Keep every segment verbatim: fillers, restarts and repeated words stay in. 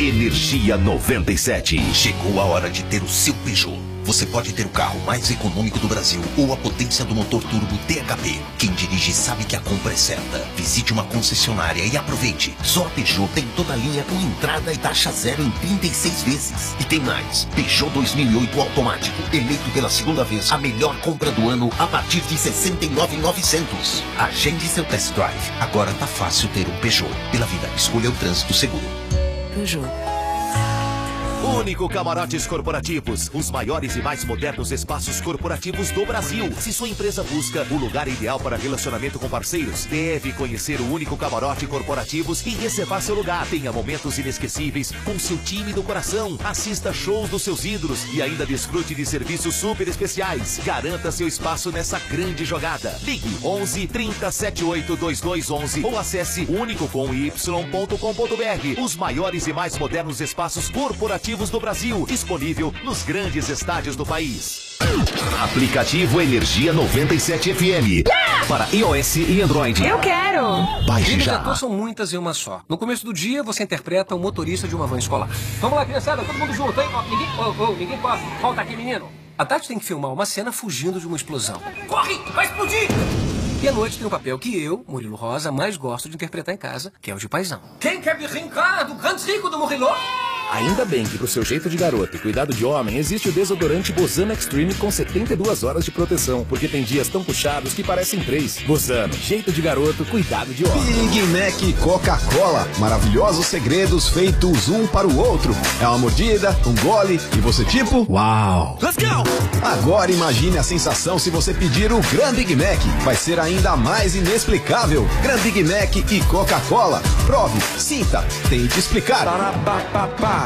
Energia noventa e sete. Chegou a hora de ter o seu Peugeot. Você pode ter o carro mais econômico do Brasil ou a potência do motor turbo T H P. Quem dirige sabe que a compra é certa. Visite uma concessionária e aproveite. Só a Peugeot tem toda a linha com entrada e taxa zero em trinta e seis vezes. E tem mais. Peugeot dois mil e oito automático, eleito pela segunda vez a melhor compra do ano a partir de sessenta e nove mil e novecentos. Agende seu test drive. Agora tá fácil ter um Peugeot. Pela vida, escolha o trânsito seguro. Peugeot. Único Camarotes Corporativos, os maiores e mais modernos espaços corporativos do Brasil. Se sua empresa busca o lugar ideal para relacionamento com parceiros, deve conhecer o Único Camarote Corporativos e reservar seu lugar. Tenha momentos inesquecíveis com seu time do coração. Assista shows dos seus ídolos e ainda desfrute de serviços super especiais. Garanta seu espaço nessa grande jogada. Ligue onze, trinta, setenta e oito, vinte e dois onze ou acesse único com y ponto com ponto br. Os maiores e mais modernos espaços corporativos do Brasil, disponível nos grandes estádios do país. Aplicativo Energia noventa e sete F M. Yeah! Para iOS e Android. Eu quero! Baixe já. As são muitas em uma só. No começo do dia, você interpreta o motorista de uma van escolar. Vamos lá, criançada, todo mundo junto, hein? Ninguém, oh, oh, ninguém corre. Volta aqui, menino. A Tati tem que filmar uma cena fugindo de uma explosão. Corre! Vai explodir! E à noite tem um papel que eu, Murilo Rosa, mais gosto de interpretar em casa, que é o de paizão. Quem quer brincar do grande rico do Murilo? Ainda bem que pro seu jeito de garoto e cuidado de homem, existe o desodorante Bozano Extreme com setenta e duas horas de proteção, porque tem dias tão puxados que parecem três. Bozano, jeito de garoto, cuidado de homem. Big Mac e Coca-Cola, maravilhosos segredos feitos um para o outro. É uma mordida, um gole e você tipo, uau! Let's go! Agora imagine a sensação se você pedir o Gran Big Mac. Vai ser ainda mais inexplicável. Gran Big Mac e Coca-Cola. Prove, sinta, tente explicar. Parapapapá.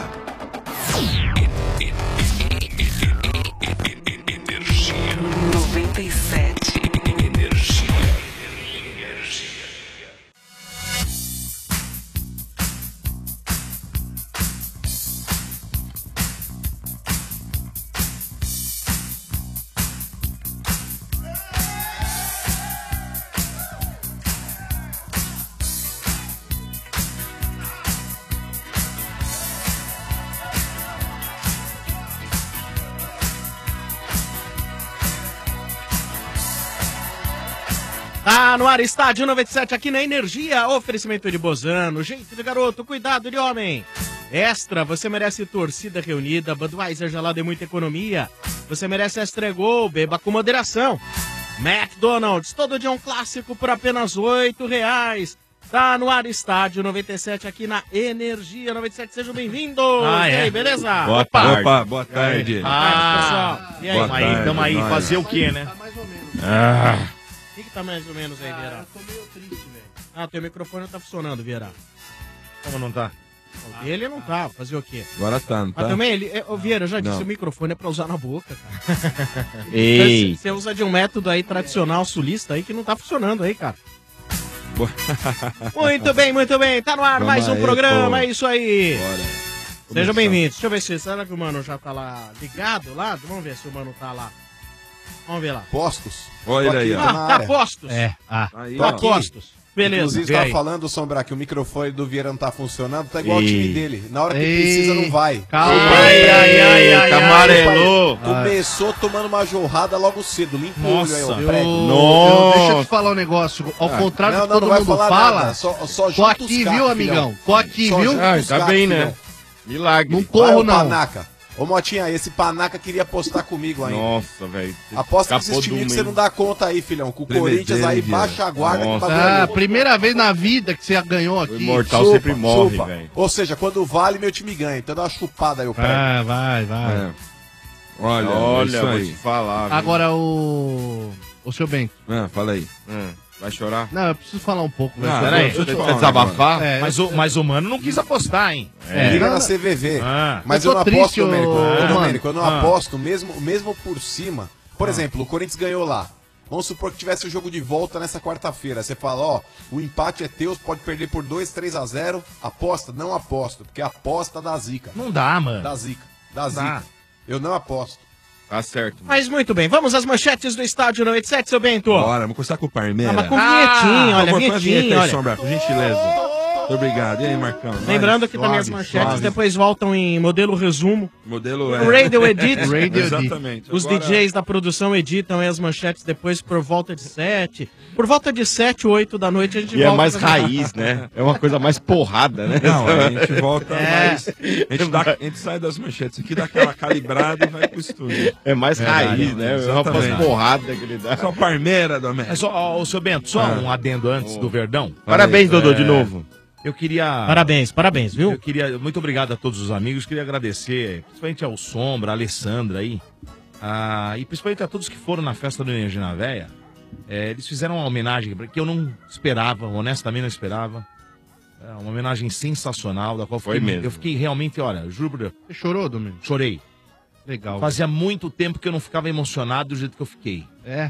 Energia noventa e sete. Energia. Ah, no ar, Estádio noventa e sete, aqui na Energia, oferecimento de Bozano, jeito de garoto, cuidado de homem. Extra, você merece torcida reunida, Budweiser gelado e muita economia. Você merece Extra Gol, beba com moderação. McDonald's, todo dia um clássico por apenas oito reais. Tá no ar, Estádio noventa e sete, aqui na Energia noventa e sete, sejam bem-vindos. Ah, e aí, é. beleza? Boa Opa. tarde. Opa, boa tarde. Ah, pessoal. E aí? Boa Tamo aí, tarde, tamo aí, nós. fazer o quê, né? Tá mais ou menos. Ah. O que, que tá mais ou menos aí, Vieira? eu tô meio triste, velho. Ah, teu microfone não tá funcionando, Vieira. Como não tá? Ele não tá, fazer o quê? Agora tá, não tá? Mas também, ele, ô Vieira, eu já disse, Não. o microfone é pra usar na boca, cara. Ei. Você usa de um método aí tradicional sulista aí que não tá funcionando aí, cara. Muito bem, muito bem. Tá no ar Vamos mais um aí, programa, pô. é isso aí. Bora. Sejam Começar. bem-vindos. Deixa eu ver se, será que o mano já tá lá ligado lá? Vamos ver se o mano tá lá. Vamos ver lá. Postos. Olha ele aí, ó. Ah, tá postos. É, ah. Aí, Tá ó. postos. Beleza. Inclusive, Vê tava aí. falando, Sombra, que o microfone do Vieira não tá funcionando, tá igual o Ei. time dele. Na hora que Ei. precisa, não vai. Calma. Ai, ai, ai, ai, ai. Amarelou. Começou tomando uma jorrada logo cedo. Limpa o olho aí, ó. Nossa. Eu, prego. Nossa. eu- deixa eu te falar um negócio. Ao contrário Não, do não, que não todo vai mundo falar fala, nada. Só, só tô junta aqui, os viu, cacos, amigão? filhão. Tô aqui, Só viu? junta Ah, os tá cacos, bem, né? filhão. Milagre. Não Vai, corro, ô, não. Panaca. Ô, Motinha, esse Panaca queria apostar comigo ainda. Nossa, velho. Aposta Escapou nesses do times que você meio. não dá conta aí, filhão. Com o Tremedeira, Corinthians aí, Vieira. baixa a guarda que o Nossa. bagulho é Ah, louco. primeira vez na vida que você ganhou O aqui. imortal Chupa, sempre morre, chupa. velho. Ou seja, quando vale, meu time ganha. Então dá uma chupada aí, o prego. Ah, vai, vai. É. Olha, Olha, isso vou aí. te falar. viu? Agora o... O seu Bento. Ah, fala aí. Hum, vai chorar? Não, eu preciso falar um pouco. velho. Ah, Peraí, deixa eu te quer falar um desabafar? negócio. É, mas, o, mas o mano não quis apostar, hein? É. Liga Não, na não. C V V. Ah. Mas Eu eu, tô não triste, aposto, ô- Domênico. Ô, ô, Domênico, eu não Ah. aposto, mesmo, mesmo por cima. Por exemplo, o Corinthians ganhou lá. Vamos supor que tivesse o jogo de volta nessa quarta-feira. Você fala, ó, o empate é teu, pode perder por dois, três a zero. Aposta? Não aposto, porque aposta dá zica. Não dá, mano. Dá zica. Dá Dá. zica. Eu não aposto. Tá certo. mano. Mas muito bem, vamos às manchetes do Estádio noventa e sete, seu Bento. Bora, vamos começar com o Parmeira. Ah, mas com Ah, vinhetinha, por olha, favor, põe a vinheta vinhetinha, aí, olha. Sombra, por gentileza. Muito obrigado. E aí, Marcão? Lembrando que Suave, também as manchetes suave. depois voltam em modelo resumo. Modelo é. Radio Edit. Radio Edit. Exatamente. Os Agora- D Js da produção editam aí as manchetes depois por volta de sete. Por volta de sete, oito da noite a gente E é volta. mais pra- raiz, né? É uma coisa mais porrada, né? Não, a gente volta É. mais. A gente, dá- a gente sai das manchetes aqui, dá aquela calibrada e vai pro estúdio. É mais raiz, né? É uma Exatamente. porrada que ele dá. Só parmeira do América. É só, ó, ô, seu Bento, só Ah. um adendo antes do Verdão. Parabéns, Dodô, de É, novo. Eu queria. Parabéns, parabéns, viu? Eu queria. Muito obrigado a todos os amigos. Queria agradecer, principalmente ao Sombra, a Alessandra aí. ah, e principalmente a todos que foram na festa do Energia na Véia. É, eles fizeram uma homenagem que eu não esperava, honestamente não esperava. É uma homenagem sensacional, da qual Foi fiquei- mesmo. eu fiquei realmente, olha, juro por Deus. Você chorou, Domingo? Chorei. Legal. Fazia muito tempo que eu não ficava emocionado do jeito que eu fiquei. É.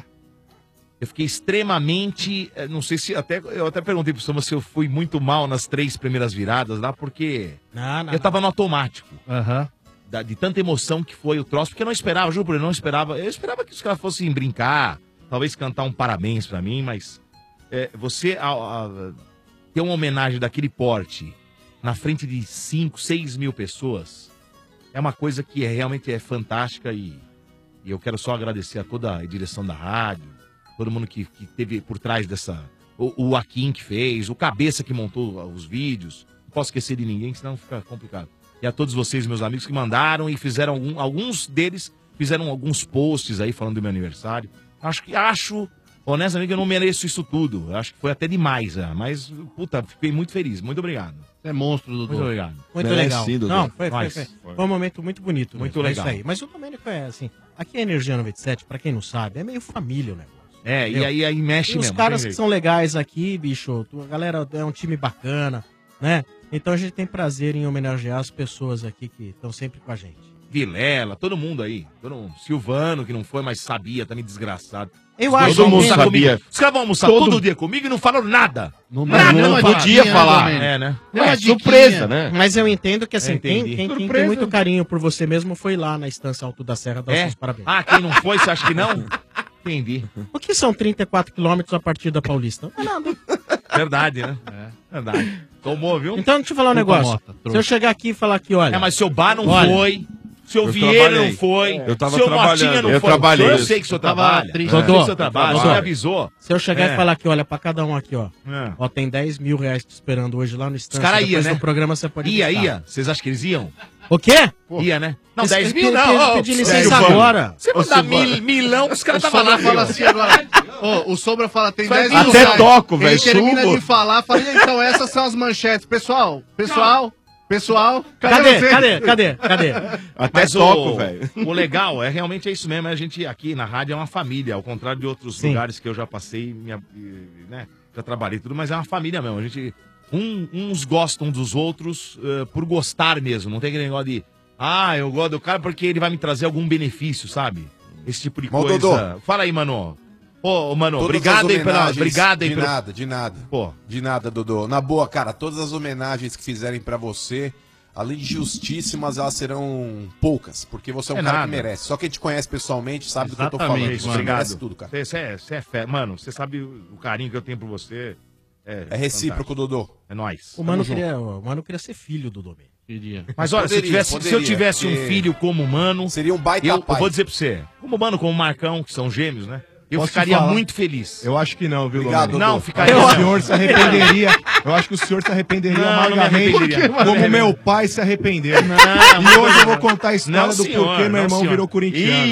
Eu fiquei extremamente. eh, Não sei se. Até, eu até perguntei pro Samba se eu fui muito mal nas três primeiras viradas lá, porque Não, não, eu tava no automático. Aham. da- de tanta emoção que foi o troço, porque eu não esperava, juro, por Deus, eu não esperava. Eu esperava que os caras fossem brincar, talvez cantar um parabéns pra mim, mas é, você a- a- ter uma homenagem daquele porte na frente de cinco, seis mil pessoas é uma coisa que é, realmente é fantástica e, e eu quero só agradecer a toda a direção da rádio, todo mundo que, que teve por trás dessa. O, o Akin que fez, o Cabeça que montou os vídeos. Não posso esquecer de ninguém, senão fica complicado. E a todos vocês, meus amigos, que mandaram e fizeram algum, alguns deles fizeram alguns posts aí falando do meu aniversário. Acho que acho, honestamente, que eu não mereço isso tudo. Eu acho que foi até demais, né? Mas, puta, fiquei muito feliz. Muito obrigado. Você é monstro, Dodô. Muito obrigado. Muito Merece legal. sim, Dodô. Não, foi, foi, Mas, foi. foi. Foi um momento muito bonito. Muito mesmo, é legal. isso aí. Mas o Domênico é assim. Aqui é Energia noventa e sete, pra quem não sabe, é meio família o negócio. É, e Entendeu? aí, aí mexe E os mesmo. caras tem que jeito. são legais aqui, bicho, tu- a galera é um time bacana, né? Então a gente tem prazer em homenagear as pessoas aqui que estão sempre com a gente. Vilela, todo mundo aí. Todo mundo. Silvano, que não foi, mas sabia, tá me desgraçado. Eu Os acho dois vão que- almoçar sabia. comigo. Os caras vão almoçar Todo- todo dia comigo e não falaram nada. Não, Nada, não, não podia falaram. falar. Domênico. É, né? Deu uma É, diquinha. surpresa, né? Mas eu entendo que assim, Eu quem, entendi. quem- quem tem Surpresa. muito carinho por você mesmo foi lá na Estância Alto da Serra dar os É? seus parabéns. Ah, quem não foi, você acha que não? Entendi. O que são trinta e quatro quilômetros a partir da Paulista? Não é nada. Verdade, né? Verdade. Tomou, viu? Então, deixa eu falar um Desculpa, negócio. Mota, trouxa. Se eu chegar aqui e falar que, olha... É, mas seu Bar não Olha, foi. Seu eu Vieira trabalhei. não foi. Eu tava seu Motinha trabalhando. não Eu foi. trabalhei. Eu sei que o senhor Eu tava trabalha. triste. Eu sei que o Dodô, senhor trabalha. Dodô. Você me avisou. Se eu chegar É. e falar que, olha, pra cada um aqui, ó, É. ó, tem dez mil reais te esperando hoje lá no Estância. Os caras iam, depois né? do programa você pode Ia, buscar. ia. Vocês acham que eles iam? O quê? Ia, né? Não, Esse- dez pe- mil pe- não. pedir Ô, licença Silvano. agora. Você mandar mil, milão, os caras O estavam lá. Sombra fala filho. assim agora. Ô, o Sombra fala, tem Faz dez mil Até reais. toco, velho, Ele termina subo. de falar, fala, "E então essas são as manchetes. Pessoal, pessoal, pessoal, Cadê? você?" Cadê? Cadê? Cadê? Até Mas toco, o, velho. o legal é realmente é isso mesmo. A gente aqui na rádio é uma família, ao contrário de outros Sim. lugares que eu já passei, minha, né, já trabalhei e tudo, mas é uma família mesmo. A gente, um- uns gostam dos outros eh, por gostar mesmo. Não tem aquele negócio de, ah, eu gosto do cara porque ele vai me trazer algum benefício, sabe? Esse tipo de Mas, coisa. Dodô. Fala aí, mano. Ô, mano, Todas obrigado as aí pela. homenagens- Obrigado aí De pela. nada, de nada. Pô. De nada, Dodô. Na boa, cara, todas as homenagens que fizerem pra você, além de justíssimas, elas serão poucas, porque você é um É cara nada. que merece. Só quem te conhece pessoalmente sabe do que eu tô Exatamente, falando. Isso, Você obrigado. merece tudo, cara. Você é, você é fé. Mano, você sabe o o carinho que eu tenho por você. É, É recíproco, Dodô. É nóis. O mano, junto. queria, o mano queria ser filho do Domênico. Queria. Mas olha, se, eu Poderia, tivesse, se eu poderia, tivesse um porque filho como o Mano, Seria um baita eu, eu pai. vou dizer pra você, como o Mano, como o Marcão, que são gêmeos, né? Eu Posso te ficaria falar? muito feliz. Eu acho que não, viu, Obrigado, Domênico? Não, Dodô. ficaria. O senhor se arrependeria. Eu acho que o senhor se arrependeria Não, não me amargamente. arrependeria. Não me Como arrependeria. meu pai se arrependeu. Não, E hoje eu vou contar a história Não, do senhor, porquê meu não, irmão senhor. virou corintiano.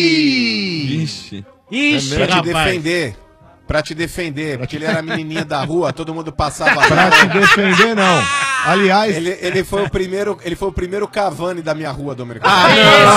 Ih! Ixi. Ixi, Pra te rapaz. defender. Pra te defender. Porque ele era menininha da rua, todo mundo passava. Pra te defender, não. Aliás, Ele, ele, foi o primeiro, ele foi o primeiro Cavani da minha rua, Domênico. Ah,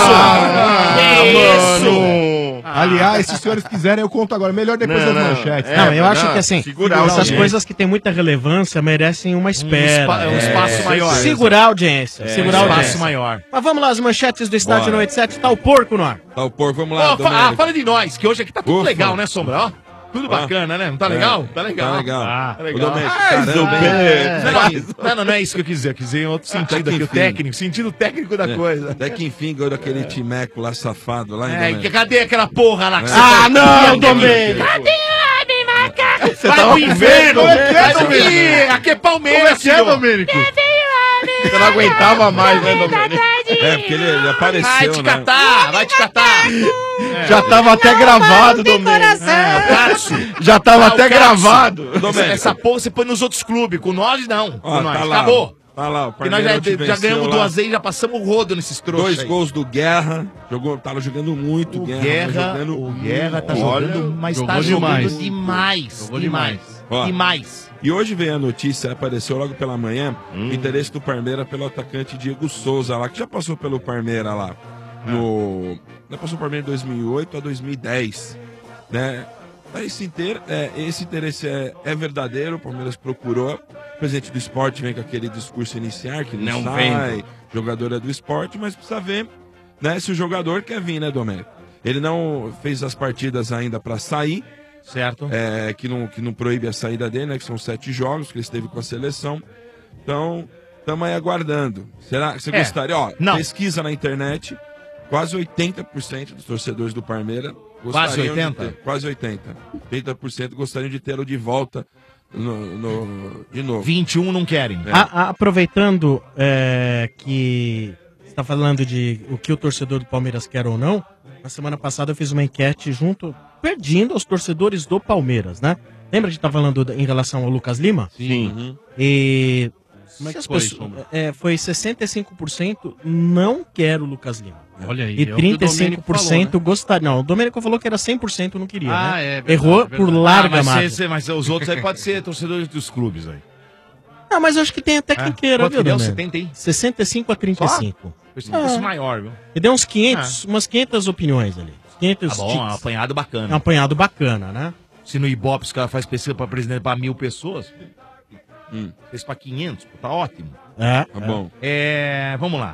isso! mano! Aliás, se os senhores quiserem, eu conto agora. Melhor depois Não, das não. manchetes. Não, eu É, acho não, que assim, segurar a essas audiência. coisas que têm muita relevância merecem uma espera. espa- é um espaço maior. Segurar a audiência. segurar a Um espaço audiência. maior. Mas vamos lá, as manchetes do Estádio Bora. noventa e sete, tá o porco no ar. Tá, o porco, vamos Ó, lá, fa- ah, Domênico. fala de nós, que hoje aqui tá tudo Ufa. legal, né, Sombra? Ó, tudo bacana, né? Não tá legal? Tá legal. Tá legal. Ah, tá Ô, legal. Domênico, Ah, caramba, Zubê. hein? Não, não, não, não é isso que eu quis dizer. Eu quis dizer em outro sentido aqui, o enfim. técnico, sentido técnico da coisa. Até que enfim, ganhou daquele timeco lá safado lá, hein, É, Domênico? que- cadê aquela porra lá que você Ah, foi- não, Cadê? Domênico! Cadê a macaco Você Vai tava pro inferno! com medo, né? Mas aqui, aqui é Palmeiras, Como é que é, senhor. Domênico? Você não aguentava mais, né, Domênico? É, porque ele, ele apareceu, Vai te né? catar, vai te catar. Já tava até gravado, Domênico. É, Cássio. Já tava Ah, o até Cássio. gravado. Essa, Domênico. essa porra você põe nos outros clubes, com nós não. Ó, com nós. tá lá. Acabou. Tá lá, o Porque nós Parmeirão te já, já venceu ganhamos lá. duas vezes, já passamos o rodo nesses trouxas Dois aí. gols do Guerra. Jogou, tava jogando muito, O Guerra. Guerra, jogando o Guerra tá Olha, jogando, mas jogou tá demais. jogando demais. Jogou demais. Ó. Demais. E hoje veio a notícia, apareceu logo pela manhã, o interesse do Parmeira pelo atacante Diego Souza lá, que já passou pelo Parmeira lá. No, já passou o Parmeira de dois mil e oito a dois mil e dez. Né? Esse, inter, é, esse interesse é, é verdadeiro, o Palmeiras procurou. O presidente do esporte vem com aquele discurso iniciar, que não, Não sai, vendo. jogador é do esporte, mas precisa ver, né, se o jogador quer vir, né, Domênico? Ele não fez as partidas ainda para sair, certo? É, que, não, que não proíbe a saída dele, né, que são sete jogos que ele esteve com a seleção. Então, estamos aí aguardando. Será que você É, gostaria? Ó, não. pesquisa na internet, quase oitenta por cento dos torcedores do Parmeira Quase gostariam de oitenta? ter- quase oitenta. oitenta por cento gostariam de tê-lo de volta no, no- de novo. vinte e um não querem. É. A- a- aproveitando é, que você está falando de o que o torcedor do Palmeiras quer ou não, na semana passada eu fiz uma enquete junto, pedindo aos torcedores do Palmeiras, né? Lembra que a gente tá falando da- em relação ao Lucas Lima? Sim. Uhum. E Como é que se as foi, pessoas- Sombra? é, foi sessenta e cinco por cento não quer o Lucas Lima. Olha aí, E é o que o trinta e cinco Domênico por cento falou, né? gostaria. Não, o Domênico falou que era cem por cento não queria, Ah, né? é verdade, Errou é por verdade. larga Ah, mas, margem. cê- cê- mas os outros aí podem ser torcedores dos clubes aí. Ah, mas eu acho que tem até quem É. queira, Quanto viu, que deu? Domênico? setenta aí? sessenta e cinco a trinta e cinco. Isso é maior, viu? E deu uns quinhentos, umas quinhentas opiniões ali. quinhentos Tá bom, é um apanhado É um bacana. apanhado bacana, né? Se no Ibope os caras fazem pesquisa pra presidente pra mil pessoas, Hum, fez pra quinhentos, pô, tá ótimo. É. tá bom. É, vamos lá.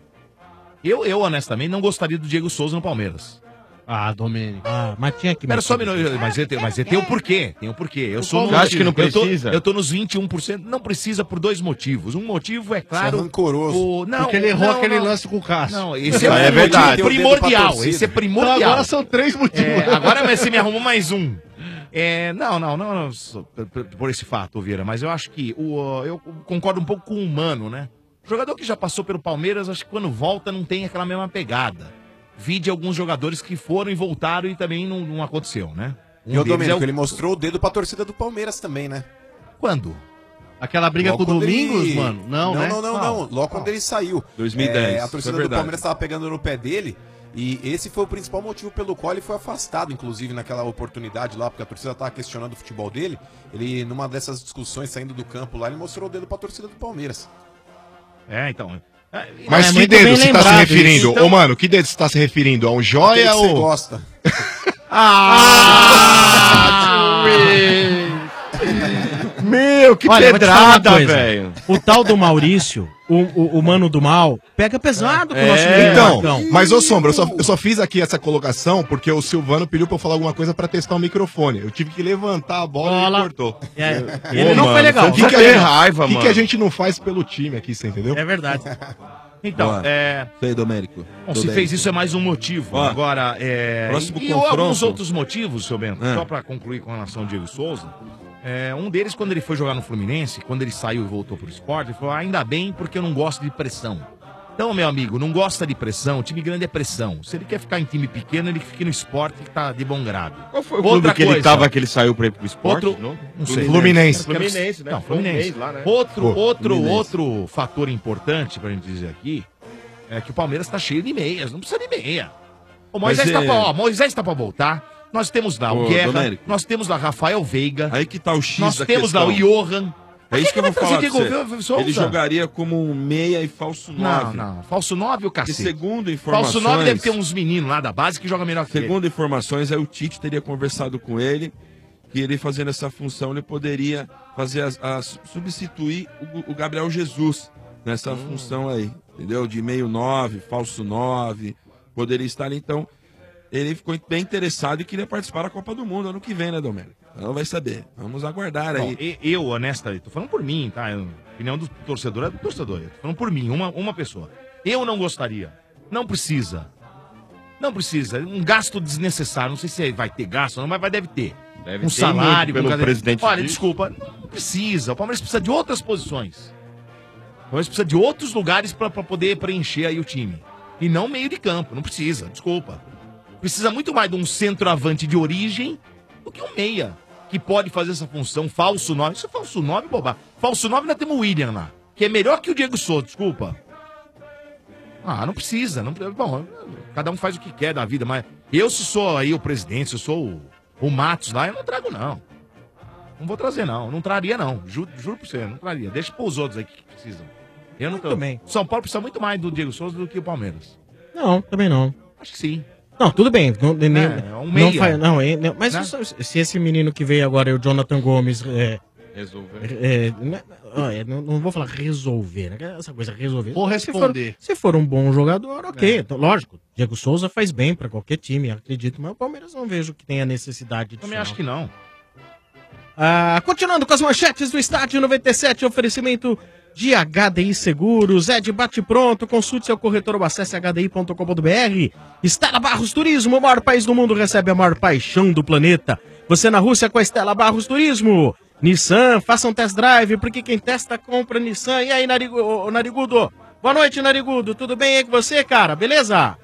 Eu, eu, honestamente, não gostaria do Diego Souza no Palmeiras. Ah, Domênico. Ah, mas tinha que... Espera só um minuto, mas, ele tem- mas ele tem o porquê. Tem o porquê. Eu sou Você acha que não eu tô- precisa? Eu tô, nos vinte e um por cento. Não precisa por dois motivos. Um motivo é claro. Você é rancoroso. o- não, Porque ele errou não, aquele não. lance com o Cássio. Não, esse Ah, é, é um verdade. motivo Deu o dedo pra primordial. torcida. Esse é Então primordial. agora são três motivos. É, agora você me arrumou mais um. É, não, não, não, não, só por- por- por esse fato, Vieira, mas eu acho que o, eu concordo um pouco com o Mano, né? O jogador que já passou pelo Palmeiras, acho que quando volta não tem aquela mesma pegada. Vi de alguns jogadores que foram e voltaram e também não, não aconteceu, né? Um E o deles Domênico, é o- ele mostrou o dedo pra torcida do Palmeiras também, né? Quando? Aquela briga Logo com o quando Domingos, ele- mano? Não, não, né? não, não, Qual? não. Logo quando ele saiu. dois mil e dez, É, a isso torcida é do verdade. Palmeiras estava pegando no pé dele. E esse foi o principal motivo pelo qual ele foi afastado, inclusive naquela oportunidade lá, porque a torcida estava questionando o futebol dele. Ele, numa dessas discussões saindo do campo lá, ele mostrou o dedo pra torcida do Palmeiras. É, então. É, Mas É que muito dedo bem você tá se lembrado referindo? isso. Então- Ô, mano, que dedo você tá se referindo? A um Aquele joia que você ou... gosta. Ah, Meu, que Olha, vou te falar uma pedrada, coisa. velho. O tal do Maurício, o, o, o mano do mal, pega pesado com o nosso É, menino então, Marcão. mas ô Sombra, eu só, eu só fiz aqui essa colocação porque o Silvano pediu pra eu falar alguma coisa pra testar o microfone. Eu tive que levantar a bola e Bola. ele cortou. É, Ô, ele não mano, foi legal. você O que, que, tem a gente, raiva, o que, mano. que a gente não faz pelo time aqui, você entendeu? É verdade. Então, Boa. é. Sei, Domênico. Bom, se fez isso é mais um motivo. Ó, Agora, é. próximo e confronto. alguns outros motivos, seu Bento, É. só pra concluir com relação ao Diego Souza. É, um deles, quando ele foi jogar no Fluminense, quando ele saiu e voltou pro esporte, ele falou: ainda bem porque eu não gosto de pressão. Então, meu amigo, não gosta de pressão, time grande é pressão. Se ele quer ficar em time pequeno, ele fica no esporte que tá de bom grado. Qual foi o Outra clube que ele coisa. tava, que ele saiu pra ir pro esporte? Outro, não? não sei. Fluminense. Quero- Fluminense, né? Não, Foi um Fluminense. mês lá, né? Outro, Pô, outro, Fluminense. outro fator importante pra gente dizer aqui é que o Palmeiras tá cheio de meias, não precisa de meia. O Moisés, Mas tá, é- pra, ó, Moisés tá pra voltar. Nós temos lá o Ô, Guerra, Domênico. nós temos lá Rafael Veiga, Aí que tá o X nós da temos questão. lá o Johan. É isso que eu vou vai falar trazer pra você. Diego Souza? Ele jogaria como um meia e falso Não, nove. não. Falso nove o E cacete. segundo informações... Falso nove deve ter uns meninos lá da base que jogam melhor que ele. Segundo informações, aí o Tite teria conversado com ele que ele fazendo essa função, ele poderia fazer as, as- substituir o, o Gabriel Jesus nessa função aí, entendeu? De meio nove, falso nove, poderia estar ali. Então, ele ficou bem interessado e queria participar da Copa do Mundo ano que vem, né, Domênico? Então vai saber. Vamos aguardar Bom, aí. e- eu, honesta, tô falando por mim, tá? Eu- A opinião do torcedor é do torcedor. Eu tô falando por mim, uma, uma pessoa. Eu não gostaria. Não precisa. Não precisa. Um gasto desnecessário. Não sei se vai ter gasto ou não, mas vai, deve ter. com ter salário, muito com pelo cada... presidente Olha, disso. desculpa, não precisa. O Palmeiras precisa de outras posições. O Palmeiras precisa de outros lugares pra pra poder preencher aí o time. E não meio de campo, não precisa, desculpa. Precisa muito mais de um centroavante de origem do que um meia, que pode fazer essa função, falso nove. Isso é falso nove, bobagem. Falso nove nós temos o William lá, que é melhor que o Diego Souza, desculpa. Ah, não precisa. Não, bom, cada um faz o que quer da vida, mas eu, se sou aí o presidente, se eu sou o, o Matos lá, eu não trago, não. Não vou trazer, não. Não traria, não. Juro, juro pra você, não traria. Deixa pros outros aí que precisam. Eu não tô. bem. São Paulo precisa muito mais do Diego Souza do que o Palmeiras. Não, também não. Acho que sim. Não, tudo bem. Não, nem, É, um não meia. faz, não, é, não, mas Né? se, se esse menino que veio agora, é o Jonathan Gomes, é, Resolver. é, não, é, não, não vou falar resolver, né? Essa coisa resolver. Vou responder. Se for, se for um bom jogador, ok. Então, lógico, Diego Souza faz bem pra qualquer time, acredito, mas o Palmeiras não vejo que tenha necessidade disso. Também acho que não. Ah, continuando com as manchetes do Estádio noventa e sete, oferecimento de H D I Seguros, é de bate-pronto, consulte seu corretor ou acesse h d i ponto com ponto b r. Estela Barros Turismo, o maior país do mundo, recebe a maior paixão do planeta. Você na Rússia com a Estela Barros Turismo. Nissan, faça um test drive, porque quem testa compra Nissan. E aí, Narigu- ô, Narigudo? Boa noite, Narigudo. Tudo bem aí com você, cara? Beleza?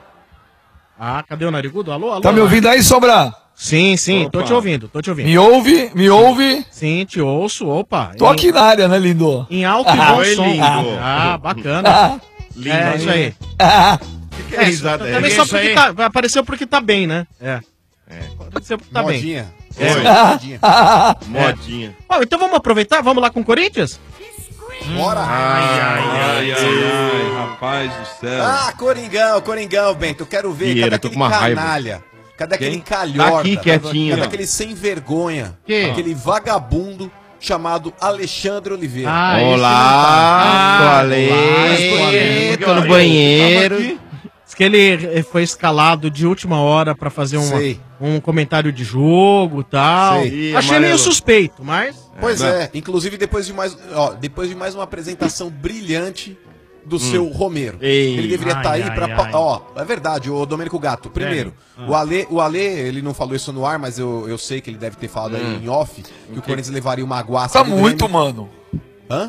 Ah, cadê o Narigudo? Alô, alô? Tá me ouvindo aí, Sombra? Sim, sim, tô Opa. te ouvindo, tô te ouvindo. Me ouve? Me ouve? Sim, te ouço, opa. Tô aqui na área, né, lindo? Em alto e bom Oi, som. lindo. Ah, bacana. Lindo. É, isso aí. Que que é risada aí? Também Que só é isso porque aí? tá, apareceu porque tá bem, né? É. Apareceu porque tá Modinha. bem. Oi. É. Modinha. Modinha. Bom, então vamos aproveitar, vamos lá com o Corinthians? Bora! Ai, ai, ai, ai, rapaz do céu. Ah, Coringão, Coringão, Bento. Eu quero ver. Vieira, Cadê tô aquele com uma raiva. canalha? Cadê Quem? aquele calhorda? Tá aqui, quietinho, Cadê ó. aquele sem vergonha? Que? Aquele vagabundo chamado Alexandre Oliveira. Ah, Olá, tô Ale, tô no banheiro. Diz que ele eh, foi escalado de última hora pra fazer uma- Sei. um comentário de jogo e tal. Sei. Ih, Achei amarelo. meio suspeito, mas... Pois é, inclusive depois de mais, ó, depois de mais uma apresentação brilhante do seu Romero. Ei. Ele deveria Ai, estar aí ai, pra. ai. pa- Ó, é verdade, o Domênico Gato. Primeiro, É. o Ale, o Ale, ele não falou isso no ar, mas eu, eu sei que ele deve ter falado aí Hum. em off, que o que- Corinthians levaria uma guaça. Tá do muito, Grêmio. mano. Hã?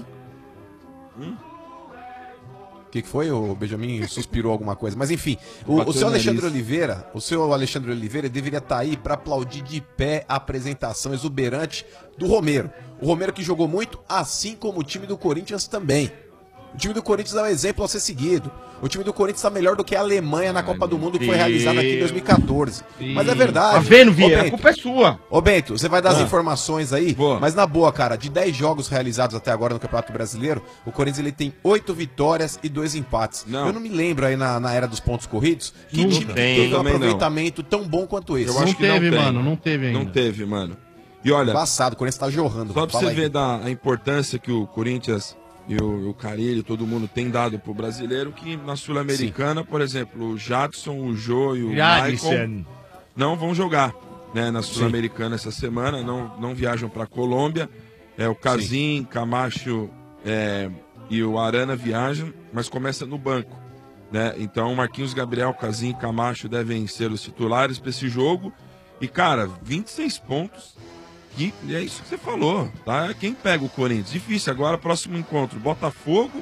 O que, que foi? O Benjamin suspirou alguma coisa. Mas enfim, o, Bateu o seu o Alexandre nariz. Oliveira, o seu Alexandre Oliveira deveria estar aí pra aplaudir de pé a apresentação exuberante do Romero. O Romero que jogou muito, assim como o time do Corinthians também. O time do Corinthians é um exemplo a ser seguido. O time do Corinthians está melhor do que a Alemanha na Copa do Mundo que foi realizada aqui em dois mil e quatorze. Mas é verdade. Tá vendo, Ô, Vieira? A Bento, culpa é sua. Ô Bento, você vai dar as Ah. informações aí, mas na boa, cara, de dez jogos realizados até agora no Campeonato Brasileiro, o Corinthians ele tem oito vitórias e dois empates. Não. Eu não me lembro aí na, na era dos pontos corridos que Não time que tem, teve um também não. aproveitamento tão bom quanto esse. Eu acho que não tem. não teve ainda. Não teve, mano. E olha, Passado, o Corinthians tá jorrando. só pra Fala você aí. ver da, a importância que o Corinthians e o, o Carille, todo mundo tem dado pro brasileiro, que na Sul-Americana, por exemplo, o Jadson, o Jô e o Jadson. Michael não vão jogar, né, na Sul-Americana essa semana, não, não viajam pra Colômbia. É, o Casim, Camacho é, e o Arana viajam, mas começa no banco, né? Então, Marquinhos Gabriel, Casim e Camacho devem ser os titulares para esse jogo. E, cara, vinte e seis pontos. E é isso que você falou, tá? Quem pega o Corinthians? Difícil. Agora, próximo encontro, Botafogo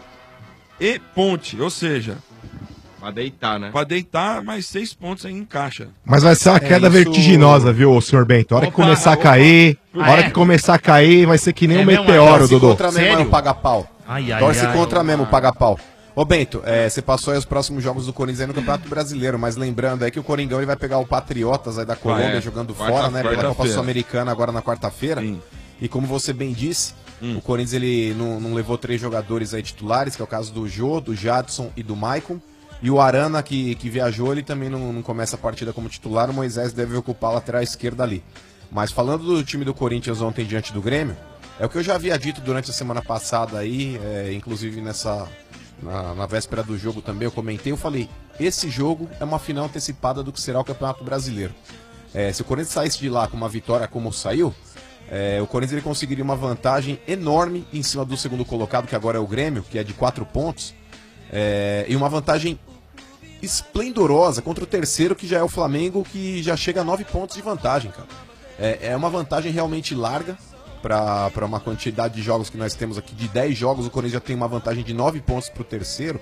e Ponte. Ou seja, Pra deitar, né? pra deitar, mais seis pontos aí encaixa. Mas vai ser uma É, queda isso- vertiginosa, viu, senhor Bento? A hora que Opa, começar a opa. cair, a Ah, hora é? que começar a cair, vai ser que nem É um mesmo, meteoro, torce Dodô. contra mesmo, é um paga-pau. Ai, ai, Torce ai, contra ai, mesmo, ai. paga-pau. Ô Bento, é, você passou aí os próximos jogos do Corinthians aí no Campeonato Brasileiro, mas lembrando aí que o Coringão ele vai pegar o Patriotas aí da Colômbia Ah, é. jogando Quarta- fora, né, pela Copa quarta-feira. Sul-Americana agora na quarta-feira. E como você bem disse, Hum. o Corinthians ele não, não levou três jogadores aí titulares, que é o caso do Jô, do Jadson e do Maicon. E o Arana, que, que viajou, ele também não, não começa a partida como titular. O Moisés deve ocupar a lateral esquerda ali. Mas falando do time do Corinthians ontem diante do Grêmio, é o que eu já havia dito durante a semana passada aí, é, inclusive nessa na, na véspera do jogo também eu comentei, eu falei, esse jogo é uma final antecipada do que será o Campeonato Brasileiro. É, se o Corinthians saísse de lá com uma vitória como saiu, é, o Corinthians ele conseguiria uma vantagem enorme em cima do segundo colocado, que agora é o Grêmio, que é de quatro pontos, é, e uma vantagem esplendorosa contra o terceiro, que já é o Flamengo, que já chega a nove pontos de vantagem, cara. É, é uma vantagem realmente larga para uma quantidade de jogos que nós temos aqui. De dez jogos, o Corinthians já tem uma vantagem de nove pontos pro terceiro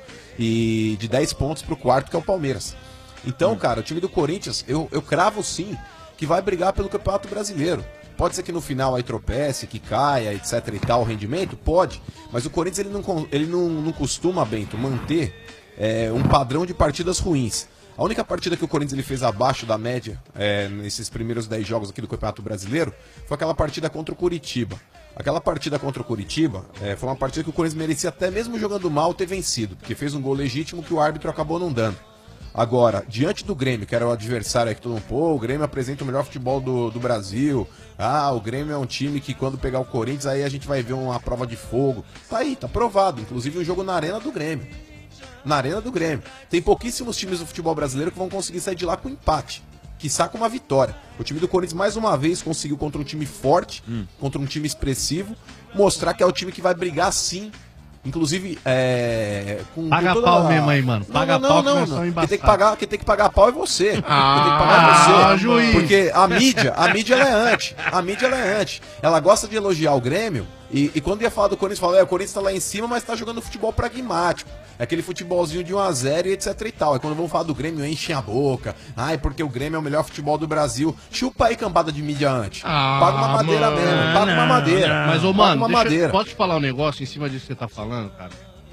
e de dez pontos pro quarto, que é o Palmeiras. Então, hum. cara, o time do Corinthians, eu, eu cravo sim que vai brigar pelo Campeonato Brasileiro. Pode ser que no final aí tropece, que caia, etc e tal, o rendimento? Pode. Mas o Corinthians ele não, ele não, não costuma, Bento, manter é, um padrão de partidas ruins. A única partida que o Corinthians ele fez abaixo da média é, nesses primeiros dez jogos aqui do Campeonato Brasileiro foi aquela partida contra o Curitiba. Aquela partida contra o Curitiba é, foi uma partida que o Corinthians merecia, até mesmo jogando mal, ter vencido, porque fez um gol legítimo que o árbitro acabou não dando. Agora, diante do Grêmio, que era o adversário aí que todo mundo, pô, o Grêmio apresenta o melhor futebol do, do Brasil. Ah, o Grêmio é um time que quando pegar o Corinthians, aí a gente vai ver uma prova de fogo. Tá aí, tá provado. Inclusive um jogo na arena do Grêmio. Na arena do Grêmio. Tem pouquíssimos times do futebol brasileiro que vão conseguir sair de lá com empate. Quiçá com uma vitória. O time do Corinthians mais uma vez conseguiu contra um time forte, hum. contra um time expressivo, mostrar que é o time que vai brigar sim. Inclusive, é... Com, paga com toda pau a... mesmo aí, mano. Paga não, pau não, não, que não. não. Quem tem que pagar, quem tem que pagar pau é você. Ah, quem tem que pagar é você. juiz. Porque a mídia, a mídia ela é anti. A mídia ela é anti. Ela gosta de elogiar o Grêmio e, e quando ia falar do Corinthians, fala, é, o Corinthians tá lá em cima, mas tá jogando futebol pragmático. É aquele futebolzinho de um a zero e etc e tal. Aí quando vão falar do Grêmio, enchem a boca. Ai, porque o Grêmio é o melhor futebol do Brasil. Chupa aí, cambada de mídia anti. Ah, paga uma madeira mano, mesmo. Paga uma madeira. Mas, ô, Paga mano, uma deixa, madeira. posso te falar um negócio em cima disso que você tá falando, cara?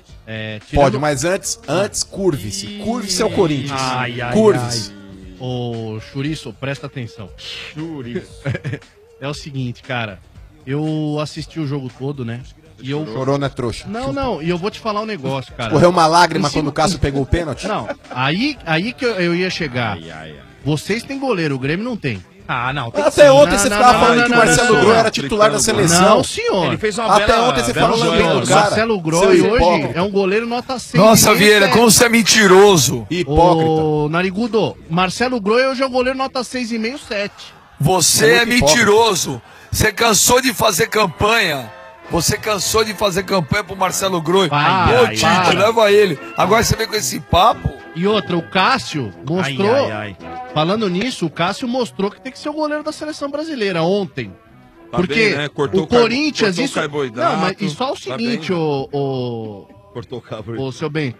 É, tirando... Pode, mas antes, antes curve-se. Curve-se ao Corinthians. Ai, ai, curve-se. ai. Ô, Churiço, presta atenção. Churiço. É o seguinte, cara. Eu assisti o jogo todo, né? E eu... Chorou, né, trouxa? Não, não. E eu vou te falar um negócio, cara. Correu uma lágrima Em cima- quando o Cássio pegou o pênalti? Não. Aí, aí que eu, eu ia chegar. Vocês têm goleiro, o Grêmio não tem. Ah, não. Tem Até sim. ontem Não, você não, ficava não, falando não, que o não, Marcelo não, Groi não. era titular da seleção. Não, senhor. Ele fez uma Até bela- ontem você bela falou jogada. bem do cara. Marcelo Groi Seu hoje hipócrita. é um goleiro nota seis. Nossa, Vieira, como você é mentiroso. Hipócrita. Ô, Narigudo, Marcelo Groi hoje é um goleiro nota seis vírgula cinco, sete. Você é, muito mentiroso. Você cansou de fazer campanha. Você cansou de fazer campanha pro Marcelo Groi. Vai, Ô, vai, Tite, vai. leva ele. Agora você vem com esse papo. E outra, o Cássio mostrou, Ai, ai, falando nisso, o Cássio mostrou que tem que ser o goleiro da seleção brasileira ontem. Tá Porque bem, né? Cortou o o Car- Corinthians, cortou o isso... carboidrato. Não, mas e só o Tá seguinte, bem, né? ô, ô, Cortou o cabo. ô, seu bem,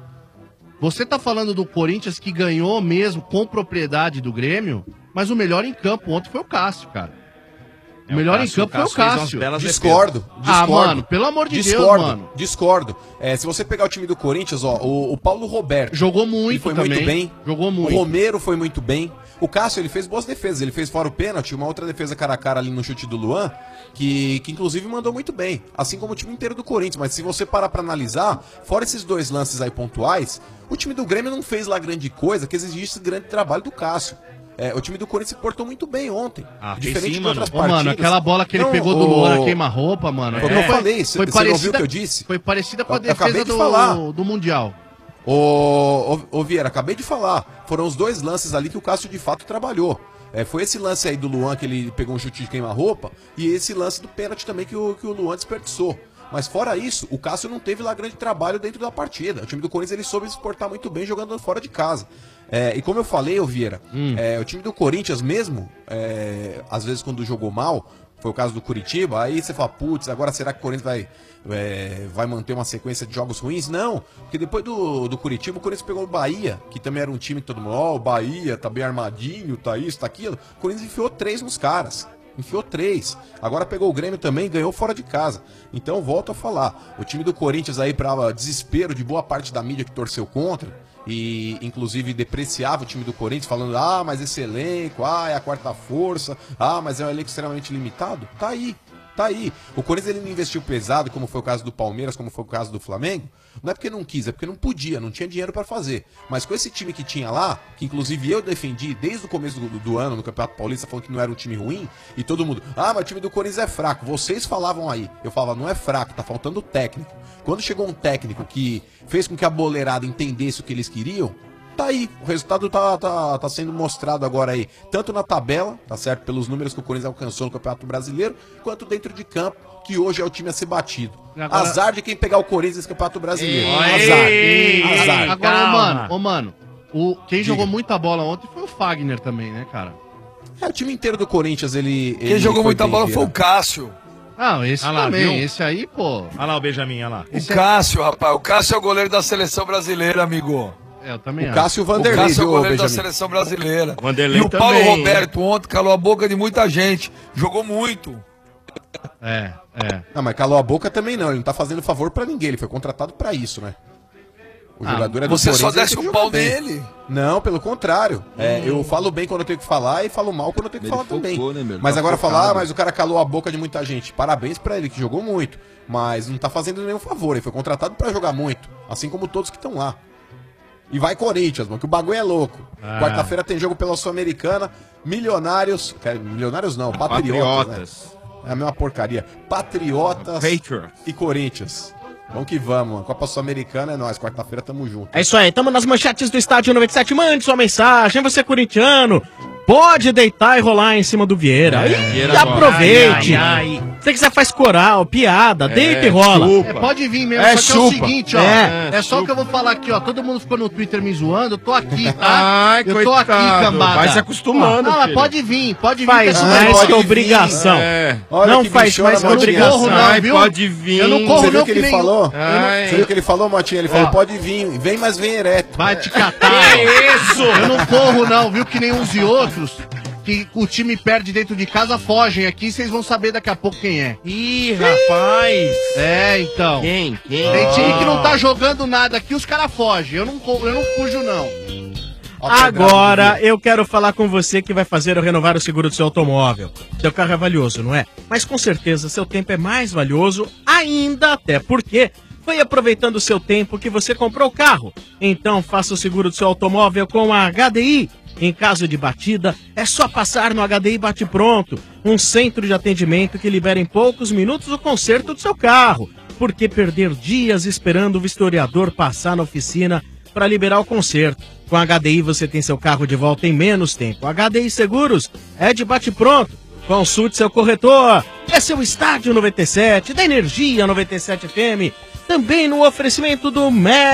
você tá falando do Corinthians que ganhou mesmo com propriedade do Grêmio, mas o melhor em campo ontem foi o Cássio, cara. O É, o melhor Cássio- em campo o foi o Cássio fez umas Cássio. belas Discordo, Ah, discordo. mano, pelo amor de discordo, Deus, mano. Discordo. É, se você pegar o time do Corinthians, ó, o, o Paulo Roberto Jogou ele muito foi também. muito bem. Jogou O muito. Romero foi muito bem. O Cássio, ele fez boas defesas. Ele fez fora o pênalti, uma outra defesa cara a cara ali no chute do Luan, que, que inclusive mandou muito bem. Assim como o time inteiro do Corinthians. Mas se você parar pra analisar, fora esses dois lances aí pontuais, o time do Grêmio não fez lá grande coisa que exigisse grande trabalho do Cássio. É, o time do Corinthians se portou muito bem ontem. Ah, fez Diferente sim, de mano. outras Ô, mano, partidas. aquela bola que ele Não, pegou do o- Luan na queima-roupa, mano. Foi o que eu falei, você não ouviu o que eu disse? Foi parecida com a Eu acabei defesa de do, falar. do Mundial. Ô, ô, ô Vieira, acabei de falar. Foram os dois lances ali que o Cássio de fato trabalhou. É, foi esse lance aí do Luan que ele pegou um chute de queima-roupa e esse lance do pênalti também que o, que o Luan desperdiçou. Mas fora isso, o Cássio não teve lá grande trabalho dentro da partida. O time do Corinthians ele soube se portar muito bem jogando fora de casa. É, e como eu falei, ô Vieira, Hum. é, o time do Corinthians mesmo, é, às vezes quando jogou mal, foi o caso do Curitiba, aí você fala, putz, agora será que o Corinthians vai, é, vai manter uma sequência de jogos ruins? Não, porque depois do, do Curitiba, o Corinthians pegou o Bahia, que também era um time que todo mundo, ó, o Bahia tá bem armadinho, tá isso, tá aquilo. O Corinthians enfiou três nos caras. Enfiou três. Agora pegou o Grêmio também, ganhou fora de casa. Então, volto a falar. O time do Corinthians aí, pra desespero de boa parte da mídia que torceu contra, e inclusive depreciava o time do Corinthians, falando, ah, mas esse elenco, ah, é a quarta força, ah, mas é um elenco extremamente limitado. Tá aí. Tá aí. O Corinthians ele não investiu pesado, como foi o caso do Palmeiras, como foi o caso do Flamengo. Não é porque não quis, é porque não podia, não tinha dinheiro pra fazer. Mas com esse time que tinha lá, que inclusive eu defendi desde o começo do, do ano no Campeonato Paulista, falando que não era um time ruim, e todo mundo, ah, mas o time do Corinthians é fraco. Vocês falavam aí. Eu falava, não é fraco, tá faltando técnico. Quando chegou um técnico que fez com que a boleirada entendesse o que eles queriam, tá aí, o resultado tá, tá, tá sendo mostrado agora aí, tanto na tabela, tá certo, pelos números que o Corinthians alcançou no Campeonato Brasileiro, quanto dentro de campo, que hoje é o time a ser batido. Agora- Azar de quem pegar o Corinthians nesse Campeonato Brasileiro. Ei, Azar. Azar. Agora, ô, Calma. mano, ô, mano, o, quem Diga. jogou muita bola ontem foi o Fagner também, né, cara? É, o time inteiro do Corinthians, ele. Quem jogou muita bola foi o Cássio. Ah, esse Ah lá, também, viu? esse aí, pô. Olha lá o Benjamin, olha lá. O Cássio, rapaz. O Cássio é o goleiro da seleção brasileira, amigo. É, eu também O acho. Cássio O Vanderlei, Cássio é o viu, goleiro da Benjamin? seleção brasileira. Vanderlei E o Paulo também, Roberto ontem calou a boca de muita gente. Jogou muito. É, é. Não, mas calou a boca também não. Ele não tá fazendo favor pra ninguém. Ele foi contratado pra isso, né? O Ah, jogador é do você só Corinthians, ele desce tem que o pau jogar bem. nele? Não, pelo contrário. É, Hum. eu falo bem quando eu tenho que falar e falo mal quando eu tenho que Ele falar focou, também. né, meu? Mas Tá agora focado. falar, ah, mas o cara calou a boca de muita gente. Parabéns pra ele, que jogou muito. Mas não tá fazendo nenhum favor. Ele foi contratado pra jogar muito. Assim como todos que estão lá. E vai Corinthians, mano, que o bagulho é louco. Ah. Quarta-feira tem jogo pela Sul-Americana. Milionários. quer- Milionários não, Patriotas. Patriotas. Né? É a mesma porcaria. Patriotas Patriots. e Corinthians. Vamos que vamos, mano. Copa Sul-Americana é nóis. Quarta-feira tamo junto. É isso aí, tamo nas manchetes do Estádio noventa e sete. Mande sua mensagem, você é corintiano. Pode deitar e rolar em cima do Vieira. É, e Vieira aproveite. Ai, ai, ai. Se você quiser faz coral, piada, deita e rola. chupa. É, pode vir mesmo, É, só que é o chupa. seguinte, ó. É, É, só o que eu vou falar aqui, ó. Todo mundo ficou no Twitter me zoando, eu tô aqui, tá? Ai, eu tô coitado. aqui, cambada. Vai se acostumando, Não, mas filho. pode vir, pode vir. Faz que é mais pode que vir. obrigação. É. Olha Não que faz bichona, mais que Motinha. Eu não corro, não, Ai, viu? pode vir. Eu não corro, Você viu não, o que ele nem- falou? Ai. Você viu o que ele falou, Motinha? Ele falou, pode vir. Vem, mas vem ereto. Vai te catar. isso? Eu não corro, não, viu? Que nem uns e outros. Que o time perde dentro de casa, fogem aqui, vocês vão saber daqui a pouco quem é. Ih, rapaz. É, então. Quem? Quem? Tem time que não tá jogando nada aqui, os caras fogem. Eu não, co- eu não fujo, não. Agora eu quero falar com você que vai fazer ou renovar o seguro do seu automóvel. Seu carro é valioso, não é? Mas com certeza seu tempo é mais valioso ainda, até porque foi aproveitando o seu tempo que você comprou o carro. Então faça o seguro do seu automóvel com a H D I. Em caso de batida, é só passar no H D I Bate Pronto, um centro de atendimento que libera em poucos minutos o conserto do seu carro. Por que perder dias esperando o vistoriador passar na oficina para liberar o conserto? Com a H D I você tem seu carro de volta em menos tempo. H D I Seguros é de Bate Pronto. Consulte seu corretor. Esse é o Estádio noventa e sete, da Energia noventa e sete F M. Também no oferecimento do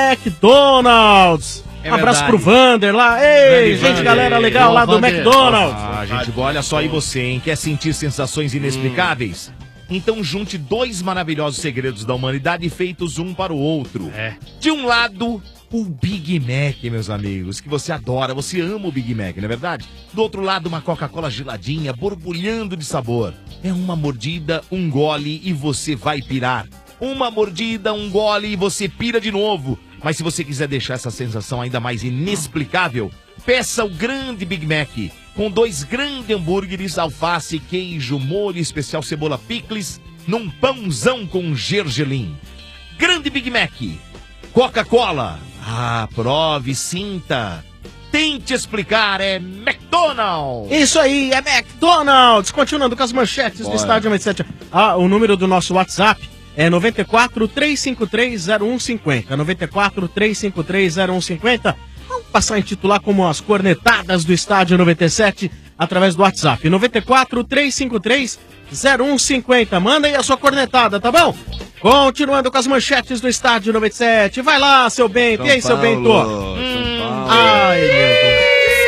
McDonald's. É Um abraço verdade. pro Vander lá. Ei, gente, Vander. galera legal Ô, lá do Vander. McDonald's. Ah, gente boa, olha só, e você, hein? Quer sentir sensações inexplicáveis? Então junte dois maravilhosos segredos da humanidade feitos um para o outro. É. De um lado, o Big Mac, meus amigos, que você adora, você ama o Big Mac, não é verdade? Do outro lado, uma Coca-Cola geladinha, borbulhando de sabor. É uma mordida, um gole e você vai pirar. Uma mordida, um gole e você pira de novo. Mas se você quiser deixar essa sensação ainda mais inexplicável, peça o grande Big Mac, com dois grandes hambúrgueres, alface, queijo, molho especial, cebola picles, num pãozão com gergelim. Grande Big Mac, Coca-Cola. Ah, prove, sinta. Tente explicar, é McDonald's. Isso aí, é McDonald's. Continuando com as manchetes do Estádio noventa e sete. Ah, o número do nosso WhatsApp é nove quatro, três cinco três, zero um cinco zero. nove quatro, três cinco três, zero um cinco zero. Vamos passar a intitular como as cornetadas do Estádio noventa e sete através do WhatsApp. nove quatro, três cinco três, zero um cinco zero. Manda aí a sua cornetada, tá bom? Continuando com as manchetes do Estádio noventa e sete. Vai lá, seu Bento. E aí, seu Bento? Hum, ai, meu Deus.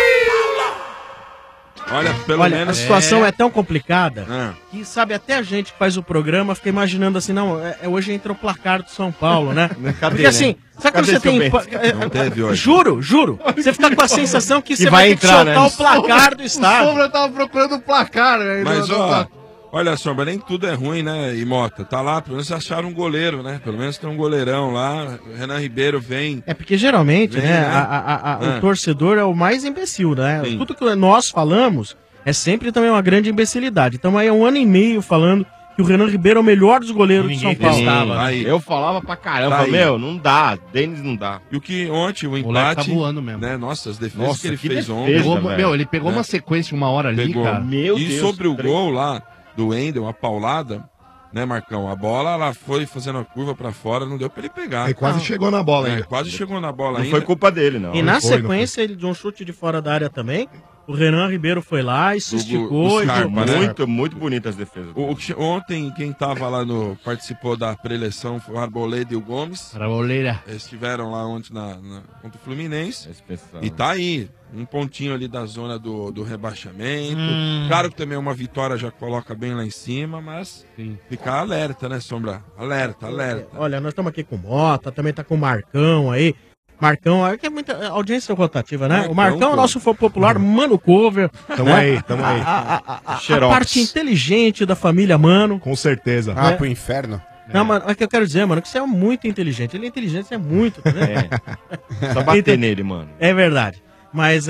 Olha, pelo Olha, menos. a situação é, tão complicada Ah. que, sabe, até a gente que faz o programa fica imaginando assim, não, é, é hoje entra o placar do São Paulo, né? Cadê, Porque assim, né? sabe quando Cadê você tem... seu pa- Bento? é, Não teve hoje. Juro, juro. Você fica com a sensação que, Que você vai vai ter que entrar, soltar né? o placar do O estádio. Sombra tava procurando o placar, velho. Mas, Não- não ó, tá- olha, Sombra, nem tudo é ruim, né, e Mota? Tá lá, pelo menos acharam um goleiro, né? Pelo menos tem um goleirão lá. O Renan Ribeiro vem. É porque geralmente, Vem, né, né? a- a- a- Ah. o torcedor é o mais imbecil, né? Sim. Tudo que nós falamos é sempre também uma grande imbecilidade. Então aí é um ano e meio falando que o Renan Ribeiro é o melhor dos goleiros de São Ninguém Paulo. testava, né? Aí. Eu falava pra caramba, Tá aí. meu, não dá. Denis não dá. E o que ontem, o moleque empate. tá voando mesmo. Né? Nossa, as defesas Nossa, que ele que fez defesa, ontem. Pegou- velho. meu, ele pegou É. uma sequência uma hora ali, Pegou. cara. Meu e Deus. sobre o três. gol lá do Wendel, a paulada, né, Marcão? A bola, ela foi fazendo a curva pra fora, não deu pra ele pegar. Aí quase chegou na bola É, ainda. quase chegou na bola Não ainda. foi culpa dele, não. E na foi, não sequência, ele de um chute de fora da área também, O Renan Ribeiro foi lá e se esticou. o e Scarpa, jogou. né? Muito, muito bonitas as defesas. O- o que- ontem, quem tava lá no. participou da pré-eleição foi o Arboleda e o Gomes. Arboleda. Eles estiveram lá ontem na, na- contra o Fluminense. pessoal, E tá aí, um pontinho ali da zona do, do rebaixamento. Hum. Claro que também uma vitória já coloca bem lá em cima, mas ficar alerta, né, Sombra? Alerta, alerta. Olha, nós estamos aqui com o Mota, também tá com o Marcão aí. Marcão, aí que é muita audiência rotativa, né? Marcão, o Marcão é o pô. nosso fã popular, Mano Cover. Tamo né? aí, tamo aí. A, a- a- a- a Xerox. parte inteligente da família Mano. Com certeza. Ah, É. pro inferno. Não, mas é que eu quero dizer, mano, que você é muito inteligente. Ele é inteligente, você é muito, né? É. Só bater nele, mano. É verdade. Mas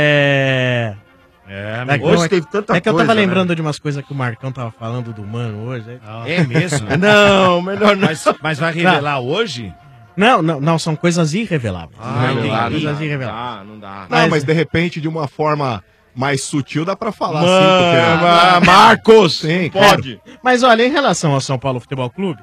é. É, É que, hoje não, é- teve tanta é que eu coisa, tava né? lembrando de umas coisas que o Marcão tava falando do Mano hoje. aí- É mesmo? Não, melhor não. Mas, mas vai revelar hoje? Não, não, não, são coisas irreveláveis. Ah, Não, não dá, não coisas dá, irreveláveis. Ah, não dá. Não, mas de repente, de uma forma mais sutil, dá pra falar Mano, assim. ah, Marcos, Sim, pode. Mas olha, em relação ao São Paulo Futebol Clube,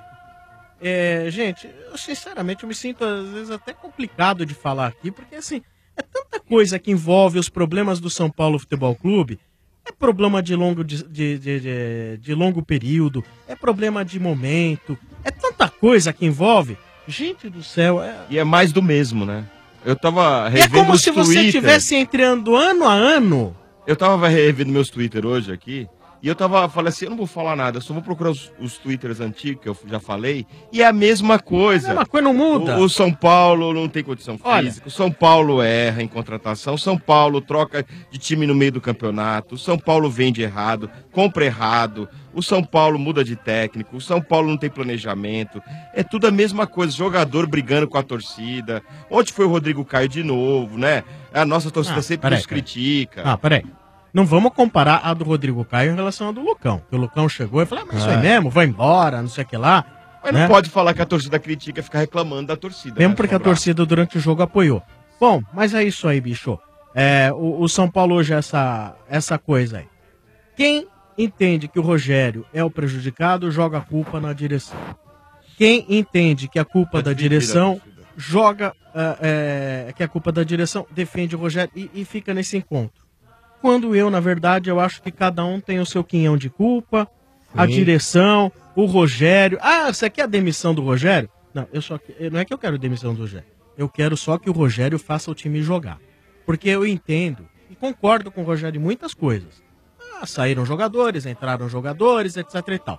é, gente, eu sinceramente eu me sinto às vezes até complicado de falar aqui, porque assim, é tanta coisa que envolve os problemas do São Paulo Futebol Clube. É problema de longo, de, de, de, de- de longo período, é problema de momento, é tanta coisa que envolve. Gente do céu, é, E é mais do mesmo, né? Eu tava é revendo como os se você Twitter. estivesse entrando ano a ano. Eu tava revendo meus Twitter hoje aqui. E eu tava, falei assim, eu não vou falar nada, eu só vou procurar os, os Twitters antigos, que eu já falei, e é a mesma coisa. A mesma coisa não muda. O, o São Paulo não tem condição Olha. física, o São Paulo erra em contratação, o São Paulo troca de time no meio do campeonato, o São Paulo vende errado, compra errado, o São Paulo muda de técnico, o São Paulo não tem planejamento, é tudo a mesma coisa, jogador brigando com a torcida. Ontem foi o Rodrigo Caio de novo, né? A nossa torcida Ah, sempre peraí, nos peraí. critica. Ah, peraí. Não vamos comparar a do Rodrigo Caio em relação à do Lucão. Porque o Lucão chegou e falou, ah, mas isso aí É. mesmo, vai embora, não sei o que lá. Mas né? não pode falar que a torcida critica e ficar reclamando da torcida. Mesmo né, porque a Sombra? torcida durante o jogo apoiou. Bom, mas é isso aí, bicho. É, o, o São Paulo hoje é essa, essa coisa aí. Quem entende que o Rogério é o prejudicado, joga a culpa na direção. Quem entende que a culpa da direção, joga ah, é, que a culpa da direção, defende o Rogério e, e fica nesse encontro. Quando eu, na verdade, eu acho que cada um tem o seu quinhão de culpa, a Sim. direção, o Rogério. Ah, você quer a demissão do Rogério? Não, eu só que- não é que eu quero a demissão do Rogério. Eu quero só que o Rogério faça o time jogar. Porque eu entendo e concordo com o Rogério em muitas coisas. Ah, saíram jogadores, entraram jogadores, etc e tal.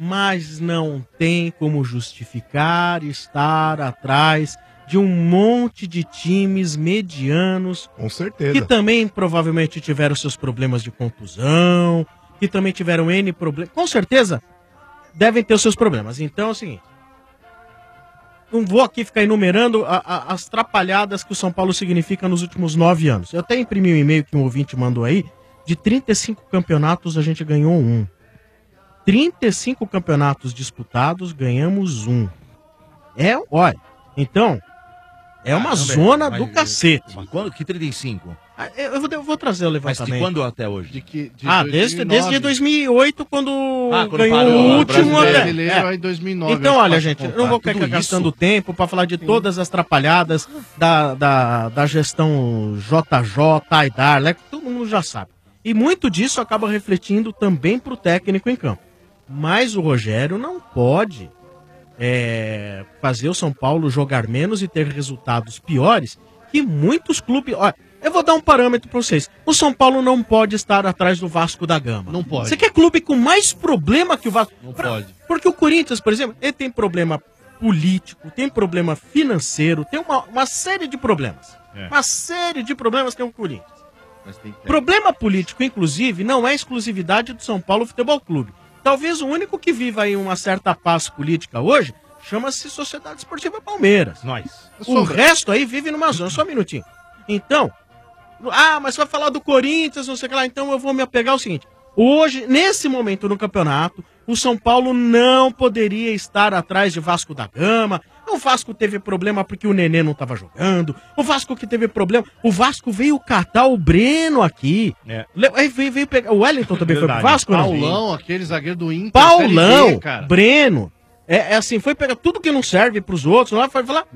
Mas não tem como justificar estar atrás de um monte de times medianos. Com certeza. Que também provavelmente tiveram seus problemas de contusão, que também tiveram N problemas. Com certeza devem ter os seus problemas. Então é o seguinte. Não vou aqui ficar enumerando a- a- as trapalhadas que o São Paulo significa nos últimos nove anos. Eu até imprimi um e-mail que um ouvinte mandou aí. De trinta e cinco campeonatos, a gente ganhou um. trinta e cinco campeonatos disputados, ganhamos um. É, olha. Então, é uma Caramba, zona mas- do cacete. Mas quando? Que trinta e cinco? Ah, Eu vou, eu vou trazer o Mas levantamento. de quando até hoje? De que, de ah, desde, desde dois mil e oito, quando, Ah, quando ganhou parou o o último brasileiro. até. Brasileiro, aí dois mil e nove, Então, acho que olha, pode gente, eu contar. não vou ficar Tudo gastando isso? tempo para falar de todas as trapalhadas da, da, da gestão J J, Aidar, né, que todo mundo já sabe. E muito disso acaba refletindo também para o técnico em campo. Mas o Rogério não pode é, fazer o São Paulo jogar menos e ter resultados piores que muitos clubes. Olha, eu vou dar um parâmetro para vocês. O São Paulo não pode estar atrás do Vasco da Gama. Não pode. Você quer clube com mais problema que o Vasco? Não Pra- pode. Porque o Corinthians, por exemplo, ele tem problema político, tem problema financeiro, tem uma, uma série de problemas. É. Uma série de problemas tem o Corinthians. Mas tem que ter- Problema político, inclusive, não é exclusividade do São Paulo Futebol Clube. Talvez o único que viva aí uma certa paz política hoje chama-se Sociedade Esportiva Palmeiras. Nós. O resto aí vive numa zona. Só um minutinho. Então, ah, mas você vai falar do Corinthians, não sei o que lá. Então eu vou me apegar ao seguinte. Hoje, nesse momento no campeonato, o São Paulo não poderia estar atrás de Vasco da Gama. O Vasco teve problema porque o Nenê não estava jogando. O Vasco que teve problema. O Vasco veio catar o Breno aqui. É. Le- Aí veio, veio pegar. O Wellington também foi pro Verdade. Vasco, não? Paulão, aquele zagueiro do Inter. Paulão, Série B, cara. Breno. É, é assim, foi pegar tudo que não serve pros outros lá, foi falar.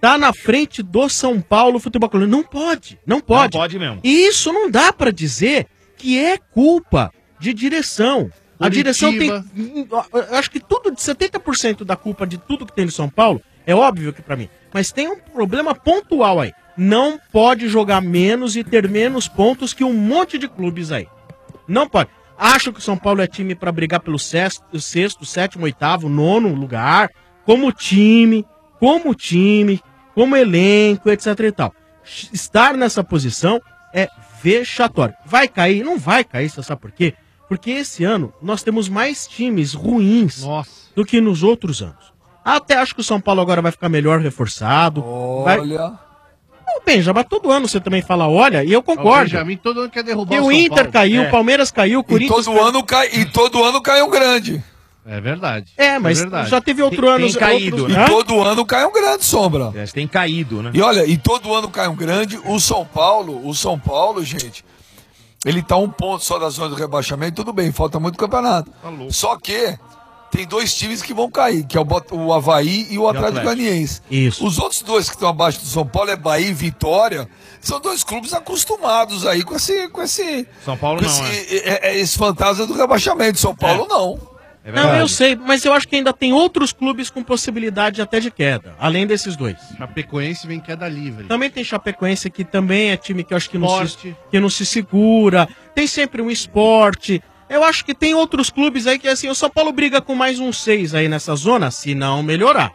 tá na frente do São Paulo Futebol Clube. Não pode, não pode. Não pode mesmo. E isso não dá pra dizer que é culpa de direção. A direção tem. Eu acho que tudo, de setenta por cento da culpa de tudo que tem no São Paulo, é óbvio que pra mim. Mas tem um problema pontual aí. Não pode jogar menos e ter menos pontos que um monte de clubes aí. Não pode. Acho que o São Paulo é time pra brigar pelo sexto, sexto, sétimo, oitavo, nono lugar. Como time, como time, como elenco, etc e tal. Estar nessa posição é vexatório. Vai cair? Não vai cair, você sabe por quê? Porque esse ano nós temos mais times ruins Nossa. do que nos outros anos. Até acho que o São Paulo agora vai ficar melhor reforçado. Vai... Olha. Não, Benjamin, todo ano você também fala olha, e eu concordo. O Benjamin todo ano quer derrubar que o o São Inter Paulo. caiu, É. o Palmeiras caiu, o E Corinthians... todo, ano cai, e todo ano cai um grande. É verdade. É, mas É verdade. já teve outro Tem- ano... tem caído, outros... né? E todo ano cai um grande, Sombra. É, tem caído, né? E olha, e todo ano cai um grande. O São Paulo, o São Paulo, gente, ele tá um ponto só da zona do rebaixamento. Tudo bem, falta muito campeonato. Só que tem dois times que vão cair, que é o, Bot- o Avaí e o Atlético Atlético. Goianiense. Isso. Os outros dois que estão abaixo do São Paulo é Bahia e Vitória. São dois clubes acostumados aí com esse, com esse, São Paulo com não, esse, é, é, esse fantasma do rebaixamento. São Paulo não. É Não, eu sei, mas eu acho que ainda tem outros clubes com possibilidade até de queda, além desses dois. Chapecoense vem queda livre. Também tem Chapecoense, que também é time que eu acho que não, se, Esporte. que não se segura. Tem sempre um esporte. Eu acho que tem outros clubes aí que, assim, o São Paulo briga com mais uns seis aí nessa zona, se não melhorar.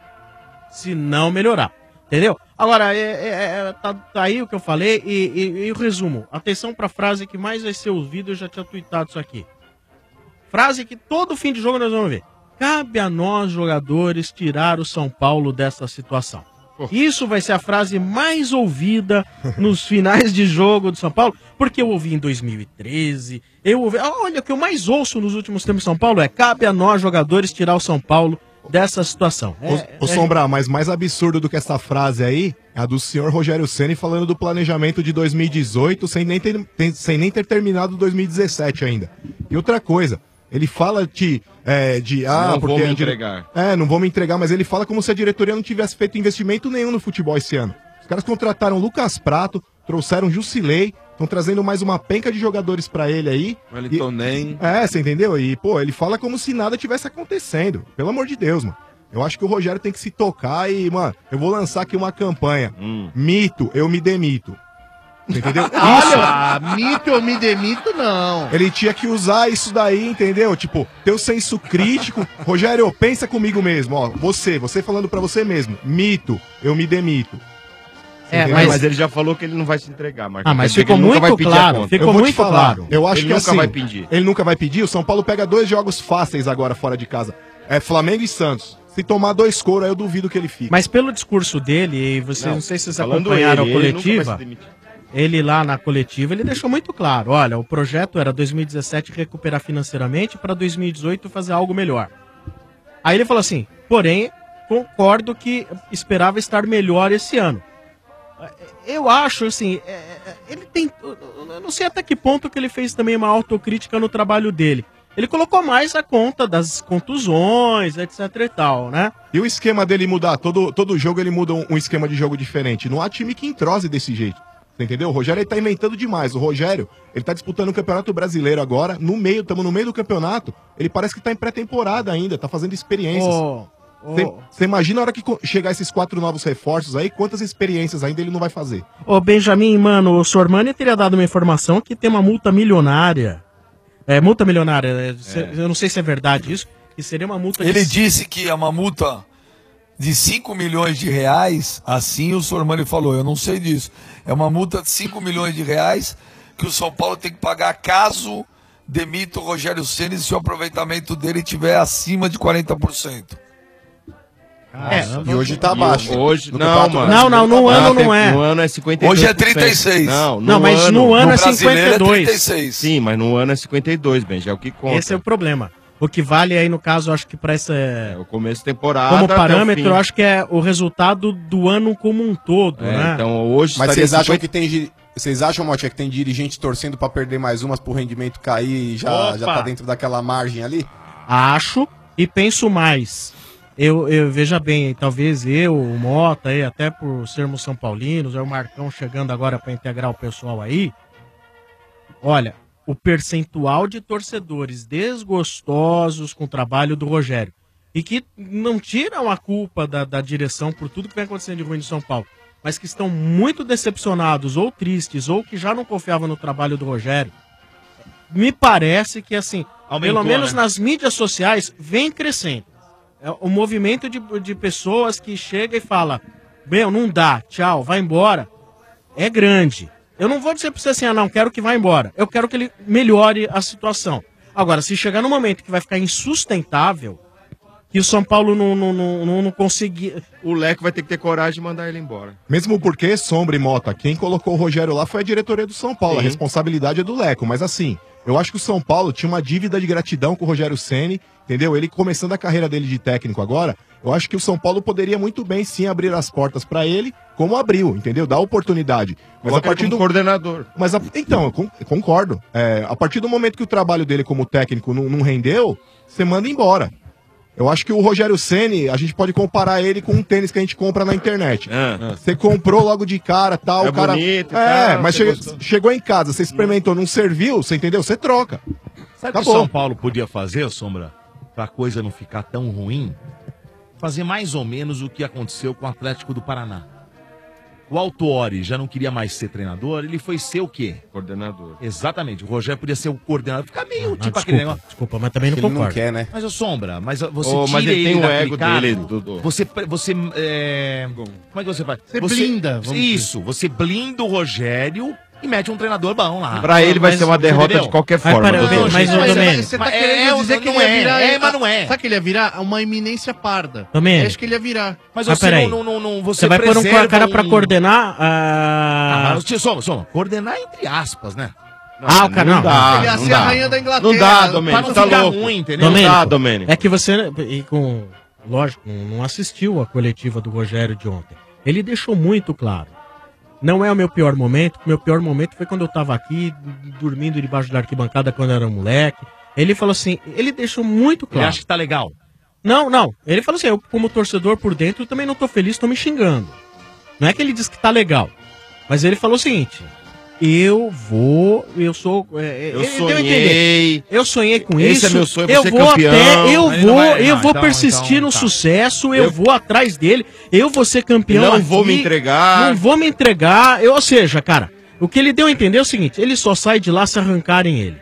Se não melhorar. Entendeu? Agora, é, é, é, tá, tá aí o que eu falei e, e, e o resumo. Atenção pra frase que mais vai ser ouvida, eu já tinha tweetado isso aqui. Frase que todo fim de jogo nós vamos ver. Cabe a nós, jogadores, tirar o São Paulo dessa situação. Isso vai ser a frase mais ouvida nos finais de jogo do São Paulo, porque eu ouvi em dois mil e treze, eu ouvi... Olha, o que eu mais ouço nos últimos tempos em São Paulo é cabe a nós, jogadores, tirar o São Paulo dessa situação. É, Ô, ô, é- Sombra, mas mais absurdo do que essa frase aí é a do senhor Rogério Ceni falando do planejamento de dois mil e dezoito sem nem ter, tem- sem nem ter terminado dois mil e dezessete ainda. E outra coisa, ele fala de, é, de ah, Não vou porque me a dire- entregar. É, não vou me entregar, mas ele fala como se a diretoria não tivesse feito investimento nenhum no futebol esse ano. Os caras contrataram Lucas Prato, trouxeram Jusilei, estão trazendo mais uma penca de jogadores pra ele aí. Wellington Nem. É, você entendeu? E, pô, ele fala como se nada tivesse acontecendo. Pelo amor de Deus, mano. Eu acho que o Rogério tem que se tocar e, mano, eu vou lançar aqui uma campanha. Mito, eu me demito. Você entendeu? Olha, mito eu me demito, não. Ele tinha que usar isso daí, entendeu? Tipo, ter o senso crítico. Rogério, pensa comigo mesmo, ó. Você, você falando pra você mesmo. Mito, eu me demito. É, Entendeu? mas... mas ele já falou que ele não vai se entregar, Marcos. Ah, mas Quer dizer que ficou ele nunca muito vai pedir a claro, conta. ficou eu vou muito te falar. claro. Eu acho Ele que nunca assim, vai pedir. Ele nunca vai pedir. O São Paulo pega dois jogos fáceis agora fora de casa. É Flamengo e Santos. Se tomar dois coros, aí eu duvido que ele fique. Mas pelo discurso dele, e vocês não, Não, sei se vocês falando acompanharam ele, a ele nunca vai coletiva, se demitir. ele lá na coletiva, ele deixou muito claro, olha, o projeto era dois mil e dezessete recuperar financeiramente para dois mil e dezoito fazer algo melhor. Aí ele falou assim, porém, concordo que esperava estar melhor esse ano. Eu acho, assim, é, é, ele tem, eu não sei até que ponto que ele fez também uma autocrítica no trabalho dele. Ele colocou mais a conta das contusões, etc e tal, né? E o esquema dele mudar? Todo, todo jogo ele muda um, um esquema de jogo diferente. Não há time que entrose desse jeito. Você entendeu? O Rogério ele tá inventando demais. O Rogério, ele tá disputando o Campeonato Brasileiro agora, no meio, estamos no meio do campeonato. Ele parece que tá em pré-temporada ainda, tá fazendo experiências. Ô, ô. Você imagina a hora que co- chegar esses quatro novos reforços aí, quantas experiências ainda ele não vai fazer? Ô, Benjamin, mano, o Sormani teria dado uma informação que tem uma multa milionária. É, multa milionária, é, cê- eu não sei se é verdade isso, que seria uma multa Ele de... disse que é uma multa de cinco milhões de reais, assim o Sormani falou, eu não sei disso. É uma multa de cinco milhões de reais que o São Paulo tem que pagar caso demita o Rogério Ceni se o aproveitamento dele estiver acima de quarenta por cento. É, e hoje tá abaixo. Hoje, No não, Campeonato mano. Não, não, no Ah, ano tem- não é. No ano é cinquenta e dois Hoje por cento. é trinta e seis. Não, no Não, mas ano, no ano é brasileiro cinquenta e dois. é trinta e seis. Sim, mas no ano é cinquenta e dois, Ben, já é o que conta. Esse é o problema. O que vale aí, no caso, eu acho que para essa... É o começo de temporada. Como até o parâmetro, fim. eu acho que é o resultado do ano como um todo, É, né? então hoje Mas estaria vocês acham cinquenta que tem. gi- Vocês acham, Motinha, que tem dirigente torcendo pra perder mais umas pro rendimento cair e já, Opa! já tá dentro daquela margem ali? Acho e penso mais. eu, eu veja bem, talvez eu, o Mota, aí, até por sermos São Paulinos, é o Marcão chegando agora para integrar o pessoal aí. Olha, o percentual de torcedores desgostosos com o trabalho do Rogério e que não tiram a culpa da, da direção por tudo que vem acontecendo de ruim de São Paulo, mas que estão muito decepcionados ou tristes ou que já não confiavam no trabalho do Rogério, me parece que, assim, Aumentou, pelo menos né? nas mídias sociais, vem crescendo. É o movimento de, de pessoas que chega e fala, meu, não dá, tchau, vai embora, é grande. Eu não vou dizer pra você assim, ah, não, quero que vá embora. Eu quero que ele melhore a situação. Agora, se chegar num momento que vai ficar insustentável, que o São Paulo não, não, não, não, não conseguir... O Leco vai ter que ter coragem de mandar ele embora. Mesmo porque, Sombra e Mota, quem colocou o Rogério lá foi a diretoria do São Paulo. Sim. A responsabilidade é do Leco. Mas assim, eu acho que o São Paulo tinha uma dívida de gratidão com o Rogério Ceni, entendeu? Ele começando a carreira dele de técnico agora, eu acho que o São Paulo poderia muito bem sim abrir as portas pra ele, como abriu, entendeu? Dá oportunidade. Mas Coloca a partir ele do como coordenador. Mas a- então, eu con- eu concordo. É, a partir do momento que o trabalho dele como técnico não, não rendeu, você manda embora. Eu acho que o Rogério Ceni, a gente pode comparar ele com um tênis que a gente compra na internet. Você comprou logo de cara, tal, É o cara. bonito e é, tal, mas você chega- gostou. chegou em casa, você experimentou, não serviu, você entendeu? Você troca. Sabe o que o São Paulo podia fazer, Sombra, pra coisa não ficar tão ruim? Fazer mais ou menos o que aconteceu com o Atlético do Paraná. O Autuori já não queria mais ser treinador, ele foi ser o quê? Coordenador. Exatamente, o Rogério podia ser o coordenador. Fica meio Não, tipo desculpa, aquele negócio. desculpa, mas também não Ele não concordo. quer, né? Mas, ô Sombra, mas você Ô, tira mas ele ele tem o daquele ego cargo, dele, Dudu. Você, você é... Como é que você faz? Você blinda, vamos Isso, você blinda o Rogério e mete um treinador bom lá. Pra ele vai ser uma derrota de qualquer forma, Mas, Dudu. mas, Mas, ô, mas, Domênico, você tá mas querendo é, dizer que não ele ia é, virar... é, mas não é. Sabe que ele ia virar uma eminência parda. Domênico. É isso que ele ia virar. Mas Ah, você peraí. não, não, não, você Você vai pôr um preserva cara pra um- coordenar... Ah, Ah, mas, tio, soma, soma. Coordenar entre aspas, né? Ah, o cara não. dá, Ele ia não ser a dá. rainha da Inglaterra. Não dá, Pra Domênico, não tá ficar louco. ruim, entendeu? Não Domênico, dá, Domênico. É que você, e com, lógico, não assistiu a coletiva do Rogério de ontem. Ele deixou muito claro. Não é o meu pior momento. O meu pior momento foi quando eu tava aqui, dormindo debaixo da arquibancada quando eu era moleque. Ele falou assim, ele deixou muito Ele claro. acha que tá legal. Não, não. Ele falou assim, eu como torcedor por dentro também não tô feliz, tô me xingando. Não é que ele diz que tá legal. Mas ele falou o seguinte, eu vou, eu sou... É, Eu ele deu a sonhei. entender. Eu sonhei com Esse isso. é meu sonho, eu você vou campeão. até, eu Aí não vou, vai- eu não, vou então- persistir então no tá. sucesso, eu, Eu- vou atrás dele, eu vou ser campeão Não aqui, vou me entregar. Não vou me entregar. Eu, ou seja, cara, o que ele deu a entender é o seguinte, ele só sai de lá se arrancarem ele.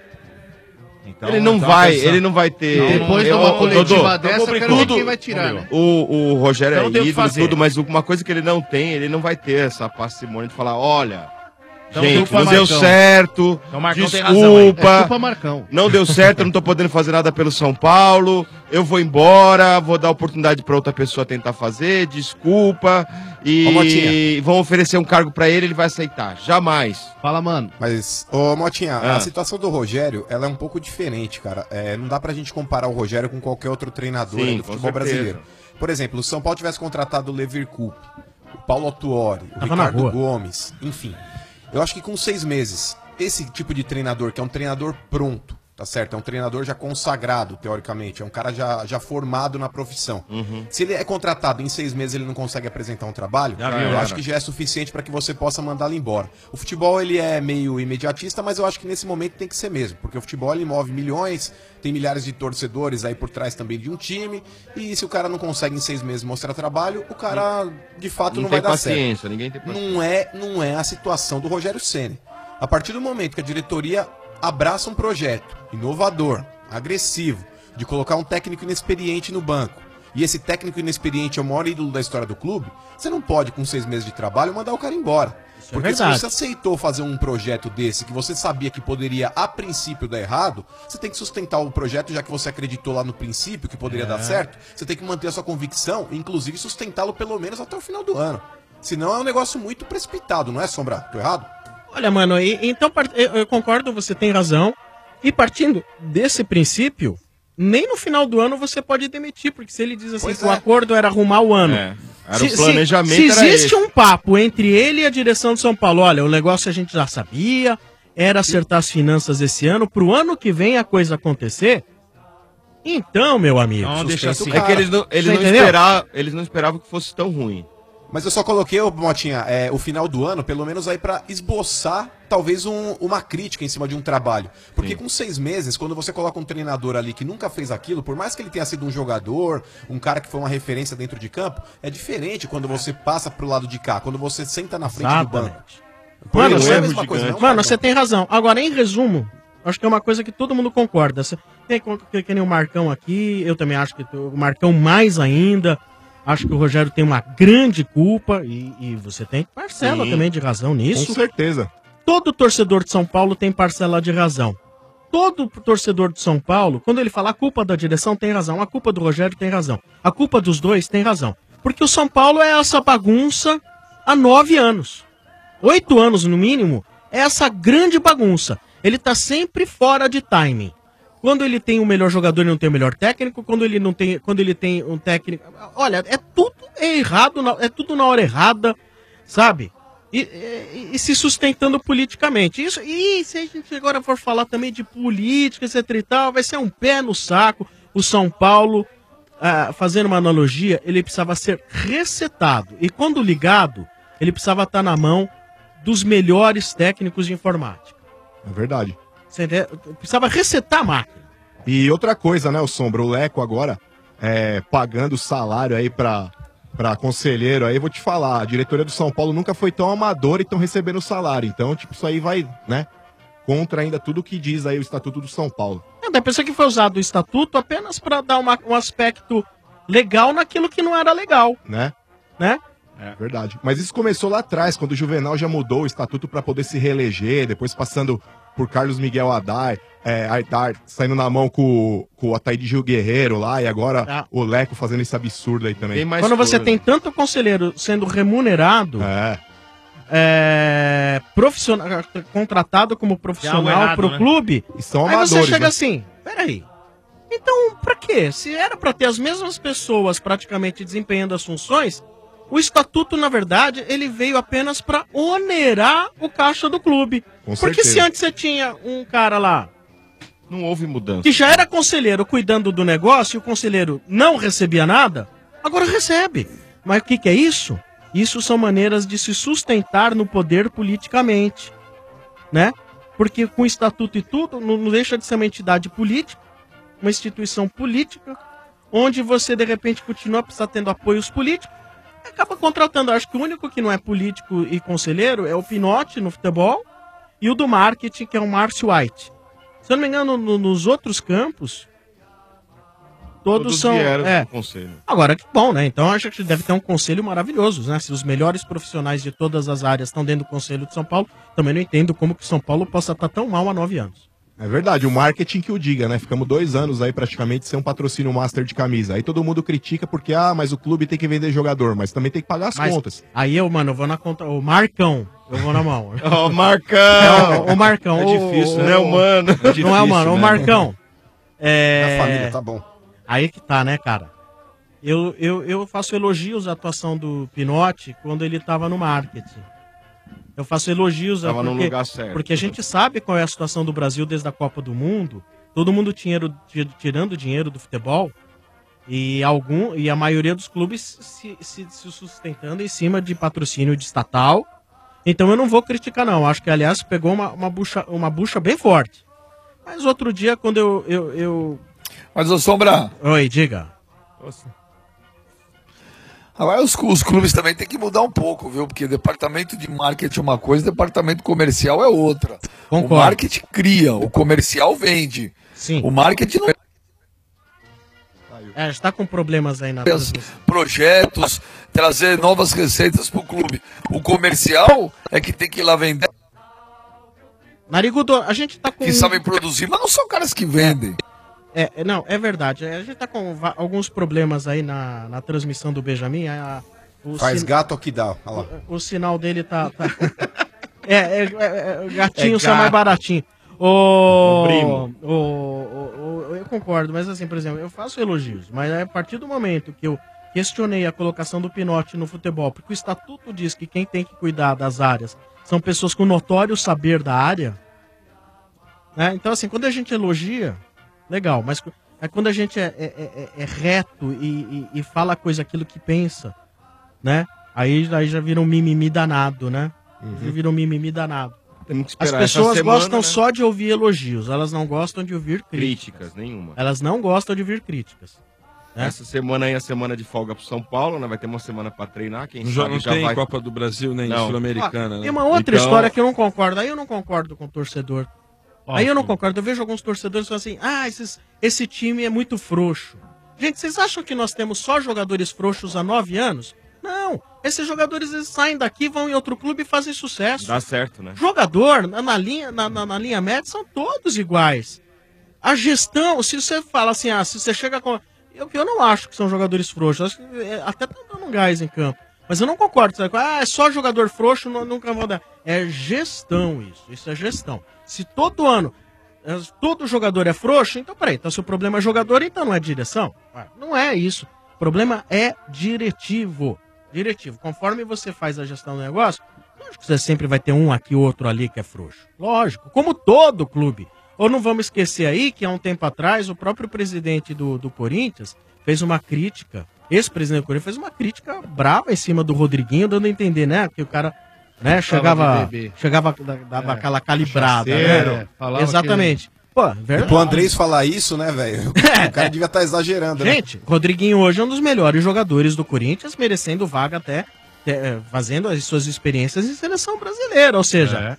Então, Ele não então, vai, atenção. ele não vai ter. Não, não, Depois de Eu- uma ô, coletiva Dodô, dessa, eu quero ver quem vai tirar, né? O, o Rogério Então é não tem o que ídolo e fazer. tudo, mas uma coisa que ele não tem, ele não vai ter essa parcimônia de falar, olha, Então, gente, culpa não deu Marcão. certo, Então, Marcão tem razão aí. É desculpa, culpa Marcão. não deu certo, eu não tô podendo fazer nada pelo São Paulo, eu vou embora, vou dar oportunidade pra outra pessoa tentar fazer, desculpa, Ô, Motinha. e vão oferecer um cargo pra ele, ele vai aceitar, jamais. Fala, mano. Mas, ô Motinha, Ah. a situação do Rogério, ela é um pouco diferente, cara. É, não dá pra gente comparar o Rogério com qualquer outro treinador Sim, do com futebol certeza. brasileiro. Por exemplo, o São Paulo tivesse contratado o Leverkusen, o Paulo Autuori, o Tava na Ricardo rua. Gomes, enfim. Eu acho que com seis meses, esse tipo de treinador, que é um treinador pronto, tá certo? É um treinador já consagrado, teoricamente. É um cara já, já formado na profissão. Uhum. Se ele é contratado em seis meses ele não consegue apresentar um trabalho, Já viu, eu cara. acho que já é suficiente para que você possa mandá-lo embora. O futebol ele é meio imediatista, mas eu acho que nesse momento tem que ser mesmo, porque o futebol ele move milhões, tem milhares de torcedores aí por trás também de um time, e se o cara não consegue em seis meses mostrar trabalho, o cara de fato não, Não vai tem dar certo. paciência, ninguém tem paciência. Não é, não é a situação do Rogério Ceni. A partir do momento que a diretoria abraça um projeto inovador, agressivo, de colocar um técnico inexperiente no banco, e esse técnico inexperiente é o maior ídolo da história do clube, você não pode, com seis meses de trabalho, mandar o cara embora. é Porque se verdade. você aceitou fazer um projeto desse, que você sabia que poderia, a princípio, dar errado, você tem que sustentar o projeto, já que você acreditou lá no princípio que poderia É. dar certo, você tem que manter a sua convicção, e inclusive sustentá-lo pelo menos até o final do ano. Senão é um negócio muito precipitado, não é, Sombra? Tô errado? Olha, mano, e- então part- eu, eu concordo, você tem razão. E partindo desse princípio, nem no final do ano você pode demitir, porque se ele diz assim Pois que o é. acordo era arrumar o ano. É, era Se, o planejamento, se, se era existe esse. um papo entre ele e a direção de São Paulo, olha, o negócio a gente já sabia, era acertar as finanças esse ano, pro ano que vem a coisa acontecer, Então, meu amigo. Não, deixa assim. o É que eles não, eles, Você não entendeu? esperavam, eles não esperavam que fosse tão ruim. Mas eu só coloquei, ô, Motinha, é, o final do ano, pelo menos aí pra esboçar talvez um- uma crítica em cima de um trabalho. Porque com seis meses, quando você coloca um treinador ali que nunca fez aquilo, por mais que ele tenha sido um jogador, um cara que foi uma referência dentro de campo, é diferente quando você passa pro lado de cá, quando você senta na frente do banco. Por Mano, isso, você, é a mesma coisa, não, mano, Cardão? você tem razão. Agora, em resumo, acho que é uma coisa que todo mundo concorda. Você tem que, que nem o Marcão aqui, eu também acho que o Marcão mais ainda. Acho que o Rogério tem uma grande culpa e, e você tem parcela Sim. também de razão nisso. Com certeza. Todo torcedor de São Paulo tem parcela de razão. Todo torcedor de São Paulo, quando ele fala a culpa da direção, tem razão. A culpa do Rogério tem razão. A culpa dos dois tem razão. Porque o São Paulo é essa bagunça há nove anos. Oito anos, no mínimo, é essa grande bagunça. Ele tá sempre fora de timing. Quando ele tem o melhor jogador, ele não tem o melhor técnico. Quando ele não tem, quando ele tem um técnico, olha, é tudo errado, na- é tudo na hora errada, sabe? E, e- e se sustentando politicamente. Isso, e se a gente agora for falar também de política, etc e tal, vai ser um pé no saco. O São Paulo, ah, fazendo uma analogia, ele precisava ser resetado. E quando ligado, ele precisava estar na mão dos melhores técnicos de informática. É verdade. Você entende? Precisava resetar a máquina. E outra coisa, né, o Sombra, o Leco agora é, pagando salário aí pra, pra conselheiro aí, vou te falar, a diretoria do São Paulo nunca foi tão amadora e tão recebendo salário. Então, tipo, isso aí vai, né, contra ainda tudo que diz aí o Estatuto do São Paulo. É, da pessoa que foi usado o estatuto apenas para dar uma- um aspecto legal naquilo que não era legal, Né? né? É. Verdade. Mas isso começou lá atrás, quando o Juvenal já mudou o estatuto pra poder se reeleger, depois passando por Carlos Miguel Haddad, é, Haddad saindo na mão com, com o Ataíde Gil Guerreiro lá, e agora Ah. o Leco fazendo esse absurdo aí também. Quando você tem tanto conselheiro sendo remunerado, É. é, profissional, contratado como profissional Já é algo errado, pro né? clube, E são aí você amadores, chega né? assim, peraí, então pra quê? Se era pra ter as mesmas pessoas praticamente desempenhando as funções, o estatuto, na verdade, ele veio apenas pra onerar o caixa do clube. Com Porque certeza. se antes você tinha um cara lá Não houve mudança. que já era conselheiro cuidando do negócio e o conselheiro não recebia nada, agora recebe. Mas o que, que é isso? Isso são maneiras de se sustentar no poder politicamente, né? Porque com o estatuto e tudo, não não deixa de ser uma entidade política, uma instituição política, onde você, de repente, continua precisando tendo apoios políticos, e acaba contratando. Acho que o único que não é político e conselheiro é o Pinotti no futebol e o do marketing, que é o Márcio White. Se eu não me engano, no- nos outros campos, todos, Todos são. vieram É. do conselho. Agora, que bom, né? Então acho que deve ter um conselho maravilhoso, né? Se os melhores profissionais de todas as áreas estão dentro do conselho de São Paulo, também não entendo como que São Paulo possa estar tão mal há nove anos. É verdade, o marketing que o diga, né? Ficamos dois anos aí praticamente sem um patrocínio master de camisa. Aí todo mundo critica porque, ah, mas o clube tem que vender jogador, mas também tem que pagar as Mas contas. Aí eu, mano, eu vou na conta. O Marcão, eu vou na mão. Ó, Marcão! É, o, o Marcão. É o- difícil, o- né, o mano? Não é, difícil, o mano, o né? Marcão. É... Minha família, tá bom. Aí que tá, né, cara? Eu, eu, eu faço elogios à atuação do Pinotti quando ele tava no marketing. Eu faço elogios a- Tava no porque, lugar certo. porque a gente sabe qual é a situação do Brasil desde a Copa do Mundo. Todo mundo dinheiro, ti- tirando dinheiro do futebol e algum e a maioria dos clubes se, se, se sustentando em cima de patrocínio de estatal. Então eu não vou criticar, não. Acho que, aliás, pegou uma, uma, bucha, uma bucha bem forte. Mas outro dia, quando eu. eu, eu... Mas, ô Sombra. Oi, diga. Agora os, os clubes também tem que mudar um pouco, viu? Porque departamento de marketing é uma coisa, departamento comercial é outra. Concordo. O marketing cria, o comercial vende. Sim. O marketing não É, está com problemas aí na Os projetos, trazer novas receitas para o clube. O comercial é que tem que ir lá vender, Narigudo, a gente tá com. que sabem produzir, mas não são caras que vendem. É, é, não, é verdade. É, a gente tá com va- alguns problemas aí na, na transmissão do Benjamin. A- o Faz sin- gato aqui dá. Olha lá. O, o sinal dele tá. tá- é, é, é, é, gatinho É são mais gato. baratinho. O, O primo. o, o- o- eu concordo, mas assim, por exemplo, eu faço elogios, mas a partir do momento que eu questionei a colocação do Pinotti no futebol, porque o estatuto diz que quem tem que cuidar das áreas são pessoas com notório saber da área, né? Então, assim, quando a gente elogia, legal, mas É quando a gente é, é- é- é reto e, e- e fala a coisa, aquilo que pensa, né? Aí, aí já vira um mimimi danado, né? Já vira um mimimi danado. Temos que As esperar essa pessoas semana, gostam né? só de ouvir elogios, elas não gostam de ouvir críticas. Críticas, nenhuma. Elas não gostam de ouvir críticas. né? Essa semana aí é a semana de folga pro São Paulo, né? Vai ter uma semana pra treinar, quem Já sabe não já tem vai... Copa do Brasil nem Não. Sul-Americana. Ah, né? tem uma outra Então- história que eu não concordo. Aí eu não concordo com o torcedor. Ó, Aí eu não sim. concordo. Eu vejo alguns torcedores falando assim: ah, esses- esse time é muito frouxo. Gente, vocês acham que nós temos só jogadores frouxos há nove anos? Não. Esses jogadores eles saem daqui, vão em outro clube e fazem sucesso. Dá certo, né? Jogador, na, na linha, na, na- na linha média, são todos iguais. A gestão, se você fala assim, ah, se você chega com. Eu, eu não acho que são jogadores frouxos. Acho que é, até tá dando um gás em campo. Mas eu não concordo. Sabe? Ah, é só jogador frouxo, não- nunca vou dar. É gestão isso. Isso é gestão. Se todo ano eh, todo jogador é frouxo, então peraí. Então se o problema é jogador, então não é direção? Ah, Não é isso. O problema é diretivo. Diretivo. Conforme você faz a gestão do negócio, lógico que você sempre vai ter um aqui, outro ali que é frouxo. Lógico. Como todo clube. Ou não vamos esquecer aí que há um tempo atrás o próprio presidente do, do Corinthians fez uma crítica, esse presidente do Corinthians fez uma crítica brava em cima do Rodriguinho, dando a entender, né, que o cara, né, chegava, de bebê. chegava, da- dava É, aquela calibrada, cachaceiro, né? falava Exatamente. Pô, E verdade. pro Andrés falar isso, né, velho? O cara devia estar exagerando, né? Gente, Rodriguinho hoje é um dos melhores jogadores do Corinthians, merecendo vaga até, é, fazendo as suas experiências em seleção brasileira, ou seja,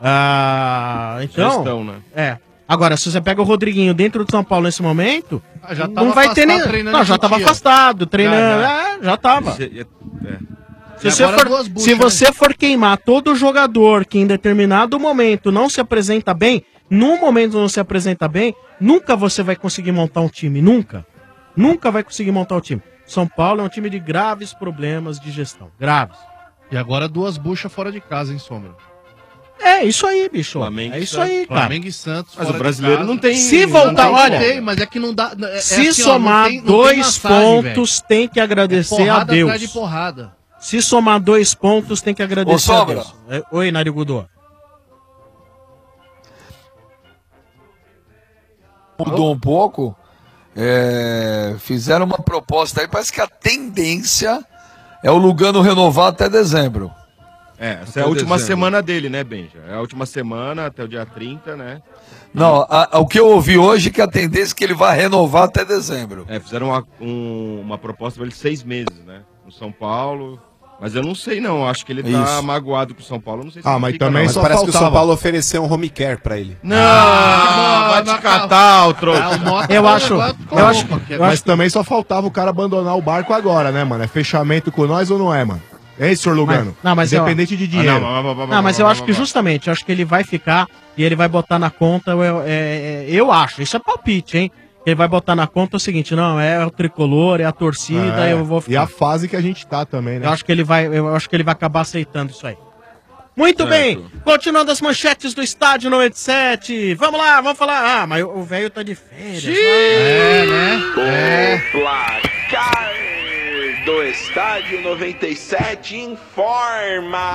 ah, então, Gestão, né? é. Agora, se você pega o Rodriguinho dentro do São Paulo nesse momento, Ah, já tava não vai ter afastado nem. treinando Não, já em tava Cotia. afastado, treinando. Já, Já, já. já tava. Cê- é- é. Se, E você agora for, duas buchas, se né? você for queimar todo jogador que em determinado momento não se apresenta bem, num momento não se apresenta bem, nunca você vai conseguir montar um time. Nunca. Nunca vai conseguir montar o time. São Paulo é um time de graves problemas de gestão. Graves. E agora duas buchas fora de casa, hein, Sombra? É isso aí, bicho. Flamengo é e isso Santos. aí, cara. Flamengo e Santos. Mas fora o brasileiro de casa. não tem- Se não voltar, tem olha, como. Tem, mas é que não dá. é se assim, ó, não somar tem- não tem dois massagem, pontos, tem que agradecer velho. É a porrada Deus. atrás de porrada. Se somar dois pontos, tem que agradecer Ô, a Sombra. Deus. É, oi, Narigudo. Mudou um pouco. É, fizeram uma proposta aí. Parece que a tendência é o Lugano renovar até dezembro. É, essa Até é a última dezembro. semana dele, né, Benja? É a última semana, até o dia trinta, né? Não, a- a- o que eu ouvi hoje é que a tendência é que ele vai renovar até dezembro. É, fizeram uma, um- uma proposta pra ele de seis meses, né? No São Paulo. Mas eu não sei, não. Acho que ele tá Isso. magoado com o São Paulo. Não sei se Ah, ele mas fica, também não. Mas só parece que o São faltava. Paulo ofereceu um home care pra ele. Não, vai te catar, o troco. Eu acho. Eu acho. Eu Mas acho também só faltava o cara abandonar o barco agora, né, mano? É fechamento com nós ou não é, mano? É isso, senhor Lugano? Não, mas eu- Independente de Ah, dinheiro. Não, mas eu acho que justamente, eu acho que ele vai ficar e ele vai botar na conta, eu, é, é, eu acho, isso é palpite, hein? Ele vai botar na conta o seguinte, não, é o tricolor, é a torcida, É, eu vou E ficar. a fase que a gente tá também, né? Eu acho que ele vai, eu acho que ele vai acabar aceitando isso aí. Muito Certo. bem, continuando as manchetes do Estádio noventa e sete. Vamos lá, vamos falar. Ah, mas o o velho tá de férias. É, né? É. O placar do Estádio noventa e sete informa.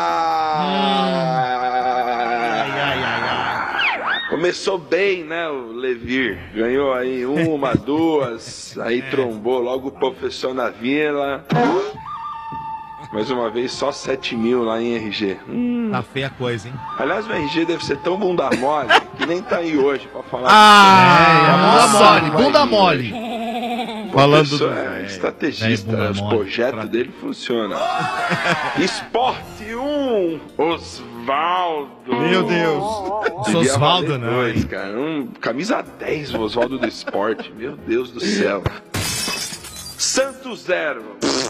Começou bem, né, o Levir. Ganhou aí uma, duas, aí trombou logo o professor na vila. Mais uma vez, só sete mil lá em R G. Hum. Tá feia a coisa, hein? Aliás, o R G deve ser tão bunda mole que nem tá aí hoje pra falar. É, bunda Nossa, mole, vai bunda vir. mole. Falando Professor do- é é, estrategista, é, bunda os mole. projetos dele funcionam. Esporte um, Osvaldo. Meu Deus. Devia Osvaldo, valer não, dois, hein? cara. Um, camisa dez, o Osvaldo do esporte. Meu Deus do céu. Santos zero.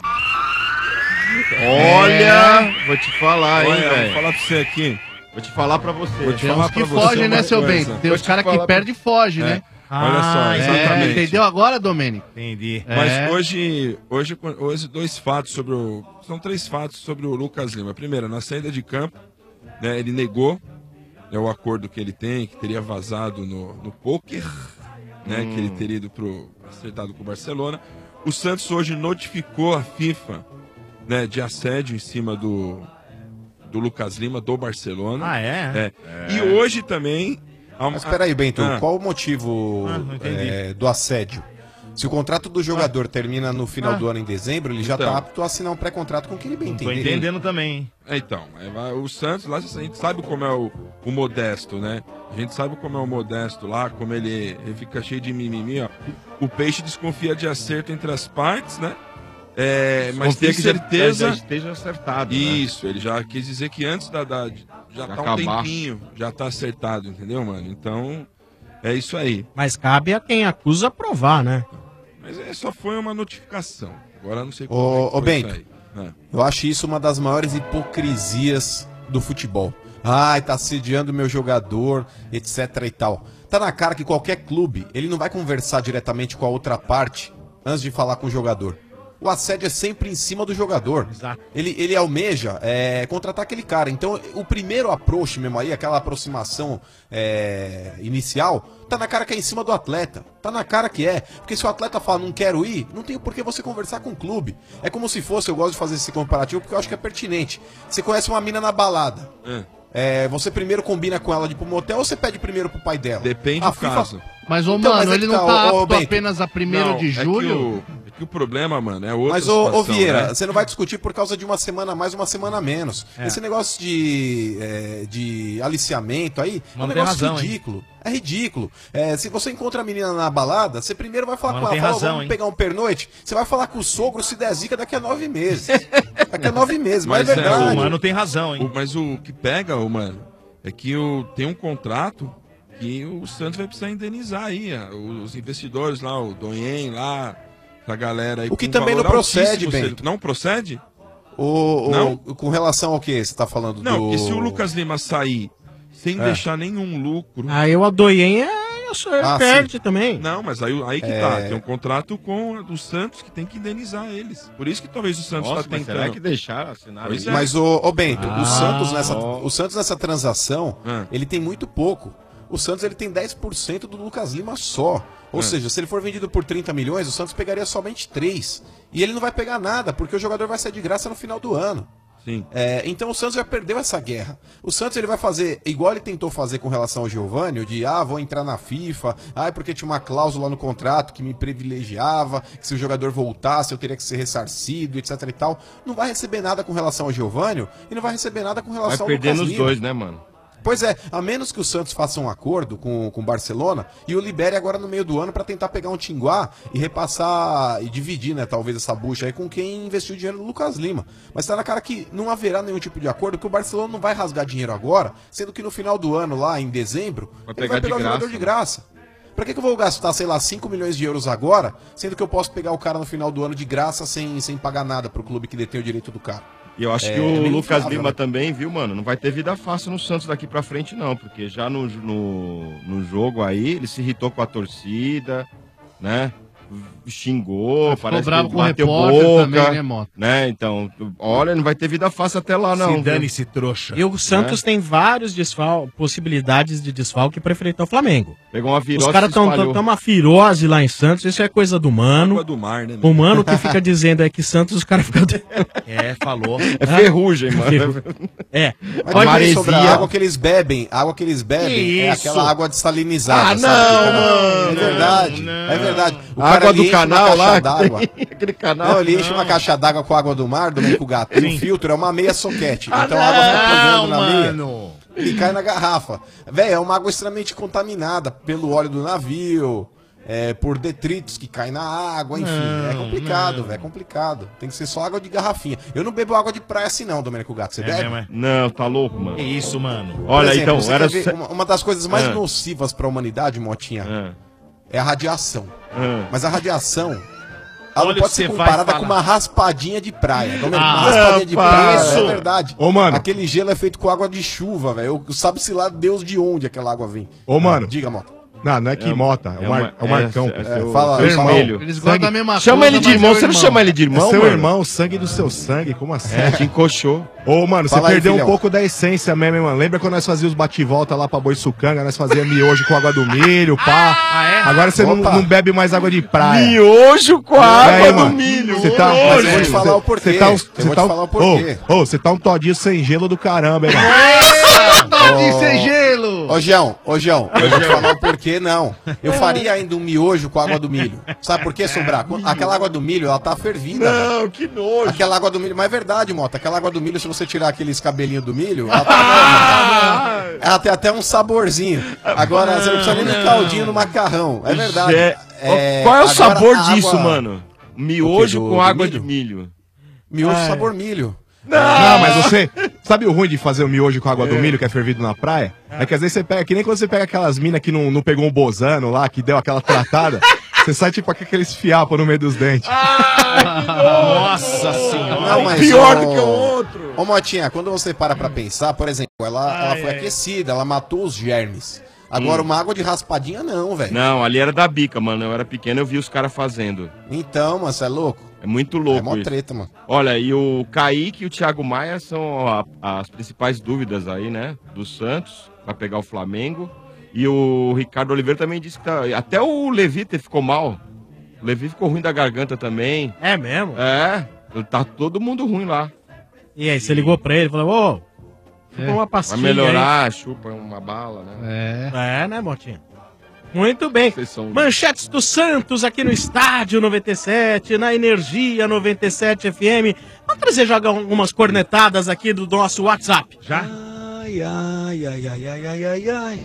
Olha, vou te falar, hein, Olha, vou velho. falar pra você aqui. Vou te falar pra você. Vou te Tem falar uns que pra você fogem, né, uma seu coisa. Bento? Tem Vou os te caras que falar pra- perdem e fogem, né? Olha só, Ah, É, exatamente. entendeu agora, Domênico? Entendi. Mas É. hoje, hoje, hoje, dois fatos sobre o. São três fatos sobre o Lucas Lima. Primeiro, na saída de campo, né, ele negou né, o acordo que ele tem, que teria vazado no, no poker, né, que ele teria ido pro, acertado com o Barcelona. O Santos hoje notificou a FIFA né, de assédio em cima do, do Lucas Lima, do Barcelona. Ah, é? É. E hoje também Mas peraí, Bento, Ah. qual o motivo Ah, não entendi. é, do assédio? Se o contrato do jogador termina no final Ah. do ano em dezembro, ele já Então. tá apto a assinar um pré-contrato com quem ele bem Tô entender. entendendo também, hein? É, então, é, vai- o Santos lá, a gente sabe como é o, o Modesto, né? A gente sabe como é o Modesto lá, como ele, ele fica cheio de mimimi, ó. O Peixe desconfia de acerto entre as partes, né? É, mas Desconfia tem que já- certeza... já esteja acertado, né? Isso, ele já quis dizer que antes da... da de- já De tá acabar. um tempinho, já tá acertado, entendeu, mano? Então, é isso aí. Mas cabe a quem acusa provar, né? Mas é, só foi uma notificação. Agora eu não sei como Ô, é que ô foi Bento, isso aí. É. eu acho isso uma das maiores hipocrisias do futebol. Ai, tá assediando meu jogador, etc e tal. Tá na cara que qualquer clube, ele não vai conversar diretamente com a outra parte antes de falar com o jogador. O assédio é sempre em cima do jogador. Exato. Ele, ele almeja é, contratar aquele cara. Então, o primeiro approach mesmo aí, aquela aproximação é, inicial, tá na cara que é em cima do atleta. Tá na cara que é. Porque se o atleta fala, não quero ir, não tem por que você conversar com o clube. É como se fosse, eu gosto de fazer esse comparativo porque eu acho que é pertinente. Você conhece uma mina na balada. É. É, você primeiro combina com ela de ir pro motel ou você pede primeiro pro pai dela? Depende A do caso. Mas, ô, Então, mano, mas é ele que não tá, tá ô, ô, apto Bento. apenas a primeiro Não, de é que julho? o- É que o problema, mano, é outra Mas, ô, ô situação, Vieira, né? você não vai discutir por causa de uma semana a mais, uma semana a menos. É. Esse negócio de, é, de aliciamento aí é um Mano, tem negócio razão, hein? ridículo. É ridículo. É, se você encontra a menina na balada, você primeiro vai falar Mano, com ela, tem fala, razão, vamos hein? pegar um pernoite. Você vai falar com o sogro se der zica daqui a nove meses. daqui a nove meses, mas, é verdade. O mano tem razão, hein? O- mas o que pega, ô, mano, é que o, tem um contrato que o Santos vai precisar indenizar aí. ó, Os investidores lá, o Donhen lá, essa galera aí. O que com também não valor procede, altíssimo, Bento. você- Não procede? O, o- Não? Com relação ao que você tá falando Não, do... porque se o Lucas Lima sair sem É. deixar nenhum lucro. Aí o Adoyen é, eu sou, ele Ah, perde sim. também. Não, mas aí, aí que É. tá. Tem um contrato com o Santos que tem que indenizar eles. Por isso que talvez o Santos Nossa, tá mas tentando. será que deixaram assinar Pois isso? é. Mas, ô, ô Bento, Ah. o, Santos nessa, ó. o Santos nessa transação, Ah. ele tem muito pouco. O Santos ele tem dez por cento do Lucas Lima só. Ou Ah. seja, se ele for vendido por trinta milhões, o Santos pegaria somente três. E ele não vai pegar nada, porque o jogador vai sair de graça no final do ano. Sim. É, então o Santos já perdeu essa guerra. O Santos ele vai fazer igual ele tentou fazer com relação ao Giovânio, de ah, vou entrar na FIFA, ah, porque tinha uma cláusula no contrato que me privilegiava, que se o jogador voltasse eu teria que ser ressarcido, etc e tal. Não vai receber nada com relação ao Giovânio e não vai receber nada com Vai relação ao perder Lucas nos Lima. dois, né, mano? Pois é, a menos que o Santos faça um acordo com, com o Barcelona e o libere agora no meio do ano pra tentar pegar um Tinguá e repassar e dividir, né, talvez essa bucha aí com quem investiu o dinheiro no Lucas Lima. Mas tá na cara que não haverá nenhum tipo de acordo, que o Barcelona não vai rasgar dinheiro agora, sendo que no final do ano, lá em dezembro, Vai ele pegar vai de pegar o jogador graça, de né? graça. Pra que, que eu vou gastar, sei lá, cinco milhões de euros agora, sendo que eu posso pegar o cara no final do ano de graça sem, sem pagar nada pro clube que detém o direito do cara? E eu acho É, que o é meio Lucas inviável, Lima né? também, viu, mano? Não vai ter vida fácil no Santos daqui pra frente, não. Porque já no, no, no jogo aí, ele se irritou com a torcida, né? Xingou, Ficou parece bravo que com o bateu repórter boca, também, né, Mota? né? Então, olha, não vai ter vida fácil até lá, não. Se viu? dane-se, trouxa. E o Santos É. tem vários desfal possibilidades de desfalque para enfrentar o Flamengo. Pegou uma virose Os caras e se espalhou. estão uma virose lá em Santos, isso é coisa do mano. Água do mar, né? O mano que fica dizendo é que Santos os caras ficam. É, falou. É ferrugem, mano. Ferru- É. Mas Pode também ver sobre a água que eles bebem, a água que eles bebem Que é isso? aquela água desalinizada. Ah, sabe? não, Fica na- mano, É verdade, não. é verdade. O A cara, água ele do enche uma canal caixa lá, d'água. aquele canal. Não, ele enche uma caixa d'água com água do mar, do meio com o gato. E o filtro é uma meia soquete. então a água fica pegando na meia e cai na garrafa. Véi, é uma água extremamente contaminada pelo óleo do navio, é, por detritos que caem na água, enfim. Não, é complicado, velho, é complicado. Tem que ser só água de garrafinha. Eu não bebo água de praia assim não, Domênico Gato. Você É bebe? mesmo, é? Não, tá louco, mano. Que isso, mano. Por Olha, exemplo, então, você era... quer ver uma, uma das coisas mais Ah. nocivas para a humanidade, Motinha, Ah, é a radiação. ah. Mas a radiação, ela Olha não pode o ser que você comparada vai com falar. uma raspadinha de praia. Domênico, Ah, uma raspadinha de praia, isso. é verdade. Ô, mano. Aquele gelo é feito com água de chuva, velho. Sabe-se lá Deus de onde aquela água vem. Ô, mano. Diga, Mota. Não, não é que É, Mota, é, é o, Mar- uma- é o Marcão. é- pô. é seu- fala, seu irmão. espelho. Eles gostam da mesma Chama coisa, ele de mas irmão, é o você não irmão. chama ele de irmão, é seu mano? irmão, sangue do seu sangue, como assim? É, te encoxou. Ô, mano, você Fala aí, perdeu filhão. um pouco da essência mesmo, hein, mano. Lembra quando nós fazíamos bate-volta lá pra Boiçucanga, nós fazíamos miojo com água do milho, pá. Ah, é? Agora você não, Opa. não bebe mais água de praia. Miojo com a água É, do mano. milho. Você tá, Mas eu vou te você- falar o porquê. Você tá, um- Eu você vou te tá um- falar o porquê. Ô, ô, você tá um todinho sem gelo do caramba, hein, mano. Todinho sem gelo! Ô, Gião, ô, Gião, eu vou te falar o porquê, não. Eu faria ainda um miojo com água do milho. Sabe por quê, Sombrar? Aquela água do milho, ela tá fervida. Não, velho. que nojo. Aquela água do milho, mas é verdade, Mota. Aquela água do milho, se você tirar aqueles cabelinhos do milho, ela, tá ela tem até um saborzinho. Agora, você não precisa nem do caldinho no macarrão. É verdade. É, qual é o agora sabor a água- disso, mano? Miojo O quê? Do- com do água milho? de milho. Miojo Ai. sabor milho. Não, mas você. Sabe o ruim de fazer o miojo com água do milho que é fervido na praia? É que às vezes você pega, que nem quando você pega aquelas minas que não, não pegou um bozano lá, que deu aquela tratada, você sai tipo com aqueles fiapos no meio dos dentes. Nossa senhora. Não, mas pior ô- do que o outro. Ô, Motinha, quando você para pra pensar, por exemplo, ela, ela foi aquecida, ela matou os germes. Agora, Hum. uma água de raspadinha, não, velho. Não, ali era da bica, mano. Eu era pequeno, eu vi os caras fazendo. Então, mano, você é louco? É muito louco É mó isso. treta, mano. Olha, e o Kaique e o Thiago Maia são a- as principais dúvidas aí, né? Do Santos, pra pegar o Flamengo. E o Ricardo Oliveira também disse que tá... Até o Levi te- ficou mal. O Levi ficou ruim da garganta também. É mesmo? É, tá todo mundo ruim lá. E aí, você ligou pra ele e falou, ô, chupa uma Vai pastilha melhorar, chupa uma bala, né? aí. É, né, Motinha? Muito bem. Manchetes do Santos aqui no Estádio noventa e sete, na Energia noventa e sete F M. Vamos trazer jogar algumas cornetadas aqui do nosso WhatsApp. Já? Ai, ai, ai, ai, ai, ai, ai, ai.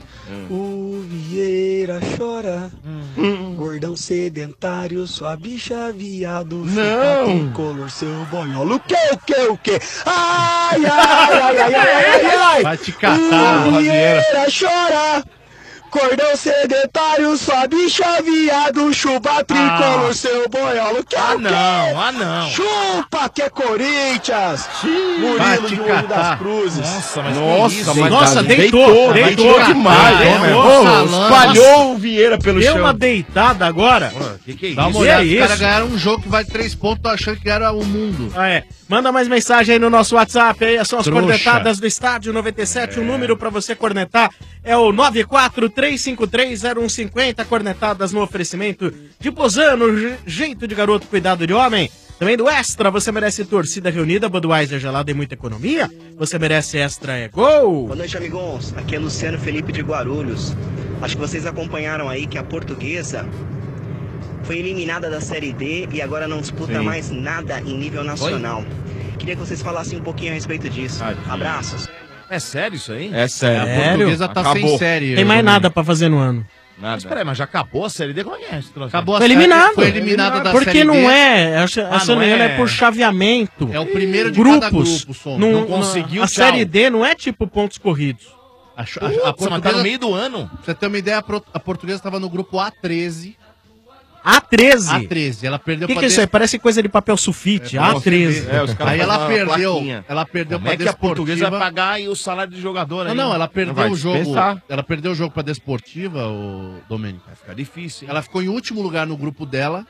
O Vieira chora. Gordão sedentário, sua bicha viado. Não. Color seu boiolo. O que, o que, o que? Ai, ai, ai, ai, ai, ai, ai. Vai te catar, o Vieira. Vieira chora. Cordão sedentário, sua bicha viado, chupa tricolor, Ah. seu boiolo. Que Ah, o quê? não, ah, não. Chupa que é Corinthians. Vai Murilo te de Olho catar. das Cruzes. Nossa, mas Nossa, que isso, mas hein? Nossa, tá- deitou, deitou, deitou deitou demais, Ah, hein, é, meu? nossa, Ô, salame. espalhou o Vieira pelo Deu chão. uma deitada agora. Que que é Dá uma isso? olhada, Que os caras isso? ganharam um jogo que vale três pontos, tô achando que ganharam o mundo. Ah, é. Manda mais mensagem aí no nosso WhatsApp. Aí são as Trouxa. cornetadas do Estádio noventa e sete. O número pra você cornetar é o nove quatro três cinco três zero um cinco zero. Cornetadas no oferecimento de Bozano, je- jeito de garoto, cuidado de homem. Também do Extra, você merece torcida reunida, Budweiser gelada e muita economia. Você merece Extra é gol. Boa noite, amigos. Aqui é Luciano Felipe de Guarulhos. Acho que vocês acompanharam aí que a Portuguesa foi eliminada da Série D e agora não disputa Sim. mais nada em nível nacional. Queria que vocês falassem um pouquinho a respeito disso. Abraços. É sério isso aí? É sério. A portuguesa tá Acabou. sem série. Tem mais Domênico. nada pra fazer no ano. Nada. Mas peraí, mas já acabou a Série D? Como é que é esse troço? Acabou a Foi série- eliminado. Foi eliminada da Porque Série não D. é, essa, Ah, essa não não é. é por chaveamento. É o primeiro de cada Grupos. grupo, Som. Não, Não não conseguiu, A tchau. Série D não é tipo pontos corridos. A, a, a Putz, mas tá portuguesa, no meio do ano. pra você ter uma ideia, a, pro- a portuguesa estava no grupo A treze. A treze. A treze. Ela perdeu O que, pra que é isso aí? Parece coisa de papel sulfite. É, pra A você treze. ver. É, os caras Aí ela fazem uma perdeu, plaquinha. ela perdeu Como pra é que a portuguesa vai Desportiva. pagar aí o salário de jogador Não, aí? não, ela perdeu vai o jogo. dispensar. Ela perdeu o jogo pra Desportiva, o Domênico. Vai ficar difícil, hein? Ela ficou em último lugar no grupo dela.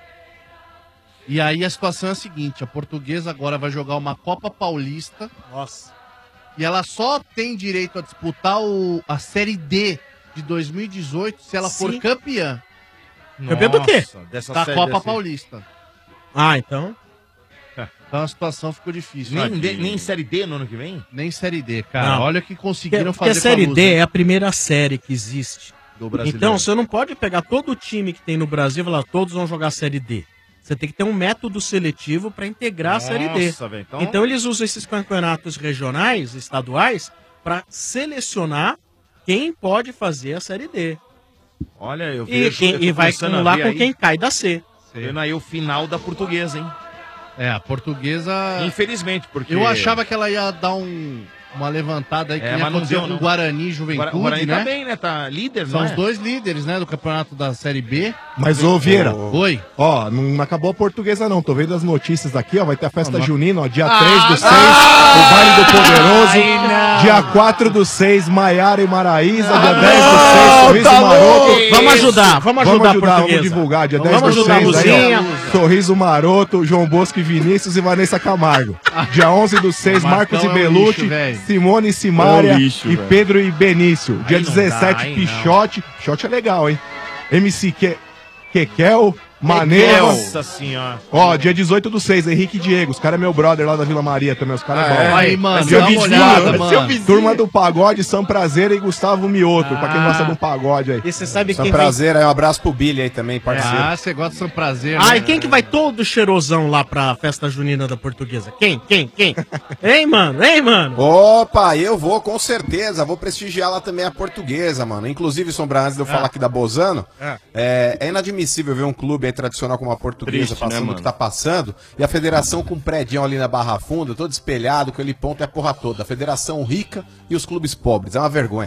E aí a situação é a seguinte: a portuguesa agora vai jogar uma Copa Paulista. Nossa. E ela só tem direito a disputar o, a Série D de dois mil e dezoito se ela for Sim. campeã Campeão do quê? Nossa, Dessa da série Copa assim. Paulista. Ah, então. Então a situação ficou difícil. Nem, né? de- nem Série D no ano que vem? Nem Série D, cara. Não. Olha o que conseguiram Porque fazer a Série com a D Lusa. é a primeira série que existe. Do brasileiro. Então, você não pode pegar todo o time que tem no Brasil e falar, todos vão jogar a Série D. Você tem que ter um método seletivo para integrar Nossa, a Série D. velho, então- Então... eles usam esses campeonatos regionais, estaduais, para selecionar quem pode fazer a Série D. Olha, eu E, vejo... quem- eu tô e vai começando a acumular ver com aí- quem cai da C. Vendo aí o final da portuguesa, hein? É, a portuguesa. Infelizmente, porque... Eu achava que ela ia dar um, uma levantada aí que É, nem mas não aconteceu deu, com não. o Guarani e O Juventude, Guara- o Guarani né? tá bem, né? Tá líder, São não os é? dois líderes, né, do campeonato da Série B. Mas, ô Vieira, Oi. ó, não acabou a portuguesa não, tô vendo as notícias aqui, ó, vai ter a festa Ah, não. junina, ó, dia Ah, três do não. seis, o baile do Poderoso, Ai, não. dia quatro do seis, Maiara e Maraísa, Ah, dia não, dez do seis, Sorriso tá Maroto. louco. Vamos ajudar, vamos ajudar a vamos portuguesa. divulgar, dia Vamos dez do ajudar a seis, aí, ó, Luzinha. Sorriso Maroto, João Bosco e Vinícius e Vanessa Camargo. Dia onze do seis, Marcão Marcos é e um Belucci, lixo, velho. Simone e Simária É um lixo, e velho. Pedro e Benício. Dia Aí não dezessete, dá, aí não. Pichote. Pichote é legal, hein? M C Que- Kekel, Maneiro. Nossa senhora. Ó, dia dezoito do seis, Henrique e Diego. Os caras é meu brother lá da Vila Maria também. Os caras Ah, é é? bom. Aí, mano, Dia dá uma vinte e cinco, olhada, mano. Turma do Pagode, São Prazer e Gustavo Mioto. Pra quem Ah. gosta de um pagode aí. E você sabe São quem Prazer, aí um abraço pro Billy aí também, parceiro. Ah, você gosta de São Prazer, Ah, né? e quem que vai todo cheirosão lá pra festa junina da Portuguesa? Quem? Quem? Quem? Hein, mano? Hein, mano? Opa, eu vou com certeza, vou prestigiar lá também a Portuguesa, mano. Inclusive, Sombra, antes de eu Ah. falar aqui da Bozano, Ah. é, é inadmissível ver um clube aí tradicional como a Portuguesa Triste, né, passando o mano? que tá passando, e a federação com um prédio ali na Barra Funda, todo espelhado, com ele ponto é a porra toda. A federação rica e os clubes pobres, é uma vergonha.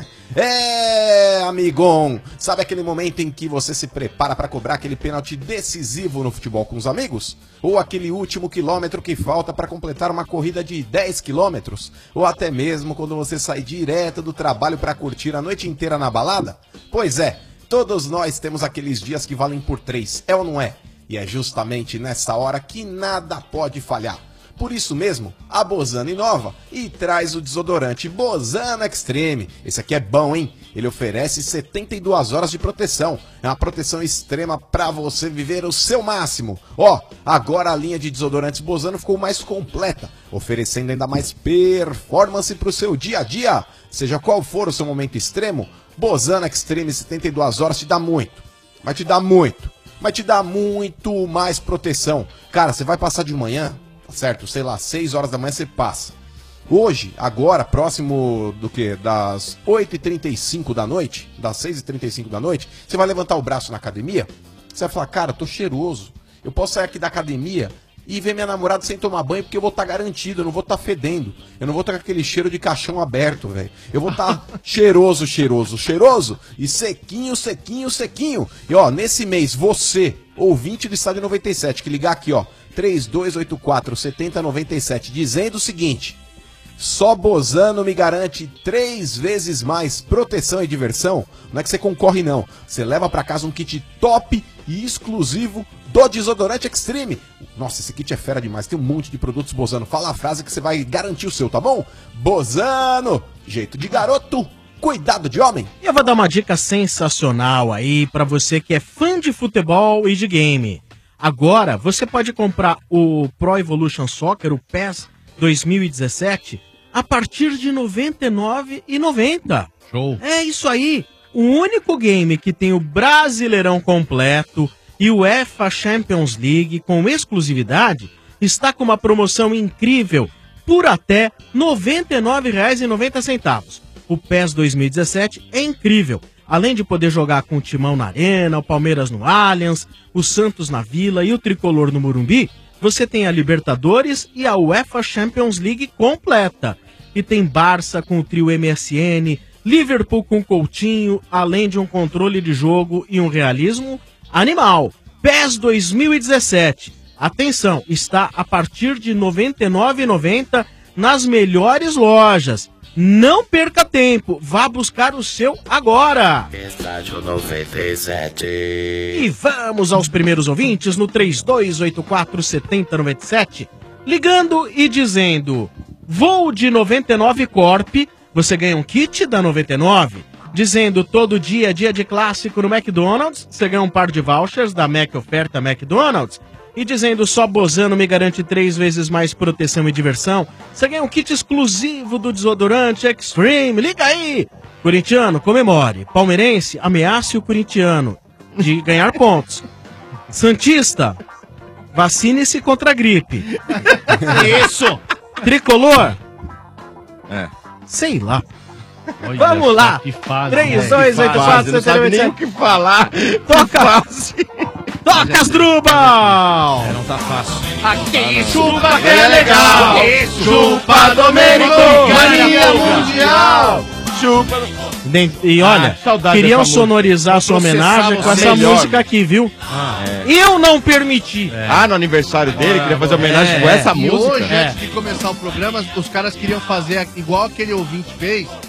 É, amigão, sabe aquele momento em que você se prepara pra cobrar aquele pênalti decisivo no futebol com os amigos? Ou aquele último quilômetro que falta pra completar uma corrida de dez quilômetros? Ou até mesmo quando você sai direto do trabalho pra curtir a noite inteira na balada? Pois é, todos nós temos aqueles dias que valem por três, é ou não é? E é justamente nessa hora que nada pode falhar. Por isso mesmo, a Bozano inova e traz o desodorante Bozano Extreme. Esse aqui é bom, hein? Ele oferece setenta e duas horas de proteção. É uma proteção extrema para você viver o seu máximo. Ó, agora a linha de desodorantes Bozano ficou mais completa, oferecendo ainda mais performance para o seu dia a dia. Seja qual for o seu momento extremo, Bozano Extreme setenta e duas horas te dá muito. Mas te dá muito. Mas te dá muito mais proteção. Cara, você vai passar de manhã, tá certo? Sei lá, seis horas da manhã você passa. Hoje, agora, próximo do que? Das oito e trinta e cinco da noite, das seis e trinta e cinco da noite, você vai levantar o braço na academia, você vai falar, cara, eu tô cheiroso. Eu posso sair aqui da academia e ver minha namorada sem tomar banho porque eu vou estar garantido, eu não vou estar fedendo. Eu não vou estar com aquele cheiro de caixão aberto, velho. Eu vou estar cheiroso, cheiroso, cheiroso e sequinho, sequinho, sequinho. E ó, nesse mês, você, ouvinte do Estádio noventa e sete, que ligar aqui, ó, três dois oito quatro, sete zero nove sete, dizendo o seguinte: só Bozano me garante três vezes mais proteção e diversão. Não é que você concorre, não. Você leva pra casa um kit top e exclusivo do Desodorante Extreme. Nossa, esse kit é fera demais. Tem um monte de produtos Bozano. Fala a frase que você vai garantir o seu, tá bom? Bozano, jeito de garoto, cuidado de homem. E eu vou dar uma dica sensacional aí pra você que é fã de futebol e de game. Agora, você pode comprar o Pro Evolution Soccer, o P E S dois mil e dezessete, a partir de noventa e nove reais e noventa centavos. Show. É isso aí. O único game que tem o Brasileirão completo e o UEFA Champions League com exclusividade está com uma promoção incrível por até noventa e nove reais e noventa centavos. O P E S dois mil e dezessete é incrível. Além de poder jogar com o Timão na Arena, o Palmeiras no Allianz, o Santos na Vila e o Tricolor no Morumbi, você tem a Libertadores e a UEFA Champions League completa. E tem Barça com o trio M S N, Liverpool com Coutinho, além de um controle de jogo e um realismo animal. P E S dois mil e dezessete. Atenção, está a partir de noventa e nove reais e noventa centavos nas melhores lojas. Não perca tempo, vá buscar o seu agora. Estádio noventa e sete. E vamos aos primeiros ouvintes no três dois oito quatro, sete zero nove sete, ligando e dizendo: voo de noventa e nove Corp, você ganha um kit da noventa e nove. Dizendo todo dia, dia de clássico no McDonald's, você ganha um par de vouchers da Mac Oferta McDonald's. E dizendo só Bozano me garante três vezes mais proteção e diversão, você ganha um kit exclusivo do Desodorante Extreme. Liga aí! Corintiano, comemore. Palmeirense, ameace o corintiano de ganhar pontos. Santista, vacine-se contra a gripe. Isso! Tricolor? É. Sei lá. Olha Vamos só lá! que fase, três, né? dois, Que oito, fase, quatro, não sete, sabe oito, nem sete. o que falar. Toca! Toca, Asdrubal! É, não tá fácil. Aqui chupa que é legal! Chupa Domênico! Mania Mundial! Chupa! E olha, Ah, saudade queriam dessa sonorizar sua homenagem com essa melhor. música aqui, viu? Ah, é. Eu não permiti! Ah, no aniversário dele, queria fazer homenagem É, com essa E música. hoje, É. antes de começar o programa, os caras queriam fazer igual aquele ouvinte fez,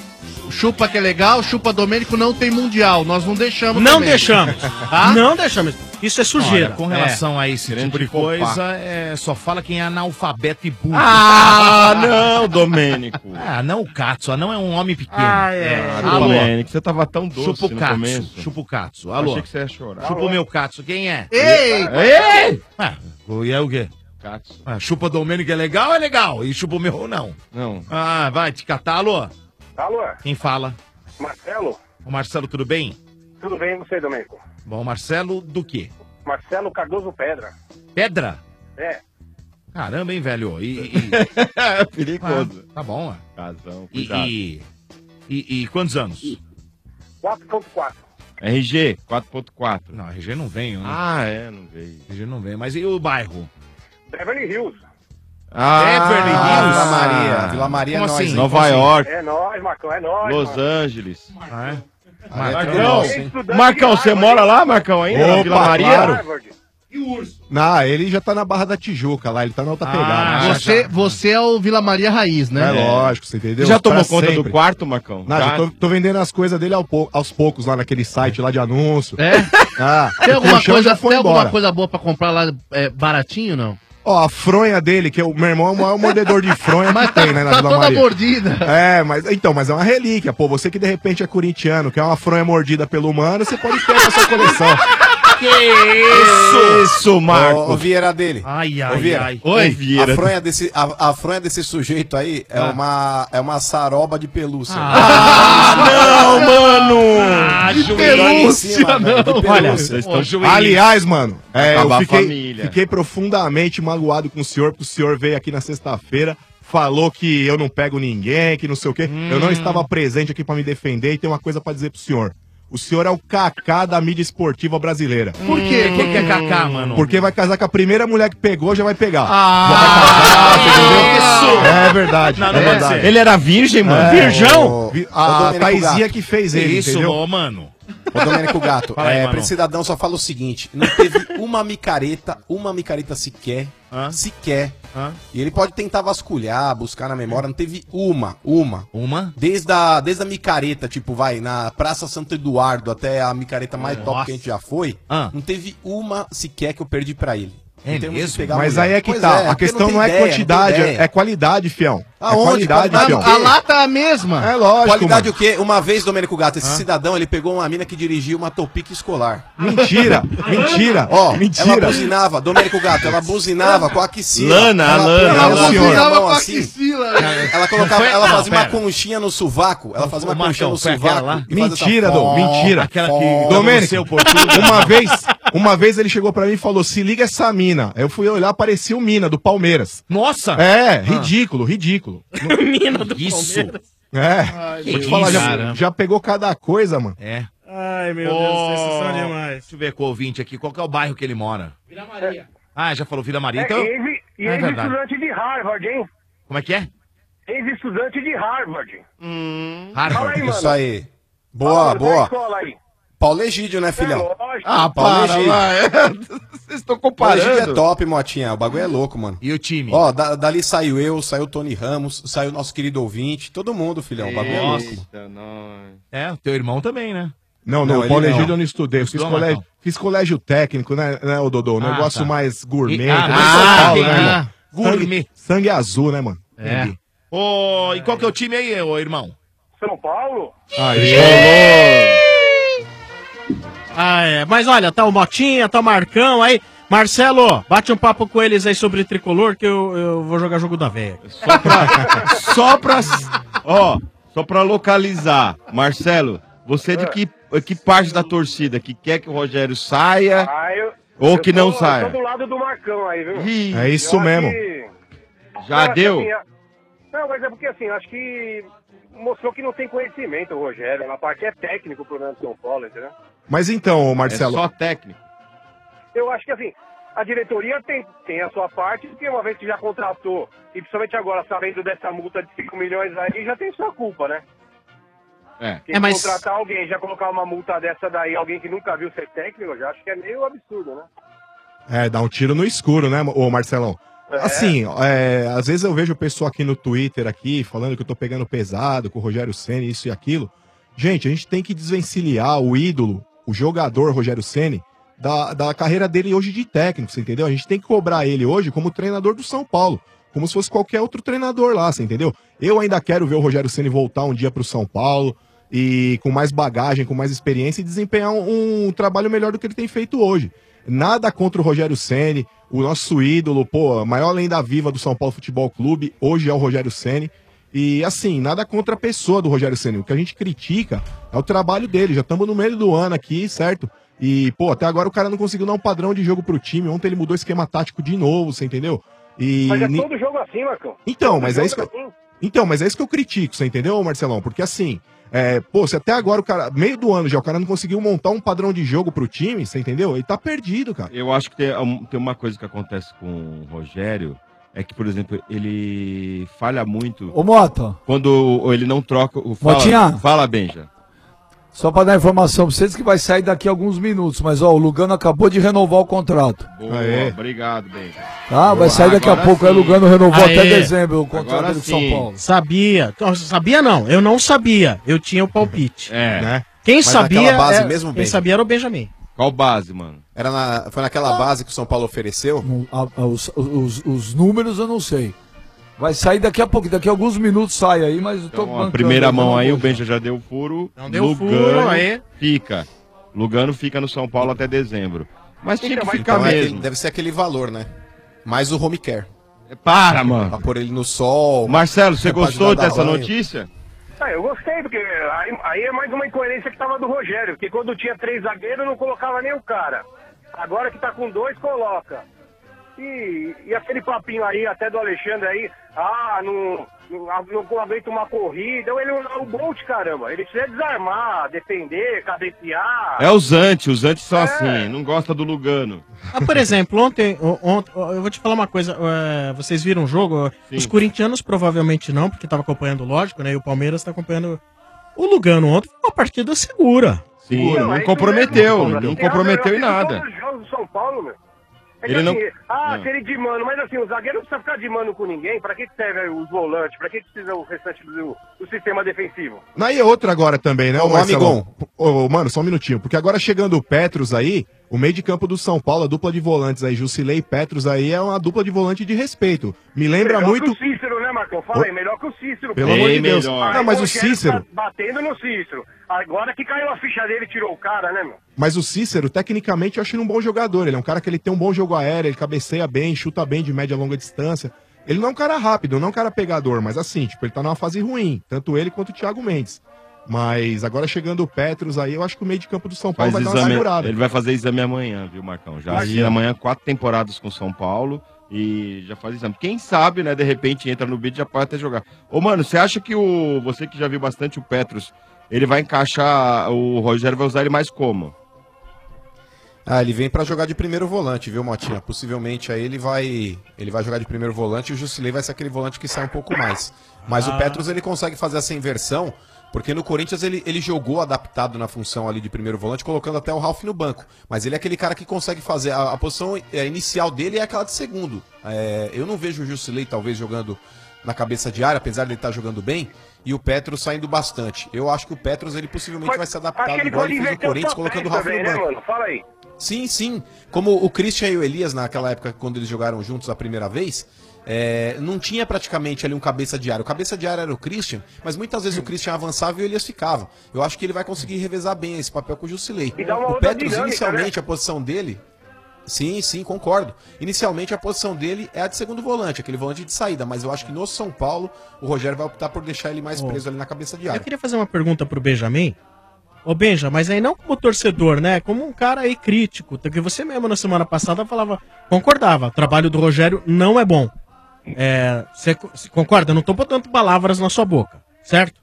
chupa que é legal, chupa Domênico, não tem mundial. Nós não deixamos. Não também. deixamos. Tá? Não deixamos. Isso é sujeira. Olha, com relação É. a esse Querendo tipo de te poupar. coisa, é, só fala quem é analfabeto e burro. Ah, não, Domênico. Ah, não o Katsu. Não é um homem pequeno. Ah, é. Ah, Alô. Domênico, você tava tão doce Chupa o no Katsu. começo. Chupa o Katsu. Alô. Achei que você ia chorar. Chupa Alô. o meu Katsu. Quem é? Ei! Ei! Ah, e é o quê? Katsu. Ah, chupa Domênico é legal, é legal. E chupa o meu ou não? Não. Ah, vai te catar, alô? Alô, Quem fala? Marcelo? O Marcelo, tudo bem? Tudo bem, e você, Domênico? Bom, Marcelo do quê? Marcelo Cardoso Pedra. Pedra? É. Caramba, hein, velho? E, e... É perigoso. Ah, tá bom, ó. Casão, E, cuidado. e, e, e quantos anos? quatro ponto quatro. R G, quatro ponto quatro. Não, R G não veio, né? Ah, é, não veio. R G não veio. Mas e o bairro? Beverly Hills. Ah, Beverly Hills? Vila Maria. Vila Maria Como é nóis, assim? hein? Nova Como assim? York, É nóis, Marcão, é nóis. Los mano. Angeles. Ah, é? Marcão, Estudante Marcão, de você Harvard, mora hein? lá, Marcão, ainda? na Opa, Vila Maria? claro. Harvard. E o urso? Não, ele já tá na Barra da Tijuca lá, ele tá na outra Ah, pegada. Você, você é o Vila Maria Raiz, né? É lógico, você entendeu? Você já tomou Pra conta sempre. do quarto, Marcão? Não, já tô, tô vendendo as coisas dele ao pou- aos poucos lá naquele site lá de anúncio. É? Ah, Tem o alguma, colchão coisa, já foi tem alguma embora. coisa boa pra comprar lá é, baratinho, não? Ó, a fronha dele, que é o meu irmão é o maior mordedor de fronha Mas que tem, né, na tá Vila toda Maria. mordida. É, mas então, mas é uma relíquia, pô. Você que de repente é corintiano, quer uma fronha mordida pelo humano, você pode ter na sua coleção. Que isso? Isso, Marco. Ô, ô, Vieira dele. Ai, Ô, ai, Vieira. ai. Oi, A fronha, desse, a, a fronha desse sujeito aí é, Ah. uma, é uma saroba de pelúcia. Ah, não, mano! Ah, de juiz. pelúcia, não. De pelúcia. Olha, vocês estão... Ô, juiz. Aliás, mano, é, eu Acabar a fiquei, família. fiquei profundamente magoado com o senhor, porque o senhor veio aqui na sexta-feira, falou que eu não pego ninguém, que não sei o quê. Eu não estava presente aqui pra me defender e tem uma coisa pra dizer pro senhor. O senhor é o Kaká da mídia esportiva brasileira. Por quê? O que, que é Kaká, mano? Porque vai casar com a primeira mulher que pegou, já vai pegar. Ah, Entendeu? É verdade. Não, não é pode verdade. ser. Ele era virgem, mano? É, Virgão? vi- Ô, A Domênico Taizinha Gato. que fez Que ele, isso, entendeu? ô, mano? Ô, Domênico Gato, Fala aí, é, mano. pra esse cidadão só fala o seguinte: não teve uma micareta, uma micareta sequer, Hã? sequer. Hã? E ele pode tentar vasculhar, buscar na memória, não teve uma, uma. Uma? Desde a, desde a micareta, tipo, vai, na Praça Santo Eduardo até a micareta mais top que a gente já foi, Ah. não teve uma sequer que eu perdi pra ele. É Em termos de mesmo? pegar Mas mulher. aí é que Pois tá. a porque questão não, tem é ideia, quantidade, tem ideia. é qualidade, fião. Aonde? É qualidade, Qualidade fião. o quê? A lata é a mesma. É lógico, Qualidade mano. o quê? Uma vez, Domênico Gato, esse cidadão, ele pegou uma mina que dirigia uma Topic escolar. Mentira, mentira. Ó, ela mentira. buzinava, Domênico Gato, ela buzinava com a axila. Lana, ela, a Lana, ela, a buzinava senhora. com a axila. Ela colocava, Não foi- ela não, fazia uma pera. conchinha no sovaco. Ela fazia uma Ô, conchinha Marcão, no foi aquela sovaco. lá? e fazia essa Mentira, Dom, fó, mentira. Aquela fó. que... Domênico, Seu português. uma vez, uma vez ele chegou pra mim e falou: se liga essa mina. Eu fui olhar, parecia o Mina do Palmeiras. Nossa! É, ridículo, ridículo. Mina do Isso. Palmeiras. É, que vou te falar, isso, já, cara. já pegou cada coisa, mano. É. Ai, meu Ô, Deus, vocês são demais. Deixa eu ver com o ouvinte aqui. Qual que é o bairro que ele mora? Vila Maria. Ah, já falou Vila Maria. Então... É, ex- e É verdade. ex-estudante de Harvard, hein? Como é que é? Ex-estudante de Harvard. Fala Harvard. aí, mano. Isso aí. Boa, Fala, da boa. escola aí. Paulo Egídio, né, É filhão? lógico. Ah, Paulo para, Egídio. vai. Vocês estão Paulo Egídio é comparando. top, Motinha. O bagulho é louco, mano. E o time? Ó, da- dali saiu eu, saiu o Tony Ramos, saiu o nosso querido ouvinte, todo mundo, filhão. O bagulho é louco, mano. Eita, nós. É, teu irmão também, né? Não, Não, não, ele o Paulo não. Egídio eu não estudei. Eu fiz Estudou, colégio, Marcão? fiz colégio técnico, né, né, o Dodô? Um Ah, negócio tá. mais gourmet. E- ah, mais ah, São Paulo, entendi. né, irmão? Gourmet. Sangue, sangue azul, né, mano? É. Entendi. Ô, e qual que é o time aí, ô irmão? São Paulo? Ah, é. Mas olha, tá o Motinha, tá o Marcão aí. Marcelo, bate um papo com eles aí sobre tricolor que eu, eu vou jogar jogo da véia. Só pra, só pra, ó, só pra localizar, Marcelo, você é de que, que parte da torcida que quer que o Rogério saia Ah, eu, ou eu que tô- não Eu saia? tô do lado do Marcão aí, viu? Ih, É isso Eu acho mesmo. que- Já eu acho que, deu? assim, a- Não, mas é porque assim, acho que mostrou que não tem conhecimento o Rogério. Na parte é técnico pro Nando São Paulo, entendeu? Mas então, É Marcelo, só técnico. Eu acho que assim, a diretoria tem, tem a sua parte, porque uma vez que já contratou, e principalmente agora sabendo dessa multa de cinco milhões aí, já tem sua culpa, né? É. Porque É, mas- contratar alguém, já colocar uma multa dessa daí, alguém que nunca viu ser técnico, eu já acho que é meio absurdo, né? é, dá um tiro no escuro, né, ô Marcelão? Assim, é, às vezes eu vejo pessoa aqui no Twitter aqui falando que eu tô pegando pesado com o Rogério Ceni, isso e aquilo. Gente, a gente tem que desvencilhar o ídolo, o jogador Rogério Ceni, da, da carreira dele hoje de técnico, você entendeu? A gente tem que cobrar ele hoje como treinador do São Paulo, como se fosse qualquer outro treinador lá, você entendeu? Eu ainda quero ver o Rogério Ceni voltar um dia pro São Paulo e com mais bagagem, com mais experiência e desempenhar um, um trabalho melhor do que ele tem feito hoje. Nada contra o Rogério Ceni, o nosso ídolo, pô, a maior lenda viva do São Paulo Futebol Clube, hoje é o Rogério Ceni. E assim, nada contra a pessoa do Rogério Ceni. O que a gente critica é o trabalho dele. Já estamos no meio do ano aqui, certo? E, pô, até agora o cara não conseguiu dar um padrão de jogo pro time. Ontem ele mudou o esquema tático de novo, você entendeu? E... Mas é todo jogo assim, Marcão. Então, Todo mas é jogo isso que eu... assim. Então, mas é isso que eu critico, você entendeu, Marcelão? Porque assim, é, pô, se até agora o cara, meio do ano já, o cara não conseguiu montar um padrão de jogo pro time, você entendeu? Ele tá perdido, cara. Eu acho que tem, um- tem uma coisa que acontece com o Rogério, é que, por exemplo, ele falha muito. Ô, Mota. Quando ele não troca o. Motinha. Fala, fala Benja. Só pra dar informação pra vocês que vai sair daqui a alguns minutos, mas ó, o Lugano acabou de renovar o contrato. Boa, obrigado, Benja. Tá, vai Boa, sair daqui a agora pouco. Aí o sim. Lugano renovou Aê. até dezembro o contrato Agora dele com São sim. Paulo. Sabia. Então, sabia não, eu não sabia. Eu tinha o palpite. É. Né? Quem Mas sabia, naquela base é- mesmo, quem Benja? sabia era o Benjamin. Qual base, mano? Era na, foi naquela base que o São Paulo ofereceu? Não, a- a- os, os- os números eu não sei. Vai sair daqui a pouco, daqui a alguns minutos sai aí, mas eu tô Então, a bancando, primeira eu mão não aí, vou o Benja já deu o furo. Não deu Lugano furo, aí. Fica. Lugano fica no São Paulo até dezembro. Mas tinha Então, que mas ficar então é mesmo. aquele- deve ser aquele valor, né? Mais o home care. Para, mano. Pra pôr ele no sol. Marcelo, você pra gostou ajudar a dar dessa banho. notícia? Ah, eu gostei, porque aí, aí é mais uma incoerência que tava do Rogério, porque quando tinha três zagueiros não colocava nem o cara. Agora que tá com dois, coloca. E, e aquele papinho aí, até do Alexandre aí, ah, não, não, não aguenta uma corrida. Ele é o Bolt, caramba. Ele precisa desarmar, defender, cabecear. É os antes, os antes É. são assim, não gosta do Lugano. Ah, por exemplo, ontem, o- ontem, eu vou te falar uma coisa, é, vocês viram o jogo? Os corintianos provavelmente não, porque tava acompanhando, lógico, né? E o Palmeiras tá acompanhando. O Lugano ontem foi uma partida segura. Sim, Não, não é isso comprometeu, mesmo, não Tem comprometeu em razão, eu nada. assisto todos os jogos do São Paulo, meu. É que Ele não- assim, ah, não. aquele de mano, mas assim, o zagueiro não precisa ficar de mano com ninguém. Pra que que serve os volantes? Pra que que precisa o restante do, do sistema defensivo? Aí é outra agora também, né, Ô, ô Marcelão? amigão. Ô, mano, só um minutinho. Porque agora chegando o Petros aí, o meio de campo do São Paulo, a dupla de volantes aí, Jusilei e Petros aí, é uma dupla de volante de respeito. Me lembra melhor muito... que o Cícero, né, Marcão? Fala aí, melhor que o Cícero. Pelo pô. amor de Deus. melhor. Não, mas o Rogério Cícero... tá batendo no Cícero. Agora que caiu a ficha dele e tirou o cara, né, meu? Mas o Cícero, tecnicamente, eu acho ele um bom jogador. Ele é um cara que ele tem um bom jogo aéreo, ele cabeceia bem, chuta bem de média e longa distância. Ele não é um cara rápido, não é um cara pegador, mas assim, tipo, ele tá numa fase ruim. Tanto ele quanto o Thiago Mendes. Mas agora chegando o Petros aí, eu acho que o meio de campo do São Paulo Faz vai dar uma exame, segurada. ele vai fazer exame amanhã, viu, Marcão? Já Aí, assina ó. amanhã quatro temporadas com São Paulo e já faz exame. Quem sabe, né, de repente entra no beat e já pode até jogar. Ô, mano, você acha que o. Você que já viu bastante o Petros, ele vai encaixar. O Rogério vai usar ele mais como? Ah, ele vem pra jogar de primeiro volante, viu, Motinha? Possivelmente aí ele vai, ele vai jogar de primeiro volante e o Jusilei vai ser aquele volante que sai um pouco mais. Mas Ah. o Petros ele consegue fazer essa inversão, porque no Corinthians ele, ele jogou adaptado na função ali de primeiro volante, colocando até o Ralf no banco. Mas ele é aquele cara que consegue fazer, a, a posição é, inicial dele é aquela de segundo. É, eu não vejo o Jusilei talvez jogando na cabeça de área, apesar de ele estar jogando bem, e o Petros saindo bastante. Eu acho que o Petros ele possivelmente vai se Acho adaptar que ele igual pode ele fez no inverter Corinthians, os colocando o papéis Ralf no também, né, banco. mano? Fala aí. Sim, sim. Como o Christian e o Elias, naquela época, quando eles jogaram juntos a primeira vez, é, não tinha praticamente ali um cabeça de área. O cabeça de área era o Christian, mas muitas vezes o Christian avançava e o Elias ficava. Eu acho que ele vai conseguir revezar bem esse papel com o Jusilei. E dá uma O outra Petros, dinâmica, inicialmente, né? a posição dele... Sim, sim, concordo. Inicialmente, a posição dele é a de segundo volante, aquele volante de saída, mas eu acho que no São Paulo, o Rogério vai optar por deixar ele mais Oh. preso ali na cabeça de Eu área. queria fazer uma pergunta pro Benjamin. Ô, Benja, mas aí não como torcedor, né? Como um cara aí crítico. Porque você mesmo na semana passada falava, concordava, o trabalho do Rogério não é bom. É, você co- você concorda? Eu não tô botando palavras na sua boca, certo?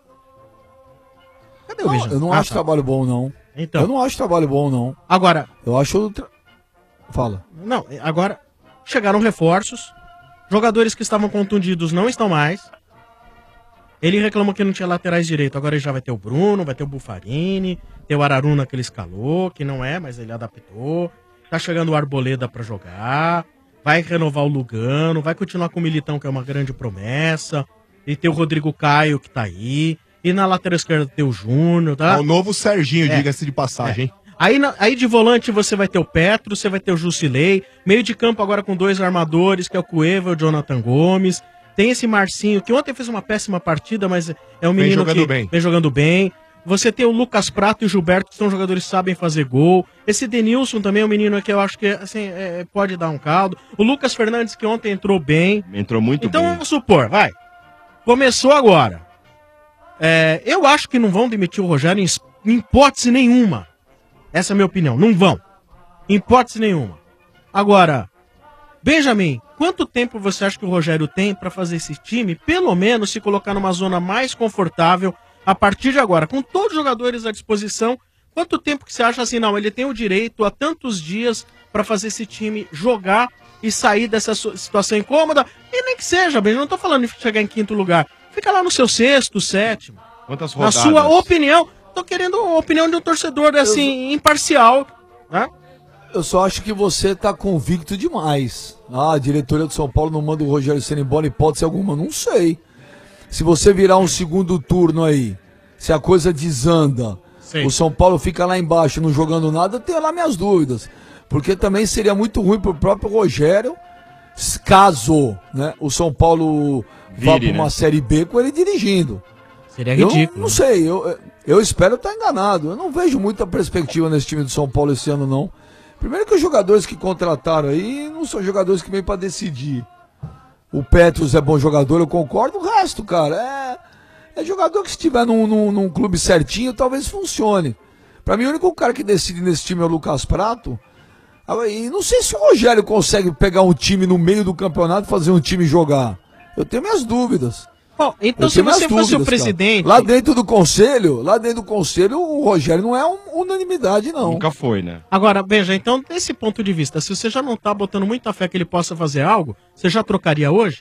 Cadê o Não, Benja? eu não Ah, acho tá. trabalho bom, não. Então. Eu não acho trabalho bom, não. Agora. Eu acho. Tra... Fala. Não, agora chegaram reforços. Jogadores que estavam contundidos não estão mais. Ele reclamou que não tinha laterais direito. Agora ele já vai ter o Bruno, vai ter o Bufarini, tem o Araruna que ele escalou, que não é, mas ele adaptou. Tá chegando o Arboleda pra jogar. vai renovar o Lugano, vai continuar com o Militão, que é uma grande promessa, e tem o Rodrigo Caio, que tá aí, e na lateral esquerda tem o Júnior, tá? É o novo Serginho, É. diga-se de passagem, hein? Aí, na- aí de volante você vai ter o Petro, você vai ter o Jusilei, meio de campo agora com dois armadores, que é o Cueva e o Jonathan Gomes. Tem esse Marcinho, que ontem fez uma péssima partida, mas é um Vem menino jogando que bem. vem jogando bem. Você tem o Lucas Prato e o Gilberto, que são jogadores que sabem fazer gol. Esse Denilson também é um menino que eu acho que assim, é, pode dar um caldo. O Lucas Fernandes, que ontem entrou bem. Entrou muito então, bem. vamos supor, vai. Começou agora. É, eu acho que não vão demitir o Rogério em, es- em hipótese nenhuma. Essa é a minha opinião. Não vão. Em hipótese nenhuma. Agora, Benjamin, quanto tempo você acha que o Rogério tem para fazer esse time, pelo menos, se colocar numa zona mais confortável a partir de agora? Com todos os jogadores à disposição, quanto tempo que você acha assim, não, ele tem o direito a tantos dias para fazer esse time jogar e sair dessa su- situação incômoda? E nem que seja, Benjamin, não tô falando de chegar em quinto lugar. Fica lá no seu sexto, sétimo. Quantas Na rodadas? sua opinião, tô querendo a opinião de um torcedor, assim, imparcial, né? Eu só acho que você tá convicto demais. Ah, a diretoria do São Paulo não manda o Rogério Ceni embora, hipótese alguma. Não sei. Se você virar um segundo turno aí, se a coisa desanda, Sim. o São Paulo fica lá embaixo não jogando nada, eu tenho lá minhas dúvidas. Porque também seria muito ruim pro próprio Rogério, caso, né, o São Paulo vá Vire, pra uma né? Série B com ele dirigindo. Seria Eu ridículo. não sei, eu, eu espero estar enganado. Eu não vejo muita perspectiva nesse time do São Paulo esse ano, não. Primeiro que os jogadores que contrataram aí não são jogadores que vêm para decidir. O Petros é bom jogador, eu concordo. O resto, cara, é, é jogador que se estiver num, num, num clube certinho, talvez funcione. Pra mim, o único cara que decide nesse time é o Lucas Prato. Ah, e não sei se o Rogério consegue pegar um time no meio do campeonato e fazer um time jogar. Eu tenho minhas dúvidas. Bom, então Eu se tenho minhas você fosse o dúvidas, cara. presidente... Lá dentro do conselho, lá dentro do conselho, o Rogério não é um- unanimidade, não. Nunca foi, né? Agora, Benja, então, desse ponto de vista, se você já não tá botando muita fé que ele possa fazer algo, você já trocaria hoje?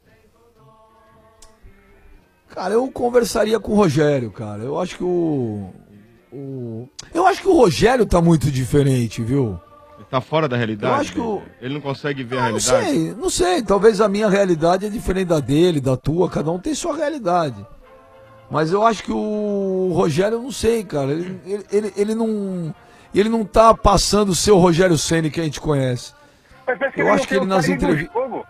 Cara, eu conversaria com o Rogério, cara. Eu acho que o. o- Eu acho que o Rogério tá muito diferente, viu? Ele tá fora da realidade. Eu acho que o- Ele não consegue ver a Não realidade. sei, não sei. Talvez a minha realidade é diferente da dele, da tua. Cada um tem sua realidade. Mas eu acho que o Rogério, eu não sei, cara. Ele, ele, ele, ele não. Ele não tá passando o seu Rogério Ceni que a gente conhece. Mas parece que Eu ele acho não que ele tem o nas timing do entrevistas. jogo.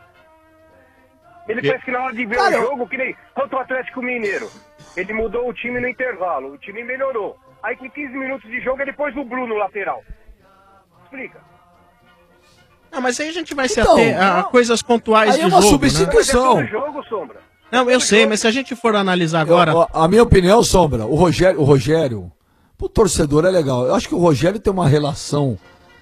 Ele Que- parece que na hora de ver Cara, o eu- jogo, que nem contra o Atlético Mineiro. Ele mudou o time no intervalo, o time melhorou. Aí com quinze minutos de jogo ele pôs o Bruno lateral. Explica. Não, mas aí a gente vai se Então, ater a, a coisas pontuais aí do é uma jogo, substituição. né? Mas é todo jogo, Sombra. Não, eu sei, mas se a gente for analisar agora... Eu- a minha opinião, Sombra, o Rogério, o Rogério, pro torcedor é legal. Eu acho que o Rogério tem uma relação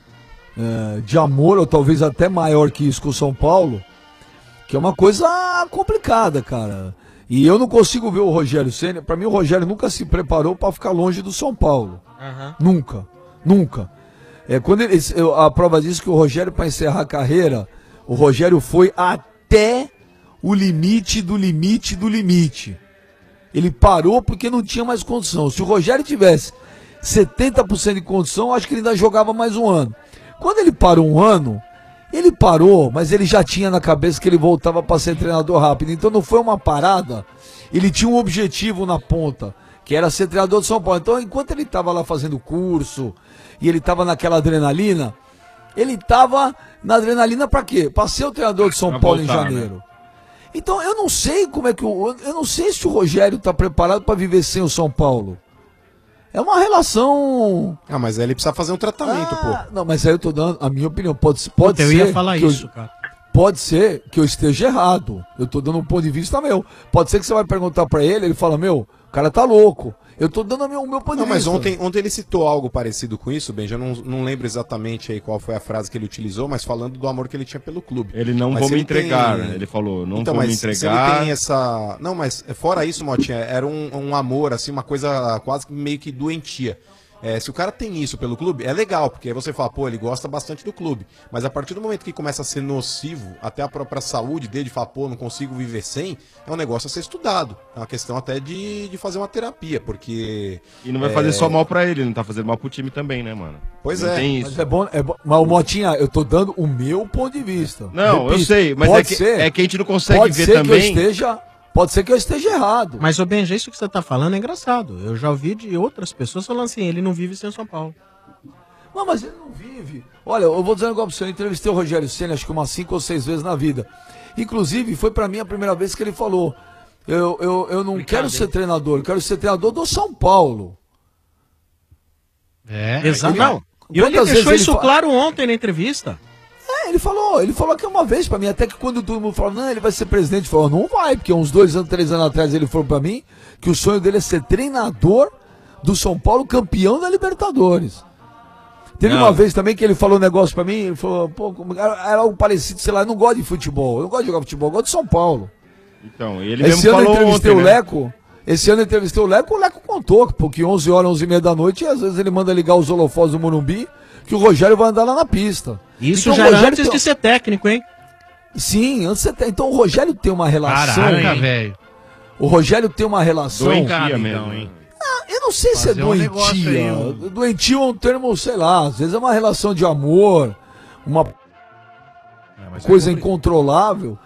é, de amor, ou talvez até maior que isso com o São Paulo, que é uma coisa complicada, cara. E eu não consigo ver o Rogério Ceni. Pra mim, o Rogério nunca se preparou pra ficar longe do São Paulo. Aham. Nunca, nunca. É, quando ele, eu- a prova diz que o Rogério, para encerrar a carreira, o Rogério foi até o limite do limite do limite. Ele parou porque não tinha mais condição. Se o Rogério tivesse setenta por cento de condição, acho que ele ainda jogava mais um ano. Quando ele parou um ano, ele parou, mas ele já tinha na cabeça que ele voltava para ser treinador rápido. Então não foi uma parada, ele tinha um objetivo na ponta, que era ser treinador de São Paulo. Então, enquanto ele estava lá fazendo curso e ele estava naquela adrenalina, ele estava na adrenalina para quê? Para ser o treinador de São Pra Paulo voltar, em janeiro. Então, eu não sei como é que o eu não sei se o Rogério está preparado para viver sem o São Paulo. É uma relação. Ah, mas aí ele precisa fazer um tratamento, Ah, não, mas aí eu tô dando a minha opinião. Pode, pode Puta, eu ser. ia falar que eu- isso, cara. Pode ser que eu esteja errado. Eu tô dando um ponto de vista meu. Pode ser que você vai perguntar pra ele, ele fala, meu, o cara tá louco. Eu tô dando o meu, o meu ponto Não, de mas vista. ontem, ontem ele citou algo parecido com isso, Ben. Já não, não lembro exatamente aí qual foi a frase que ele utilizou, mas falando do amor que ele tinha pelo clube. Ele não Mas vou se me ele tem- entregar, né? Ele falou, não então, vou me mas Se entregar. ele tem essa. Não, mas fora isso, Motinha, era um, um amor, assim, uma coisa quase que meio que doentia. É, se o cara tem isso pelo clube, é legal, porque aí você fala, pô, ele gosta bastante do clube. Mas a partir do momento que começa a ser nocivo, até a própria saúde dele, fala, pô, não consigo viver sem, é um negócio a ser estudado. É uma questão até de, de fazer uma terapia, porque... E não vai é, fazer só mal pra ele, não tá fazendo mal pro time também, né, mano? Pois Não é. tem Mas isso. é bom, é bom. Mas o Motinha, eu tô dando o meu ponto de vista. Não, eu sei, mas pode é que- ser- é que a gente não consegue pode ver ser também. Que eu esteja, pode ser que eu esteja errado. Mas, ô Benja, isso que você tá falando é engraçado. Eu já ouvi de outras pessoas falando assim, ele não vive sem o São Paulo. Não, mas ele não vive. Olha, eu vou dizer um negócio pra você. Eu entrevistei o Rogério Ceni acho que umas cinco ou seis vezes na vida. Inclusive, foi pra mim a primeira vez que ele falou: Eu, eu, eu não quero ser treinador, eu quero ser treinador do São Paulo. É, exato. Ele- Não. E ele Quantas deixou vezes isso ele fa- claro ontem na entrevista. É, ele falou, ele falou que uma vez pra mim, até que quando todo mundo falou, não, ele vai ser presidente, ele falou, não vai, porque uns dois anos, três anos atrás ele falou pra mim que o sonho dele é ser treinador do São Paulo, campeão da Libertadores. Teve Não. uma vez também que ele falou um negócio pra mim, ele falou, pô, como- era era algo parecido, sei lá, eu não gosto de futebol, eu não gosto de jogar futebol, eu gosto de São Paulo. Então, ele Esse mesmo ano eu falou entrevistei ontem, o né? Leco, esse ano eu entrevistei o Leco, o Leco contou que porque onze horas, onze e meia da noite, às vezes ele manda ligar os holofotes do Morumbi, que o Rogério vai andar lá na pista. Isso Então, já o era Rogério antes tem- de ser técnico, hein? Sim, antes você tem. Então o Rogério tem uma relação. Caraca, velho. O Rogério tem uma relação. Doentia mesmo, hein? Ah, eu não sei se é Fazer um negócio doentia. aí, um- Doentio é um termo, sei lá, às vezes é uma relação de amor, uma coisa incontrolável.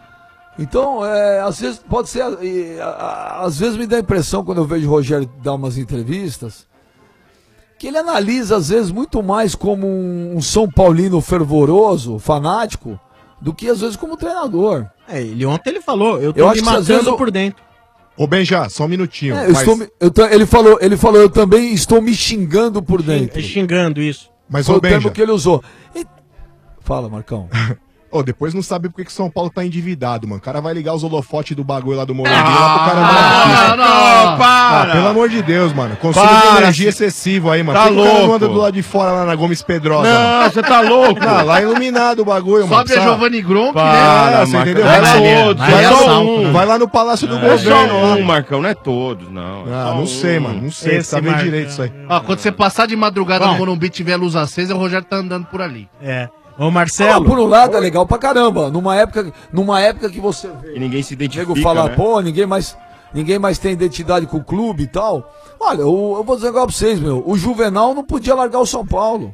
Então, é, às vezes pode ser. e, a- a- Às vezes me dá a impressão, quando eu vejo o Rogério dar umas entrevistas, que ele analisa, às vezes, muito mais como um, um São Paulino fervoroso, fanático, do que às vezes como treinador. É, ele ontem ele falou, eu tô Eu me acho que às vezes matando eu- por dentro. Ô, Benja, só um minutinho. É, eu mas estou me- eu ta- ele, falou, ele falou, eu também estou me xingando por dentro. Xingando isso. mas Foi ô, o termo Benja, que ele usou. E- Fala, Marcão. ô, depois não sabe por que que São Paulo tá endividado, mano. O cara vai ligar os holofotes do bagulho lá do Morumbi lá pro cara andar na pista. não, para! Ah, pelo amor de Deus, mano. Consumo Para, de energia excessivo aí, mano. tá Por que que o cara não louco. anda do lado de fora lá na Gomes Pedrosa? Não, você tá louco? Ah, lá é iluminado o bagulho, mano. Sobe a sabe? Giovanni Gronk, Para, né? É, você Marcão. entendeu? Não é Vai, lá- todos, vai é lá- só um. vai lá no Palácio do É só Governo lá. um, Marcão, não é todos, não. É Ah, só não um. sei, mano. Não sei. Esse Tá vendo Marcão. direito isso aí. Ó, quando você passar de madrugada Bom. no Morumbi e tiver luz acesa, o Rogério tá andando por ali. É. Ô Ah, Marcelo, por um lado é legal pra caramba. Numa época, numa época que você vê E ninguém se o identifica, nego falar, né? pô, ninguém mais, ninguém mais tem identidade com o clube e tal. Olha, eu, eu vou dizer um negócio pra vocês, meu. O Juvenal não podia largar o São Paulo.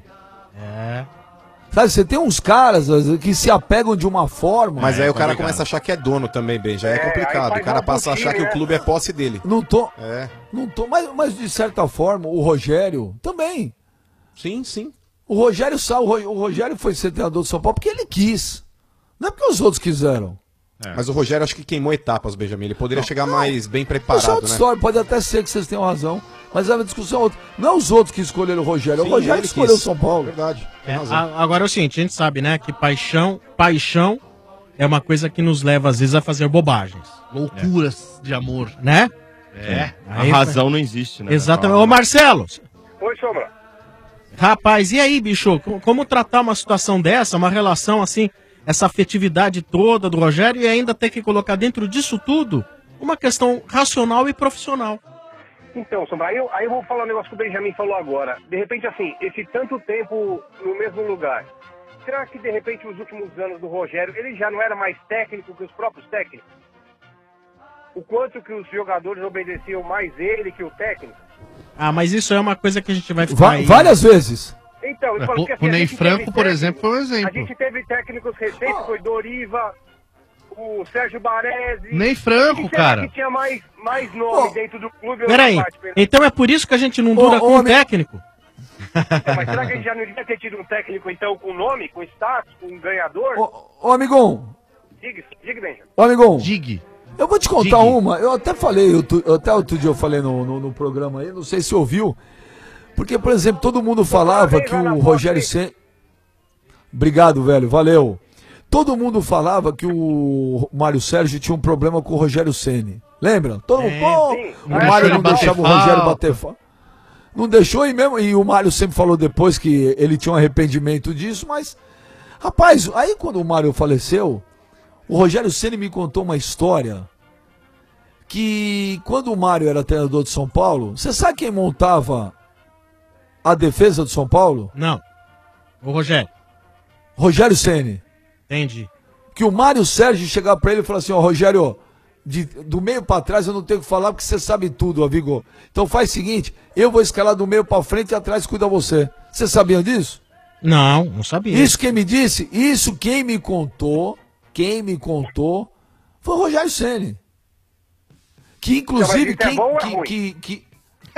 É. Sabe, você tem uns caras às vezes, que se apegam de uma forma. Mas aí o cara complicado. começa a achar que é dono também, bem, já é, É, complicado. aí faz O cara mal passa a pro achar time, que o né? clube é posse dele. Não tô. É. Não tô. Mas, mas de certa forma, o Rogério também. Sim, sim. O Rogério sabe, o Ro- o Rogério foi ser treinador do São Paulo porque ele quis. Não é porque os outros quiseram. Mas o Rogério acho que queimou etapas, Benjamin. Ele poderia chegar mais bem Isso é preparado, outra né? história, pode até ser que vocês tenham razão. Mas é uma discussão outra. Não é os outros que escolheram o Rogério, é Sim, o Rogério ele que escolheu o quis. São Paulo. Verdade. Tem É, razão. a- agora é o seguinte, a gente sabe, né, que paixão, paixão é uma coisa que nos leva às vezes a fazer bobagens, Loucuras de amor. né? É. A Aí- razão não existe, né? Exatamente. Ô Marcelo, Oi, Sombra. rapaz, e aí, bicho? Co- Como tratar uma situação dessa, uma relação assim, essa afetividade toda do Rogério e ainda ter que colocar dentro disso tudo uma questão racional e profissional? Então, Sombra, aí eu, aí eu vou falar um negócio que o Benjamin falou agora. De repente, assim, esse tanto tempo no mesmo lugar, será que de repente os últimos anos do Rogério, ele já não era mais técnico que os próprios técnicos? O quanto que os jogadores obedeciam mais ele que o técnico? Ah, mas isso é uma coisa que a gente vai ficar Va- aí. várias vezes. Então, eu falo O, que, o a Ney gente Franco, teve por técnicos- exemplo, foi um A exemplo. gente teve técnicos recentes, foi Doriva, o Sérgio Baresi. Ney Franco, Quem será cara. que tinha mais, mais nome dentro do clube? ou Peraí, na parte penal? então é por isso que a gente não dura Ô, com ô, um me- técnico? É, mas será que a gente já não devia ter tido um técnico, então, com nome, com status, com um ganhador? Ô, ô amigão, Diga, diga, Benjamin. ô amigão, Dig. eu vou te contar Diga. uma. Eu até falei, outro- até outro dia eu falei no, no, no programa aí, não sei se ouviu. Porque, por exemplo, todo mundo falava que o Rogério Ceni. Obrigado, velho, valeu. Todo mundo falava que o Mário Sérgio tinha um problema com o Rogério Ceni. Lembra? Todo mundo, pô, sim. o É, Mário sim, não bater deixava o falta. Rogério bater falta. Não deixou e mesmo. E o Mário sempre falou depois que ele tinha um arrependimento disso, mas. Rapaz, aí quando o Mário faleceu, o Rogério Ceni me contou uma história que quando o Mário era treinador de São Paulo, você sabe quem montava a defesa do São Paulo? Não. O Rogério. Rogério Ceni. Entendi. Que o Mário Sérgio chegar pra ele e falar assim, ó, Rogério, de- do meio pra trás eu não tenho o que falar porque você sabe tudo, ó, Vigor. Então faz o seguinte, eu vou escalar do meio pra frente e atrás cuida você. Você sabia disso? Não, não sabia. Isso quem me disse, isso quem me contou, quem me contou, foi o Rogério Ceni. Que inclusive Então, mas isso é quem, bom ou é que, ruim? que, que-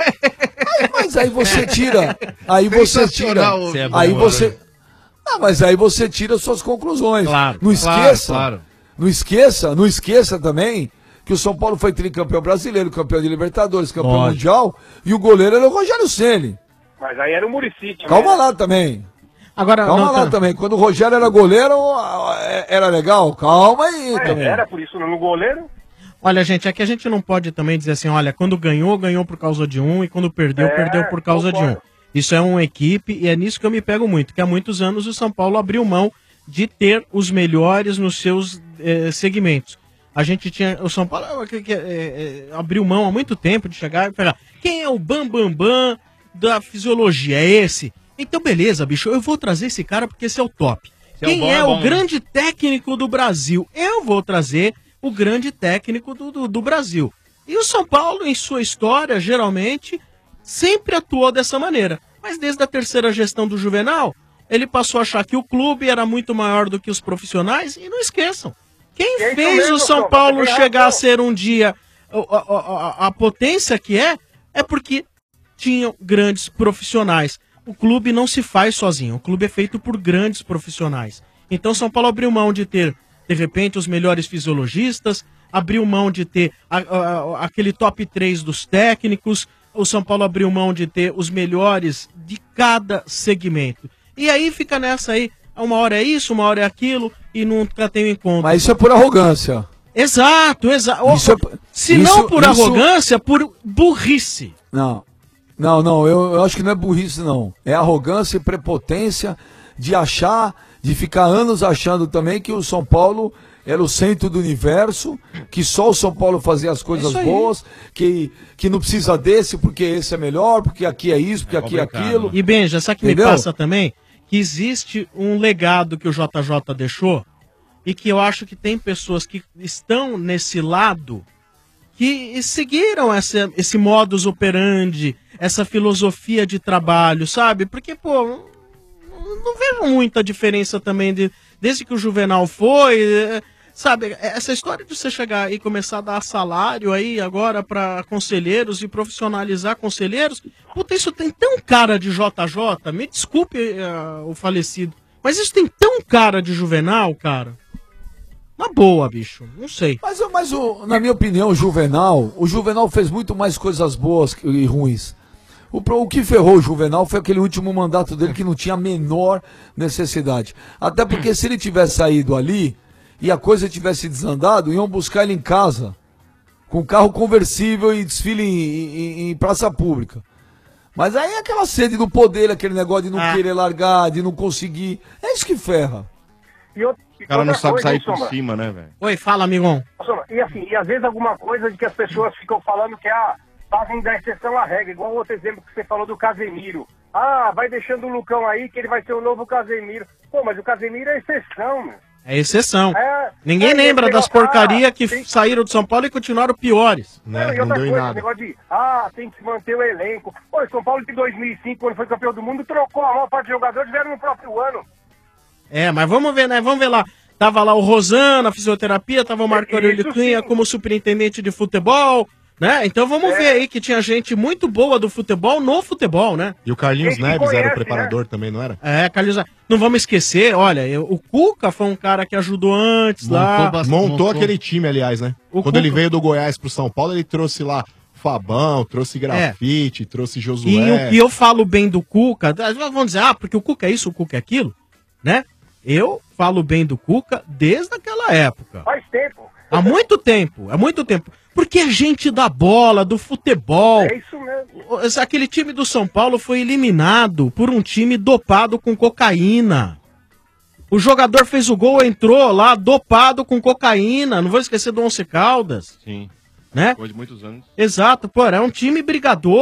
Aí, mas aí você tira, aí você tira, Sensacional, Você é bom, aí né? você, ah, mas aí você tira suas conclusões. Claro, não claro, esqueça, claro. não esqueça, não esqueça também que o São Paulo foi tricampeão brasileiro, campeão de Libertadores, campeão Lógico. mundial e o goleiro era o Rogério Ceni. Mas aí era o Muricy. Calma lá também. Agora, Calma não, lá tá- também. Quando o Rogério era goleiro, ah, era legal. Calma aí É, também. era por isso no goleiro. Olha, gente, é que a gente não pode também dizer assim, olha, quando ganhou, ganhou por causa de um, e quando perdeu, É, perdeu por causa de um. concordo. Isso é uma equipe, e é nisso que eu me pego muito, que há muitos anos o São Paulo abriu mão de ter os melhores nos seus eh, segmentos. A gente tinha, o São Paulo eh, que- que, eh, eh, abriu mão há muito tempo de chegar e pegar, quem é o bam, bam, bam da fisiologia? É esse? Então, beleza, bicho, eu vou trazer esse cara porque esse é o top. Se é o Quem bom, é, é o bom, né? grande técnico do Brasil? Eu vou trazer o grande técnico do, do, do Brasil. E o São Paulo, em sua história, geralmente, sempre atuou dessa maneira. Mas desde a terceira gestão do Juvenal, ele passou a achar que o clube era muito maior do que os profissionais. E não esqueçam, quem É isso fez mesmo, o São Tom, Paulo você tem chegar a razão. ser um dia a, a- a- a potência que é, é porque tinham grandes profissionais. O clube não se faz sozinho, o clube é feito por grandes profissionais. Então São Paulo abriu mão de ter, de repente, os melhores fisiologistas, abriu mão de ter a- a- a- aquele top três dos técnicos, o São Paulo abriu mão de ter os melhores de cada segmento. E aí fica nessa aí, uma hora é isso, uma hora é aquilo, e nunca tem um encontro. Mas isso é por arrogância. Exato, exato. Isso é- Se isso- não por isso- arrogância, por burrice. Não. Não, não, eu, eu acho que não é burrice, não. É arrogância e prepotência de achar, de ficar anos achando também que o São Paulo era o centro do universo, que só o São Paulo fazia as coisas Isso aí. boas, que, que não precisa desse porque esse é melhor, porque aqui é isso, porque aqui é aquilo. E Benja, sabe o que Entendeu? me passa também? Que existe um legado que o J J deixou e que eu acho que tem pessoas que estão nesse lado que seguiram essa, esse modus operandi, essa filosofia de trabalho, sabe? Porque, pô, não, não vejo muita diferença também de, desde que o Juvenal foi, eh, sabe? Essa história de você chegar e começar a dar salário aí agora para conselheiros e profissionalizar conselheiros, puta, isso tem tão cara de J J, me desculpe eh, o falecido, mas isso tem tão cara de Juvenal, cara. Na boa, bicho, não sei. Mas, mas o, na minha opinião, o Juvenal, o Juvenal fez muito mais coisas boas que- e ruins. O, pro- o que ferrou o Juvenal foi aquele último mandato dele que não tinha a menor necessidade. Até porque se ele tivesse saído ali e a coisa tivesse desandado, iam buscar ele em casa, com carro conversível e desfile em, em- em praça pública. Mas aí é aquela sede do poder, aquele negócio de não Ah. querer largar, de não conseguir. É isso que ferra. E outra, O cara não outra sabe coisa, sair hein, por Sombra? cima, né, velho? Oi, fala, amigão. Sombra, E assim, e às vezes alguma coisa de que as pessoas ficam falando que ah, fazem da exceção à regra, igual o outro exemplo que você falou do Casemiro. Ah, vai deixando o Lucão aí que ele vai ser o novo Casemiro. Pô, mas o Casemiro é exceção, meu. É exceção. É, Ninguém é, lembra esse das negócio, porcarias ah, que tem- saíram de São Paulo e continuaram piores. Não, e outra coisa, esse negócio de, ah, tem que manter o elenco. Pô, o São Paulo de dois mil e cinco, quando foi campeão do mundo, trocou a maior parte dos jogadores, vieram no próprio ano. É, mas vamos ver, né? Vamos ver lá. Tava lá o Rosana, fisioterapia, tava o Marco Aurélio Isso Cunha sim. como superintendente de futebol, né? Então vamos É. ver aí que tinha gente muito boa do futebol no futebol, né? E o Carlinhos Gente que Neves era conhece, o preparador também, não era? É, Carlinhos, não vamos esquecer, olha, eu- o Cuca foi um cara que ajudou antes lá. Montou aquele time, aliás, né? O Quando Cuca- ele veio do Goiás pro São Paulo, ele trouxe lá Fabão, trouxe Grafite, trouxe Josué. E, o- e eu falo bem do Cuca, vamos dizer, ah, porque o Cuca é isso, o Cuca é aquilo, né? Eu falo bem do Cuca desde aquela época. Faz tempo. Há muito tempo, há muito tempo. Porque é gente da bola, do futebol. É isso mesmo. Aquele time do São Paulo foi eliminado por um time dopado com cocaína. O jogador fez o gol, entrou lá dopado com cocaína. Não vou esquecer do Once Caldas. Sim. Né? Depois de muitos anos. Exato, pô, era um time brigador.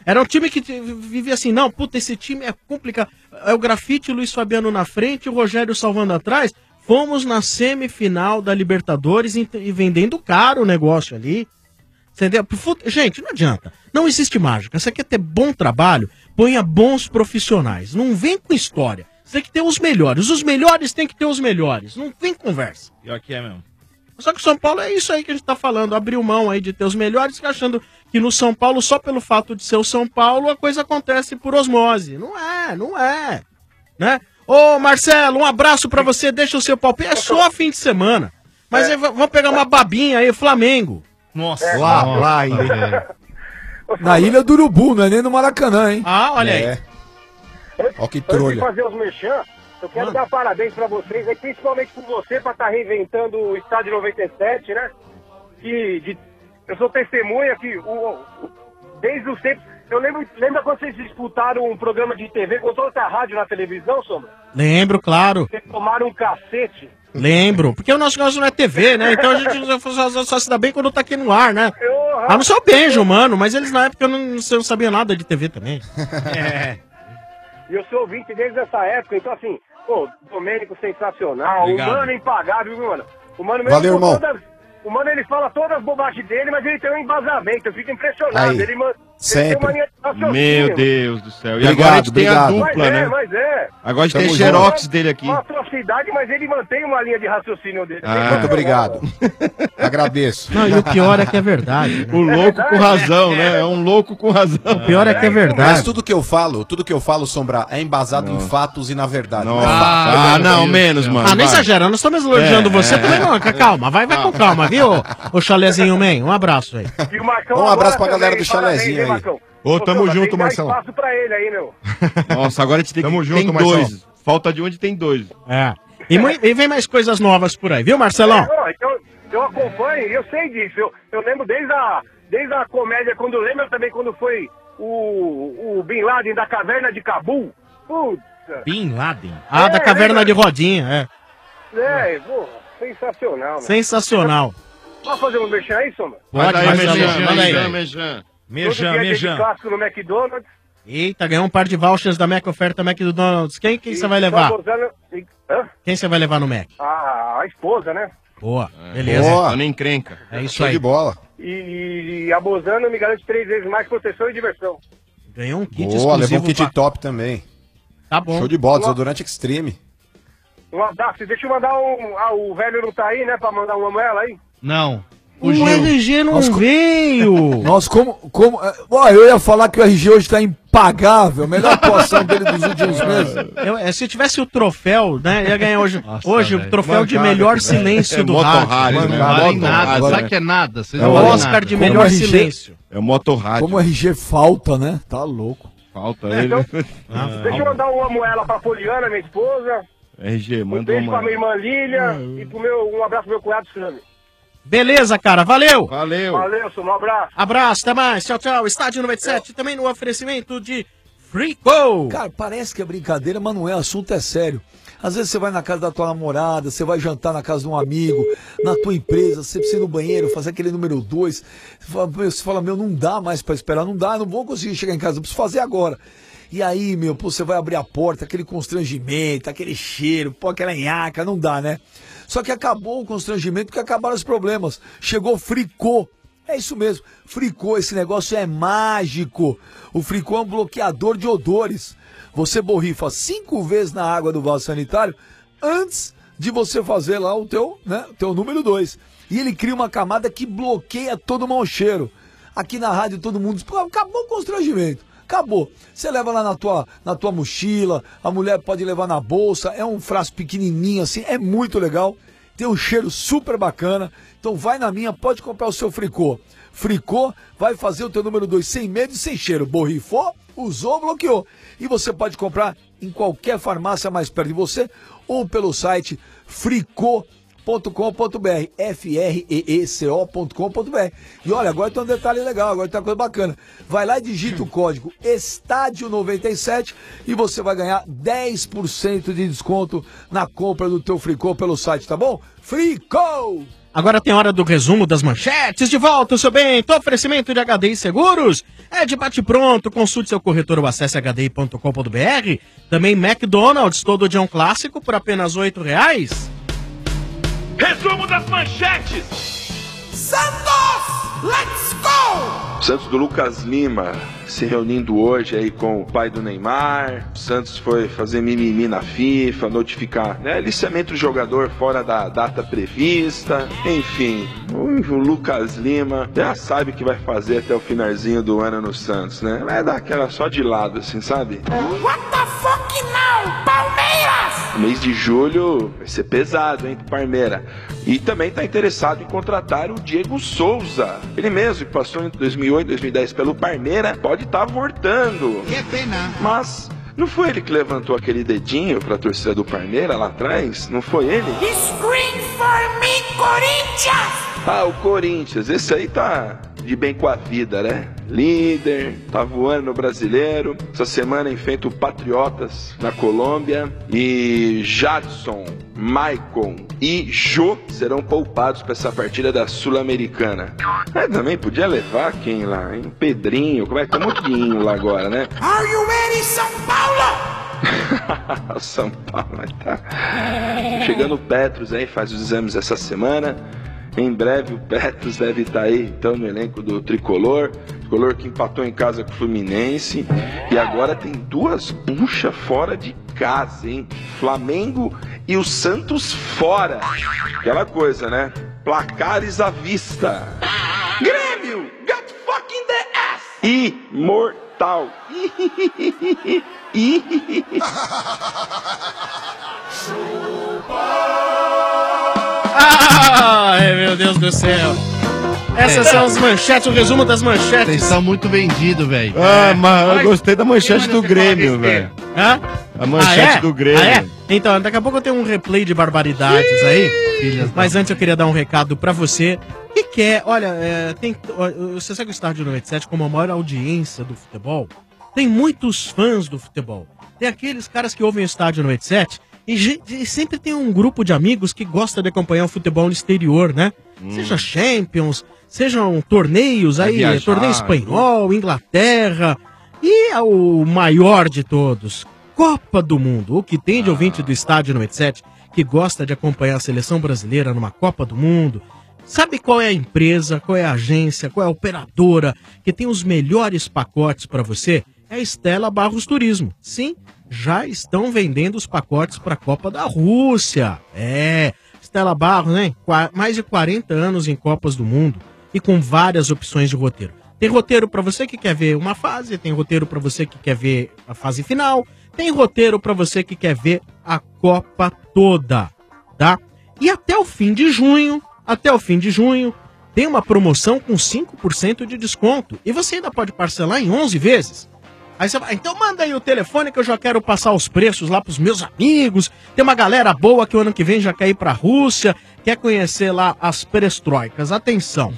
Era um time que te- vivia assim, não, puta, esse time é complicado. É o Grafite e o Luiz Fabiano na frente, o Rogério salvando atrás. Fomos na semifinal da Libertadores e, e vendendo caro o negócio ali. Entendeu? Fut- Gente, não adianta. Não existe mágica. Você quer ter bom trabalho, ponha bons profissionais. Não vem com história. Você tem que ter os melhores. Os melhores tem que ter os melhores. Não tem conversa. Pior que é mesmo. Só que o São Paulo é isso aí que a gente tá falando. Abriu mão aí de ter os melhores, achando que no São Paulo, só pelo fato de ser o São Paulo, a coisa acontece por osmose. Não é, não é. Né? Ô, Marcelo, um abraço pra você. Deixa o seu palpite. É só fim de semana. Mas aí, v- vamos pegar uma babinha aí, Flamengo. Nossa. Lá, lá ainda. Na Ilha do Urubu, não é nem no Maracanã, hein? Ah, olha aí. Ó que Antes de trolha. fazer os merchan, eu quero dar parabéns pra vocês, aí, principalmente por você, pra estar reinventando o Estádio noventa e sete, né? Que de- eu sou testemunha que o, o- desde os tempos... Eu lembro, lembra quando vocês disputaram um programa de T V com toda a rádio na televisão, Sombra? Lembro, claro. Vocês tomaram um cacete. Lembro. Porque o nosso negócio não é T V, né? Então a gente só, só- só se dá bem quando tá aqui no ar, né? Ah, não sou o Benjo, mano, mas eles na época não, não sabiam nada de T V também. É. E eu sou ouvinte desde essa época, então assim, pô, Domênico sensacional, Obrigado. o Mano é impagável, viu, mano? O Mano mesmo Valeu, com irmão. todas- o Mano, ele fala todas as bobagens dele, mas ele tem um embasamento, eu fico impressionado. Aí, ele, man- ele sempre. tem uma linha de raciocínio. Meu Deus do céu. E Obrigado, agora a gente tem a obrigado. dupla, Mas é, né? mas é. Agora a gente tem Tamo xerox junto. dele aqui. Uma atrocidade, mas ele mantém uma linha de raciocínio dele. Ah. Muito obrigado. Agradeço. Não, e o pior é que é verdade. Né? O louco com razão, né? É um louco com razão. O pior é que é verdade. Mas tudo que eu falo, tudo que eu falo, Sombra, é embasado em fatos e na verdade. Não. Não é fato. Ah, não, menos, mano. Ah, nem vai. exagera, nós estamos elogiando É, você é. também, não. Calma, vai, vai com calma, viu? Ô Chalézinho Man, um abraço aí. E o Marcão Um abraço agora pra galera também, do chalezinho parabéns, hein, aí. Marcão? Ô, tamo Sombra, junto, tem que dar Marcelo. espaço pra ele aí, meu. Nossa, agora a gente tem, Tamo que, junto, tem Marcelo. dois. Falta de onde tem dois. É. E, mui- e vem mais coisas novas por aí, viu, Marcelão? Ó, então, eu acompanho e eu sei disso. Eu, eu lembro desde a, desde a comédia, quando eu lembro também quando foi o, o Bin Laden da Caverna de Cabul. Puta. Bin Laden. Ah, da É, caverna lembra? de rodinha, é. É, pô, sensacional, né? Sensacional. Pode fazer um merchan aí, Sombra? Pode, aí, Marcelão, Mejão, manda aí. Mejão, Mejão. Todo Mejam, dia tem mejam. clássico no McDonald's. Eita, ganhou um par de vouchers da Mac Oferta McDonald's. Quem quem você vai E levar? só gozando- e- hã? Quem você vai levar no Mac? A, a esposa, né? Boa, beleza. Boa. Tô nem crenca. É isso Show aí. de bola. E, e a Bozano me garante três vezes mais proteção e diversão. Ganhou um kit Boa, exclusivo. levou um kit pra- top também. Tá bom. Show de bola, desodorante Extreme. Um abraço. Deixa eu mandar um... Ah, o velho não tá aí, né? Pra mandar uma ela aí. Não. O Fugiu. R G não Nós co- veio. Nossa, como. como é, ó, eu ia falar que o R G hoje tá impagável. Melhor atuação dele dos últimos meses. Eu, é, se eu tivesse o troféu, né? Ia ganhar hoje, hoje o velho. troféu de Mancada, melhor velho. silêncio É do moto rádio. rádio, né? Não vale Moto nada, rádio, sabe né? que é nada? Vocês É não o valem Oscar nada. de Como melhor R G silêncio. É o motorrádio. Como o R G falta, né? Tá louco. Falta É, ele. então- Deixa eu mandar um amo ela pra Poliana, minha esposa. R G, Um manda beijo uma. pra minha irmã Lília. E pro meu, um abraço pro meu cunhado Sami. Beleza, cara, valeu. Valeu. Valeu, Sombra, um abraço. Abraço, até mais. Tchau, tchau. Estádio noventa e sete também no oferecimento de Frico. Cara, parece que é brincadeira, mas não é. O assunto é sério. Às vezes você vai na casa da tua namorada, você vai jantar na casa de um amigo, na tua empresa, você precisa ir no banheiro, fazer aquele número dois. Você fala, você fala, meu, não dá mais pra esperar, não dá, não vou conseguir chegar em casa, eu preciso fazer agora. E aí, meu, pô, você vai abrir a porta, aquele constrangimento, aquele cheiro, pô, aquela nhaca, não dá, né? Só que acabou o constrangimento porque acabaram os problemas. Chegou Fricô. É isso mesmo, Fricô, esse negócio é mágico. O Fricô é um bloqueador de odores. Você borrifa cinco vezes na água do vaso sanitário antes de você fazer lá o teu, né, o teu número dois. E ele cria uma camada que bloqueia todo o mau cheiro. Aqui na rádio todo mundo diz, pô, acabou o constrangimento. Acabou. Você leva lá na tua, na tua mochila, a mulher pode levar na bolsa, é um frasco pequenininho assim, é muito legal. Tem um cheiro super bacana. Então vai na minha, pode comprar o seu Fricô. Fricô vai fazer o teu número dois sem medo e sem cheiro. Borrifou, usou, bloqueou. E você pode comprar em qualquer farmácia mais perto de você ou pelo site fricô ponto com ponto br, F R E E C O ponto com ponto br. E olha, agora tem um detalhe legal, agora tem uma coisa bacana. Vai lá e digita o código Estádio noventa e sete e você vai ganhar dez por cento de desconto na compra do teu Fricô pelo site, tá bom? Fricô! Agora tem hora do resumo das manchetes. De volta, seu Bento. Oferecimento de H D I Seguros. É de bate-pronto. Consulte seu corretor ou acesse h d i ponto com ponto b r. Também McDonald's, todo dia um clássico por apenas oito reais. Resumo das manchetes. Santos, let's go! Santos do Lucas Lima se reunindo hoje aí com o pai do Neymar. O Santos foi fazer mimimi na FIFA, notificar, né, aliciamento do jogador fora da data prevista. Enfim, o Lucas Lima já sabe o que vai fazer até o finalzinho do ano no Santos, né? Vai dar aquela só de lado, assim, sabe? What the fuck now, Palmeiras? O mês de julho vai ser pesado, hein, pro Palmeiras. E também está interessado em contratar o Diego Souza. Ele mesmo, que passou em dois mil e oito, dois mil e dez pelo Palmeiras, pode estar tá voltando. Que pena. Mas não foi ele que levantou aquele dedinho para a torcida do Palmeiras lá atrás? Não foi ele? Scream for me, Corinthians! Ah, o Corinthians. Esse aí tá de bem com a vida, né? Líder, tá voando no Brasileiro. Essa semana enfrenta o Patriotas na Colômbia. E Jadson, Maicon e Jô serão poupados para essa partida da Sul-Americana. É, também podia levar quem lá, hein? Pedrinho, como é que tá muito dinho lá agora, né? Are you ready, São Paulo? São Paulo, tá. Chegando o Petros aí, faz os exames essa semana. Em breve o Petros deve estar aí, então, no elenco do Tricolor. Tricolor que empatou em casa com o Fluminense. E agora tem duas buchas fora de casa, hein? Flamengo e o Santos fora. Aquela coisa, né? Placares à vista. Grêmio, got fucking the ass! Imortal. Ai, meu Deus do céu. Essas são as manchetes, o resumo das manchetes. Vocês são muito vendidos, velho. Ah, mas eu gostei da manchete do Grêmio, velho. Hã? A manchete Ah, é? do Grêmio. Ah, é? Então, daqui a pouco eu tenho um replay de barbaridades aí. Mas antes eu queria dar um recado pra você que quer, olha, é, tem, você sabe que o Estádio noventa e sete, como a maior audiência do futebol, tem muitos fãs do futebol. Tem aqueles caras que ouvem o Estádio noventa e sete e, e sempre tem um grupo de amigos que gosta de acompanhar o futebol no exterior, né? Hum. Seja Champions, sejam torneios aí, viajar, torneio espanhol, Inglaterra e o maior de todos, Copa do Mundo. O que tem de ah. ouvinte do Estádio noventa e sete que gosta de acompanhar a seleção brasileira numa Copa do Mundo? Sabe qual é a empresa, qual é a agência, qual é a operadora que tem os melhores pacotes para você? É a Stella Barros Turismo. Sim, já estão vendendo os pacotes para a Copa da Rússia. É, Stella Barros, né? Qua- mais de quarenta anos em Copas do Mundo e com várias opções de roteiro. Tem roteiro para você que quer ver uma fase, tem roteiro para você que quer ver a fase final, tem roteiro para você que quer ver a Copa toda, tá? E até o fim de junho, até o fim de junho, tem uma promoção com cinco por cento de desconto. E você ainda pode parcelar em onze vezes. Aí você vai, então manda aí o telefone que eu já quero passar os preços lá pros meus amigos. Tem uma galera boa que o ano que vem já quer ir pra Rússia, quer conhecer lá as perestroicas. Atenção.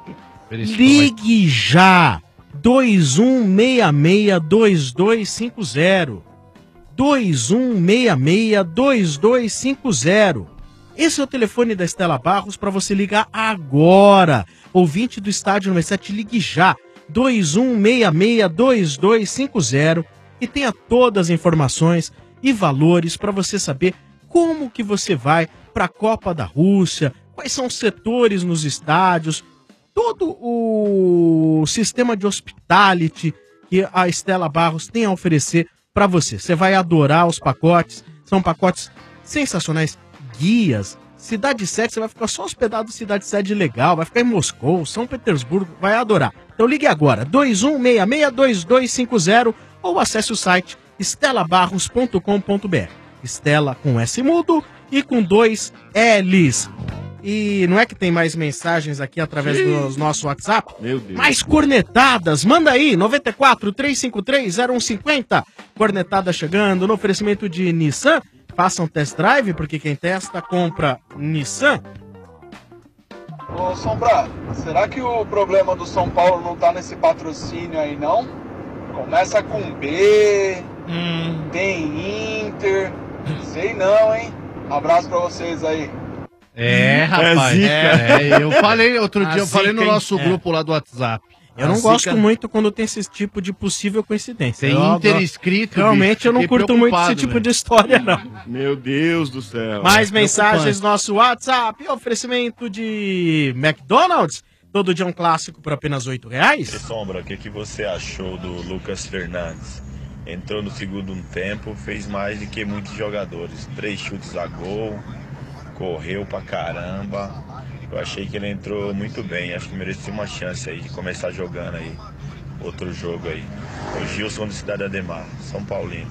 Ligue já. dois um seis seis, dois dois cinco zero. dois um seis seis, dois dois cinco zero. Esse é o telefone da Stella Barros para você ligar agora. Ouvinte do Estádio noventa e sete, ligue já. dois um seis seis, dois dois cinco zero e tenha todas as informações e valores para você saber como que você vai para a Copa da Rússia, quais são os setores nos estádios, todo o sistema de hospitality que a Stella Barros tem a oferecer para você. Você vai adorar os pacotes, são pacotes sensacionais, guias, Cidade sede, você vai ficar só hospedado em Cidade sede legal, vai ficar em Moscou, São Petersburgo, vai adorar. Então ligue agora, dois um seis seis, dois dois cinco zero ou acesse o site stella barros ponto com ponto b r. Stella com S mudo e com dois L's. E não é que tem mais mensagens aqui através do nosso WhatsApp? Meu Deus. Mais cornetadas, manda aí, nove quatro, três cinco três, zero um cinco zero. Cornetada chegando no oferecimento de Nissan. Faça um test drive, porque quem testa, compra Nissan. Ô, Sombra, será que o problema do São Paulo não tá nesse patrocínio aí, não? Começa com B, hum. tem Inter, sei não, hein? Abraço pra vocês aí. É, rapaz. zica. É, eu falei outro A dia, eu falei no zica, hein? nosso É. grupo lá do WhatsApp. Eu não A gosto zica- muito quando tem esse tipo de possível coincidência. Tem Eu Inter adoro- escrito, Realmente bicho, eu não fiquei curto muito esse preocupado, tipo velho. de história, não. Meu Deus do céu. Mais É mensagens preocupante. no nosso WhatsApp. Oferecimento de McDonald's. Todo dia um clássico por apenas oito reais. Sombra, o que, que você achou do Lucas Fernandes? Entrou no segundo tempo, fez mais do que muitos jogadores. Três chutes a gol, correu pra caramba. Eu achei que ele entrou muito bem. Acho que merecia uma chance aí de começar jogando aí. Outro jogo aí. O Gilson do Cidade Ademar, São Paulino.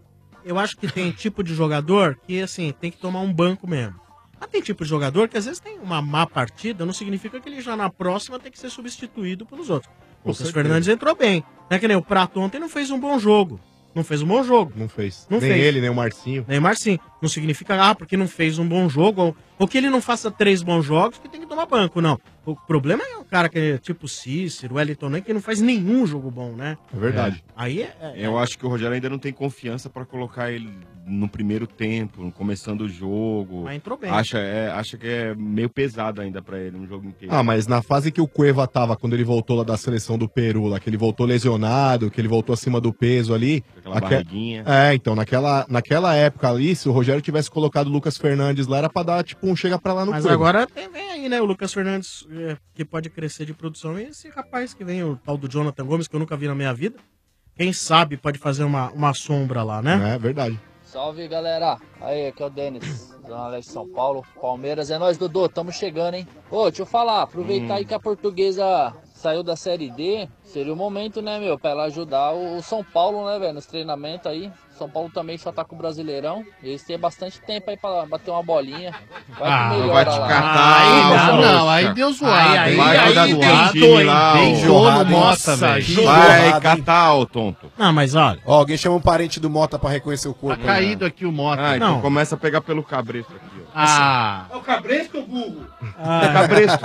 Eu acho que tem tipo de jogador que, assim, tem que tomar um banco mesmo. Mas tem tipo de jogador que às vezes tem uma má partida, não significa que ele já na próxima tem que ser substituído pelos outros. O Com Lucas certeza. Fernandes entrou bem. Não é que nem o Prato ontem não fez um bom jogo. Não fez um bom jogo. Não fez. Não nem fez. ele, nem o Marcinho. Nem o Marcinho. Não significa, ah, porque não fez um bom jogo, ou, ou que ele não faça três bons jogos, que tem que tomar banco, não. O problema é o cara que é tipo Cícero, Wellington, né, que não faz nenhum jogo bom, né? É verdade. Aí é... é- Eu acho que o Rogério ainda não tem confiança pra colocar ele no primeiro tempo, começando o jogo. Mas entrou bem. Acha, é, acha que é meio pesado ainda pra ele um jogo inteiro. Ah, mas na fase que o Cueva tava, quando ele voltou lá da seleção do Peru, lá, que ele voltou lesionado, que ele voltou acima do peso ali. Aquela barriguinha. É, então, naquela, naquela época ali, se o Rogério tivesse colocado o Lucas Fernandes lá, era pra dar, tipo, um chega pra lá no Mas Cueva. agora tem, vem aí, né, o Lucas Fernandes, é, que pode crescer de produção, e esse rapaz que vem, o tal do Jonathan Gomes, que eu nunca vi na minha vida. Quem sabe pode fazer uma, uma sombra lá, né? É verdade. Salve, galera. Aí, aqui é o Denis, Zona Leste de São Paulo. Palmeiras, é nóis, Dodô. Tamo chegando, hein? Ô, deixa eu falar. Aproveitar Hum. aí que a Portuguesa saiu da Série D. Seria o momento, né, meu? Pra ela ajudar o o São Paulo, né, velho? Nos treinamentos aí. São Paulo também só tá com o Brasileirão. Eles têm bastante tempo aí pra bater uma bolinha. Vai Ah, que melhora vai te lá. catar, Aí hein, não, moça. não, aí deu zoado. Aí, aí, hein? vai Aí dar deu tem zoado, time hein? lá, ó. Beijou no hein? Mota, Nossa, velho. que Vai jorrada, catar, ô tonto. Não, mas olha. Ó, alguém chama um parente do Mota pra reconhecer o corpo. Tá caído aqui o Mota. Ah, então Não. começa a pegar pelo cabresto aqui, ó. Ah, É o Cabresto ou burro? É cabresto.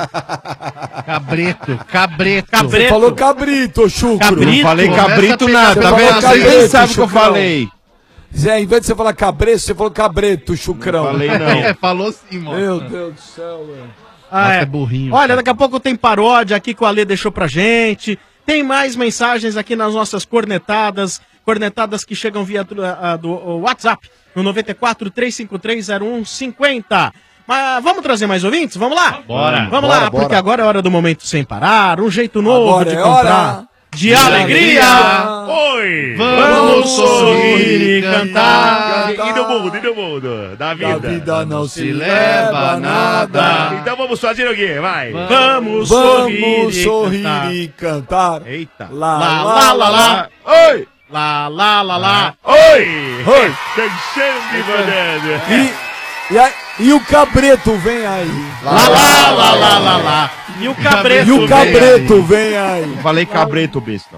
cabreto, cabreto. Você falou cabrito, chucro. Cabrito? Não falei Começa cabrito a pegar- nada, Você tá falou vendo? Você cabrito, nem sabe o que eu chucrão. falei. Zé, em vez de você falar cabreto, você falou cabreto, chucrão. Não falei, não. É, falou sim, Mota. Meu Deus do céu, velho. Ah, Mota é. é burrinho. Olha, daqui a pouco tem paródia aqui que o Ale deixou pra gente. Tem mais mensagens aqui nas nossas cornetadas. Cornetadas que chegam via do, ah, do WhatsApp no nove quatro, três cinco três, zero um cinco zero. Mas vamos trazer mais ouvintes? Vamos lá? Bora. Vamos Bora, lá, bora. porque agora é hora do momento sem parar. Um jeito novo Agora de é comprar. hora De, de alegria! alegria. Oi! Vamos sorrir e cantar. cantar. E do mundo, e do mundo, da Da vida. vida não se leva nada. Então vamos fazer o quê? Vai. Vamos, Vamos sorrir, sorrir e cantar. e cantar. Eita. Lá, Lá, lá, lá, lá. Oi! Lá, lá, lá, lá. Oi! Oi. Dançando e mandando. E, e, a- e o cabreto vem aí. Lá, lá, lá, lá, lá, lá. E o cabreto. E o vem cabreto vem aí. Eu falei cabreto, besta.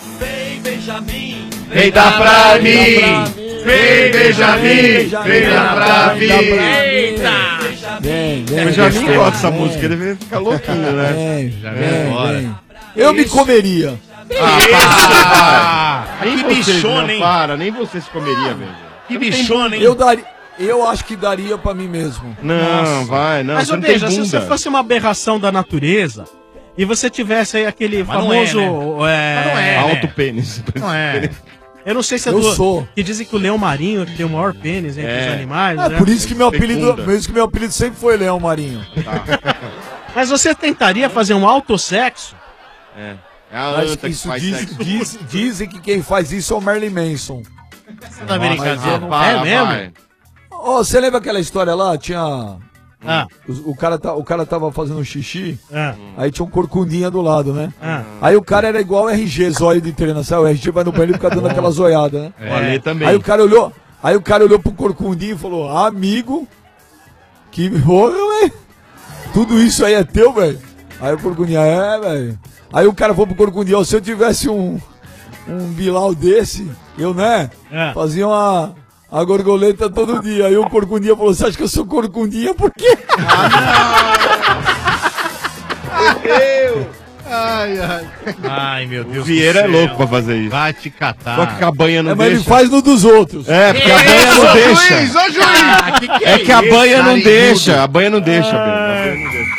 Vem dar pra mim. Vem, Benjamin. Vem dar pra mim. Eita. Vem, vem. Eu já nem vem, gosto dessa vem. música, ele deveria ficar louquinho, né? Vem, Já vem, vem embora. vem. Eu me comeria. Ah, nem Que você, bichona, não, hein? para, nem você se comeria, velho. Que bichona, hein? Eu daria, eu acho que daria pra mim mesmo. Não, vai, não, Mas, você ô, não tem Beija, se bunda. você fosse uma aberração da natureza e você tivesse aí aquele Mas não é, famoso. é, Mas não é. Alto pênis. Não é. Eu não sei se é Eu do. sou. Que dizem que o leão marinho que tem o maior pênis entre É. os animais. É né? por isso que meu apelido, Fecunda. por isso que meu apelido sempre foi Leão Marinho. Mas você tentaria fazer um autossexo? É. É a Acho anta que que isso faz diz- sexo. diz- dizem que quem faz isso é o Marilyn Manson. Você tá brincadeira? Ah, É mesmo? vai. Ô, você lembra aquela história lá? Tinha. Ah, O, o cara, tá- o cara tava fazendo xixi, ah, aí tinha um corcundinha do lado, né? ah. Aí o cara era igual o R G, zóio de treino, sabe? O R G vai no banheiro e fica dando aquela zoiada, né? O Ale também. Aí o cara olhou, aí o cara olhou pro corcundinho e falou: amigo, que porra, velho. Tudo isso aí é teu, velho? Aí o corcundinho, é, velho. Aí o cara falou pro corcundinho: ó, se eu tivesse um, um Bilal desse, eu, né? É. Fazia uma. A gorgoleta todo dia. Aí o corcundinha falou: você acha que eu sou corcundinha? Por quê? Ai, ai. Ai, meu Deus O Vieira do é céu. louco pra fazer isso. Vai te catar. Só que a banha não É, mas deixa. ele faz no dos outros. É, porque a banha não deixa. Juiz, ô juiz! Ah, que que é, É que a isso? banha não Narigudo. deixa. A banha não deixa, Bento. A banha não deixa.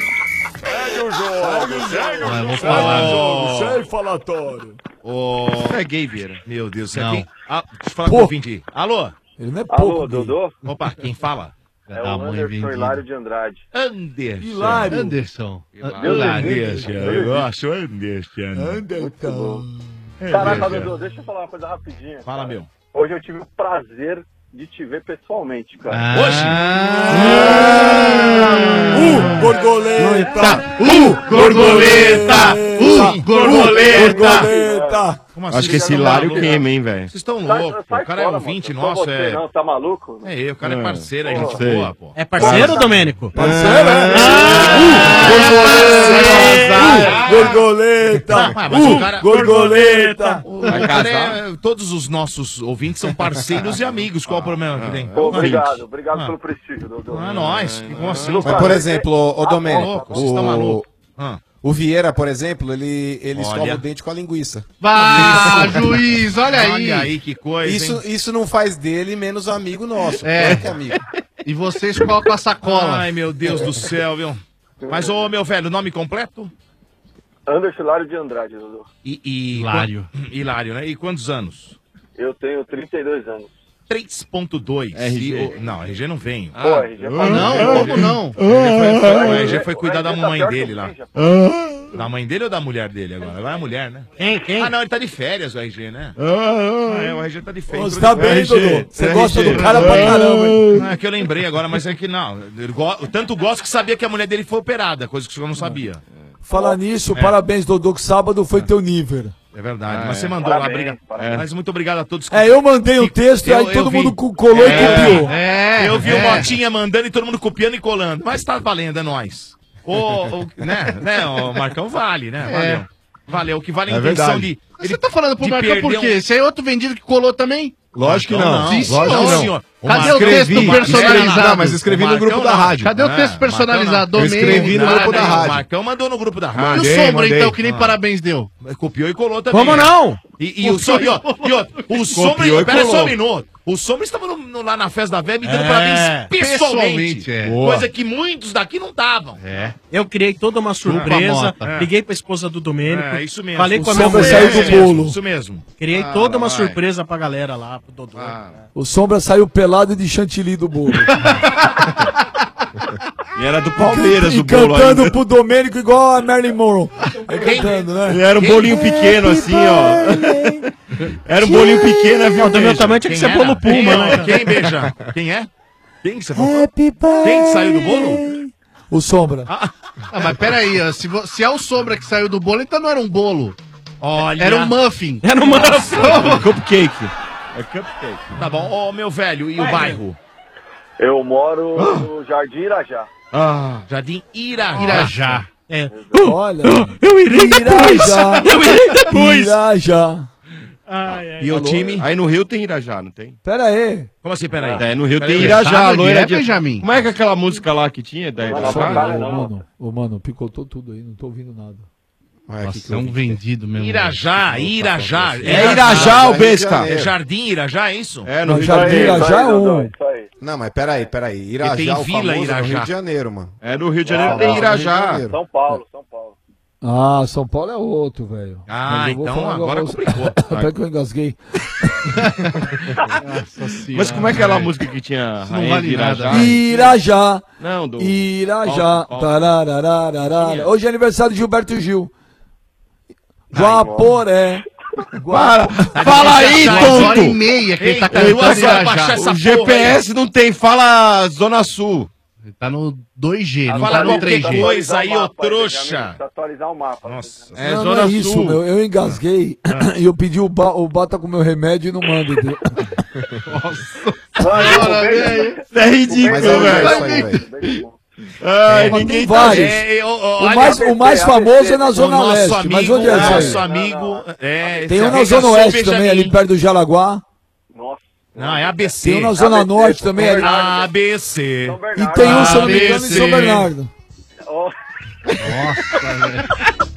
Ah, vou falar. Ó. Sério, falatório. Ô, É gay, Vieira. meu Deus, você Não. aqui. Ah, deixa eu falar Pô. com o ouvinte. Alô? Ele não é pouco. Alô, gay. Dodô? Opa, quem fala? É Da o mãe Anderson vendida. Hilário de Andrade. Anderson. Hilário. Anderson. Deus Hilário. Anderson, eu gosto Anderson. Anderson. Caraca, Dodô, deixa eu falar uma coisa rapidinho. Fala, cara. meu. Hoje eu tive o prazer de te ver pessoalmente, cara. Ah. Uh, borboleta. Uh, borboleta. Uh, borboleta. Borboleta. Como assim? Acho que esse Vocês estão Hilário malucos? queima, hein, velho. Vocês estão Sai- loucos, pô. sai O cara é fora, ouvinte mano. Só nosso, você é. Não, tá maluco? É eu, o cara é É. parceiro, é Pô, gente sei. boa, pô. É parceiro, Domênico? Parceiro, é? Uh, borboleta. Ah, mas o cara- Borboleta. O Vai cara casar? é- todos os nossos ouvintes são parceiros e amigos. Qual o problema que tem? Pô, obrigado, obrigado Ah. pelo prestígio, Dodô. Não é nóis. Como assim? Mas, por exemplo, ô, ô Ah, Domênico, louco, vocês estão malucos. o, Ah. o Vieira, por exemplo, ele, ele Olha. escova o dente com a linguiça. Vá, juiz, olha aí. Olha aí que coisa, Isso, hein? isso não faz dele menos amigo nosso. É. Claro que é amigo. E vocês colocam a sacola. Ai, meu Deus do céu, viu? Mas, ô, meu velho, nome completo? Anderson Hilário de Andrade, Dodô. E, e- Hilário. quan- Hilário, né? E quantos anos? Eu tenho trinta e dois anos. três ponto dois. R G. E o- não, R G não vem. Pô, R G Ah, não, como não? O R G foi, o R G foi O cuidar da R G tá mãe pior que dele o lá. Ninja. Da mãe dele ou da mulher dele agora? Agora é a mulher, né? Quem, quem? Ah, não, ele tá de férias, o R G, né? Ah, é, o R G tá de férias. Você tá bem, R G. Dodô? Você R G. gosta do cara pra caramba, hein? Não, é que eu lembrei agora, mas é que não. Eu go- tanto gosto que sabia que a mulher dele foi operada, coisa que o senhor não sabia. Falar nisso, É. parabéns, Dodô, que sábado foi teu nível. É verdade, Ah, mas é. você mandou lá, Parabéns, briga. parabéns. Mas muito obrigado a todos. que- É, eu mandei um texto e Eu- aí eu todo vi. mundo co- colou e copiou. É, Eu vi é. o Motinha mandando e todo mundo copiando e colando. Mas tá valendo, é nóis. Ô, ô, né, né, o Marcão vale, né? Valeu. Valeu, o que vale a É intenção verdade. de. Mas você tá falando pro de Marcão por perder quê? um- Se é outro vendido que colou também? Lógico que Marcão não. Sim, senhor. Lógico que não. senhor. O Cadê o Marcão- texto Escrevi, personalizado? não, mas escrevi O no grupo Marcão da não. rádio. Cadê o É, texto Marcão personalizado? Eu escrevi no Domênico, grupo da parabéns. rádio. O Marcão mandou no grupo da E o rádio. Mandei, Sombra, mandei. então, que nem Ah. parabéns deu? Copiou e colou também. Como não? E, e o Sombra, e, ó, e ó, o Sombra, Copiou e pera só um colou. minuto. O Sombra estava no- no- lá na festa da véia me dando É, parabéns pessoalmente. pessoalmente, é. Boa. Coisa que muitos daqui não estavam. É. Eu criei toda uma surpresa. Mota. É. Liguei pra esposa do Domênico. É, isso mesmo. Falei O com a minha Sombra mulher. saiu do Isso mesmo, bolo. Isso mesmo. Criei Ah, toda uma vai. surpresa pra galera lá, pro Dodô. O Sombra saiu pelado de chantilly do bolo. E era do Palmeiras e o bolo cantando ainda. pro Domênico igual a Marilyn Monroe. Aí cantando, né? E era um bolinho pequeno assim, ó. Era um bolinho pequeno, viu? Não, do meu Beija? tamanho tinha que ser era? bolo Puma, Quem, né? Quem beija? Quem é? Quem que você falou? Happy Quem que saiu do bolo? O Sombra. Ah, mas peraí, ó, se, vo- se é o Sombra que saiu do bolo, então não era um bolo. Olha. Era um muffin. Era uma... Cupcake. É cupcake. Tá bom. Ô, meu velho, e o bairro? Eu moro no Jardim Irajá. Ah, Jardim Irajá. Irajá. É. Olha. Eu irei depois! Irajá. Eu irei depois! Irajá. E o time? Aí no Rio tem Irajá, não tem? Pera aí. Como assim, peraí? É, no Rio Peraí, tem é Irajá, sábado, loira é, de... Benjamin? Como é que é aquela música lá que tinha da Não, Irajá? não, Ô, não. mano, ô, mano, picotou tudo aí, não tô ouvindo nada. Nossa, é um vendido mesmo. Irajá, Irajá. É Irajá, o besta. É Jardim Irajá, é isso? É, no Não, Rio de Jardim Janeiro. Irajá é um. Isso aí. Não, mas peraí, peraí. Irajá, tem o Vila famoso, Irajá. no Rio de Janeiro, mano. É, no Rio de Janeiro Não, tem não, Irajá. São Paulo, São Paulo. Ah, São Paulo é outro, velho. Ah, Mas eu vou então falar agora negócio- complicou. Até que eu engasguei. Mas como é que é aquela música que tinha Isso não Rainha vale de Irajá? nada. Ah, Irajá. Não, do... Irajá. Ó, ó. Tararararara. Hoje é aniversário de Gilberto Gil. Guaporé. Para! Fala aí, Duas horas e tonto! meia que ele tá Ei, cantando duas horas pra baixar Irajá. essa O G P S não tem, fala Zona Sul. Ele tá no dois G, não Fala tá no qualquer três G. coisa aí, ô Atualizar o mapa, trouxa. Benjamin, precisa atualizar o mapa. Nossa. É não, não Zona é Sul. isso, meu. Eu engasguei e eu pedi o, ba o bata com meu remédio e não manda. entendeu? Bora, velho. Isso é ridículo, Mas é velho. isso aí, velho. Ai, Mas ninguém tem tá... vários. É, é, ó, ó, O olha, mais, o mais A B C, famoso é na o Zona nosso Leste. amigo, Mas onde é o isso nosso aí? amigo, é, Tem esse um na arregaçou Zona Oeste Benjamin. também, ali perto do Jaraguá. Nossa. Não, é A B C. Tem um na Zona A B C, Norte São também ali. Bernardo. A B C. São E Bernardo. tem um, se eu não me A B engano, em C. São Bernardo. Ó, Nossa, velho.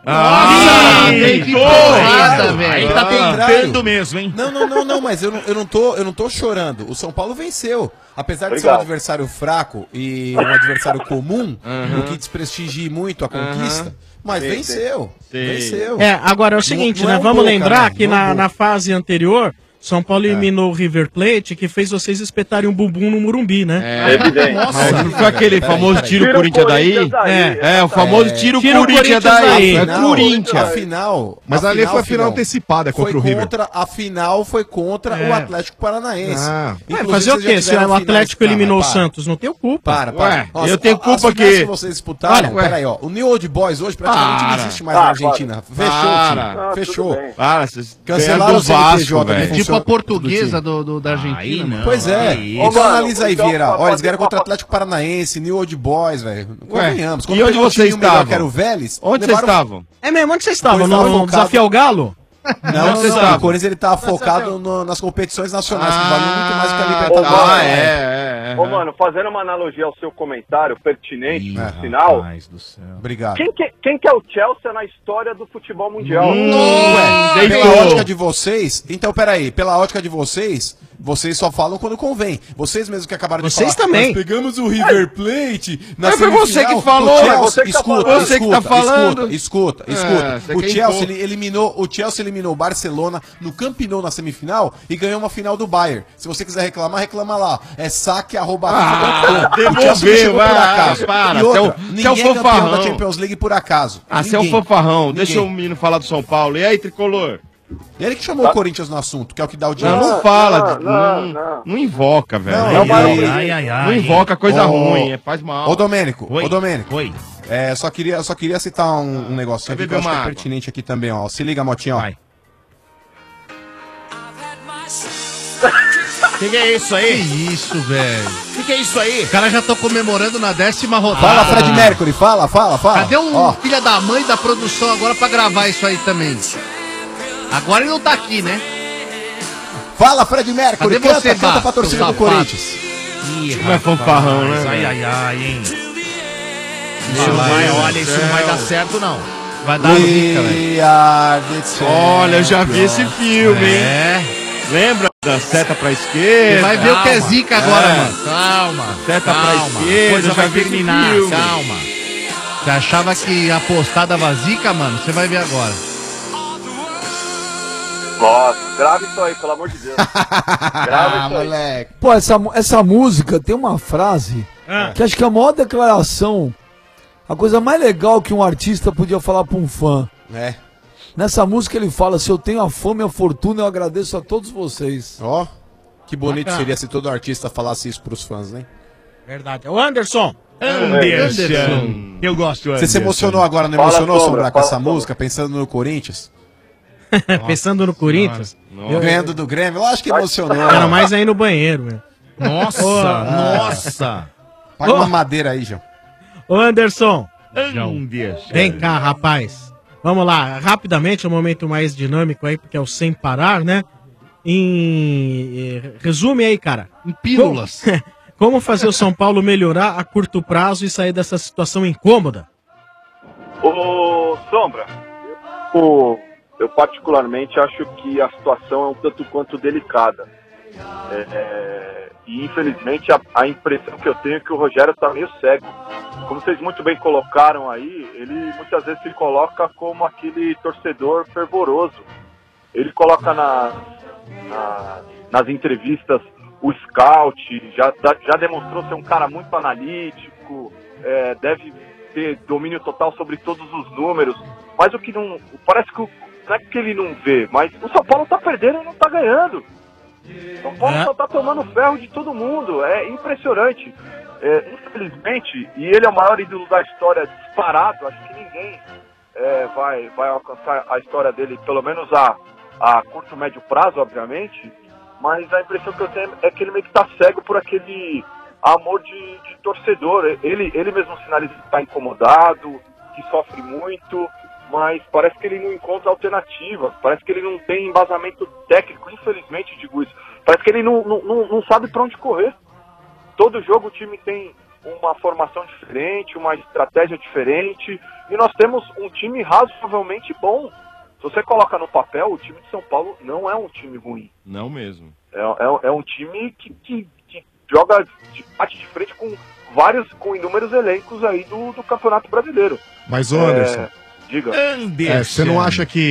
Ah, Ih, que porrada, velho. Aí Tá tentando mesmo, hein? Não, não, não, não, mas eu não, eu, não tô, eu não tô chorando. O São Paulo venceu. Apesar de ser um Obrigado. adversário fraco e um adversário comum, Uhum. o que desprestigie muito a conquista, Uhum. mas Sim, venceu. sim. Venceu. É, agora é o seguinte, Não- não né? é um Vamos Boca, lembrar não, que não é um na, Boca. na fase anterior, São Paulo eliminou o River Plate, que fez vocês espetarem um bumbum no Murumbi, né? É, evidente. Nossa, mas não foi aquele famoso tiro o Corinthians daí? É, é, o famoso tiro o Tira o Corinthians Corinthians daí. daí. É Corinthians. A final. Mas a ali foi a final final antecipada contra foi o River. Contra, a final foi contra É. o Atlético Paranaense. Ah. Ué, Inclusive, fazer o vocês já quê? Se tiveram o Atlético finais- eliminou Não, o mas para. Santos, não tenho culpa. Para, para. Ué, Nossa, eu tenho a- culpa as finais que- vocês disputaram, Olha, peraí, ó. O New Old Boys hoje praticamente Para. não existe mais Ah, na Argentina. Fechou, Para. time. Ah, Fechou. Para, vocês Cancelaram ganharam o do Vasco, C N P J, velho. que Tipo a funciona- portuguesa do, do- da Argentina. Aí mano. não. Pois é. Aí, Então Ô, mano, analisa aí, então, Vieira. pra Olha, eles fazer ganharam contra o uma- Atlético Paranaense, New Old Boys, velho. Ué, Convenhamos. e onde pegou um vocês time melhor estavam? que era o Vélez, Onde vocês levaram- estavam? É mesmo, onde vocês estavam? Pois No, não, no focado. Desafio ao Galo? Não, Não, não, vocês não. estavam. O Corinthians ele tá focado no- nas competições nacionais, que Ah, valem muito mais que a Ô, Libertadores. mano, Ah, é, é, é. Ô, mano, fazendo uma analogia ao seu comentário pertinente, Ih, no final, Rapaz do céu. Obrigado. quem que, quem que é o Chelsea na história do futebol mundial? Hum. Ué, deitou. pela ótica de vocês, então peraí, pela ótica de vocês, vocês só falam quando convém. Vocês mesmos que acabaram Vocês de falar. também. Nós pegamos o River Plate na Mas foi você semifinal, que falou. o Chelsea- Você que tá escuta, falando. Você que escuta, tá falando. Escuta, escuta, É, escuta. você O quer Chelsea impor. ele eliminou, o Chelsea eliminou o Barcelona no Camp Nou na semifinal e ganhou uma final do Bayern. Se você quiser reclamar, reclama lá. É saque arroba Ah, O Chelsea não devolveu, chegou por ah, acaso. para, E outra, você é o- você é o ninguém é campeão fanfarrão. da Champions League por acaso. Ah, você é um Ninguém. fanfarrão. Deixa Ninguém. o menino falar do São Paulo. E aí, tricolor? Ele que chamou o Corinthians no assunto, que é o que dá o Não, dinheiro. não fala. não, de- não, Não, não. não invoca, velho. Não, Não, e- Ai, ai, ai. não invoca coisa Ô, ruim, é, faz mal. Ô, Domênico, Oi. ô, Domênico. Oi. É, só queria, só queria citar um, um negocinho Vai aqui que eu acho beber que é uma água. pertinente aqui também, ó. Se liga, Motinho, ó. Vai. Que que é isso Que aí? isso, velho. Que que é isso aí? Os caras já estão comemorando na décima rodada. Fala, Fred Mercury, fala, fala, fala. Cadê um Ó, filho da mãe da produção agora pra gravar isso aí também? Agora ele não tá aqui, né? fala, Fred Mercury, Cadê canta, você, canta Bá, pra torcida seu do safado? Corinthians. Ih, Não é fanfarrão, né, Ai, velho? ai, ai, hein? Isso não vai, olha, isso não vai dar certo, não. Vai dar zica, velho. We are the Olha, eu já vi esse filme, hein? É. Lembra da seta pra esquerda? Você vai ver o que é zica agora, É. mano. Calma. Seta pra calma. esquerda, A coisa já vai vi esse terminar, filme. calma. Você achava que apostar dava zica, mano? Você vai ver agora. Nossa, grave isso aí, pelo amor de Deus. Grave Ah, isso aí. moleque. Pô, essa, mu- essa música tem uma frase Ah. que acho que é a maior declaração, a coisa mais legal que um artista podia falar pra um fã. É. Nessa música ele fala: se eu tenho a fama e a fortuna, eu agradeço a todos vocês. Ó, que bonito Bacana. seria se todo artista falasse isso pros fãs, né? Verdade. O Anderson. Anderson. Eu gosto, Você se Anderson. emocionou agora, não Fala, emocionou, Sombra, Sombra, com fala, essa Sombra. música, pensando no Corinthians? Pensando no Corinthians. Nossa. Eu- Ganhando do Grêmio? Lógico que emocionou. Era mais aí no banheiro, meu. Nossa, Ô, nossa. Paga Ô. uma madeira aí, João. Ô, Anderson. Anderson. Vem cá, rapaz. Vamos lá, rapidamente, um momento mais dinâmico aí, porque é o sem parar, né? Em... eh, Resume aí, cara. Em pílulas. Como, como fazer o São Paulo melhorar a curto prazo e sair dessa situação incômoda? Ô, Sombra, eu, eu particularmente acho que a situação é um tanto quanto delicada. É, é, e infelizmente a, a impressão que eu tenho é que o Rogério está meio cego. Como vocês muito bem colocaram aí, ele muitas vezes se coloca como aquele torcedor fervoroso. Ele coloca na, na, nas entrevistas o scout, já, já demonstrou ser um cara muito analítico, é, deve ter domínio total sobre todos os números, mas o que não... Parece que o, não é que ele não vê, mas o São Paulo tá perdendo e não tá ganhando. O São Paulo É. só tá tomando ferro de todo mundo, é impressionante. É, infelizmente, e ele é o maior ídolo da história disparado, acho que ninguém é, vai, vai alcançar a história dele, pelo menos a, a curto, médio prazo, obviamente, mas a impressão que eu tenho é que ele meio que tá cego por aquele amor de, de torcedor. Ele, ele mesmo sinaliza que está incomodado, que sofre muito, mas parece que ele não encontra alternativas, parece que ele não tem embasamento técnico, infelizmente digo isso, parece que ele não, não, não, não sabe para onde correr. Todo jogo o time tem uma formação diferente, uma estratégia diferente, e nós temos um time razoavelmente bom. Se você coloca no papel, o time de São Paulo não é um time ruim. Não mesmo. É, é, é um time que, que, que joga de parte de frente com vários, com inúmeros elencos aí do, do Campeonato Brasileiro. Mas, ô Anderson, É, diga. é, você não acha que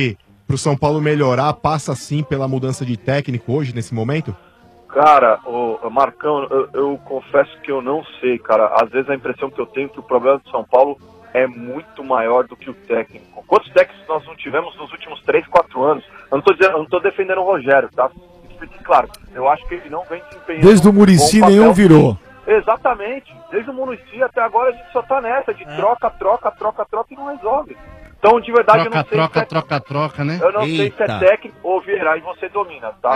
pro São Paulo melhorar passa sim pela mudança de técnico hoje, nesse momento? Cara, o Marcão, eu, eu confesso que eu não sei, cara. Às vezes a impressão que eu tenho é que o problema do São Paulo é muito maior do que o técnico. Quantos técnicos nós não tivemos nos últimos três, quatro anos? Eu não tô, dizendo, eu não tô defendendo o Rogério, tá? Claro, eu acho que ele não vem desempenhando Desde o um Muricy bom nenhum papel. virou. Exatamente. Desde o Muricy até agora a gente só tá nessa de troca, troca, troca, troca e não resolve. Então, de verdade, Troca, eu não sei troca, se é... troca, troca, né? Eu não sei se Eita. é técnico ou Vieira, aí você domina, tá?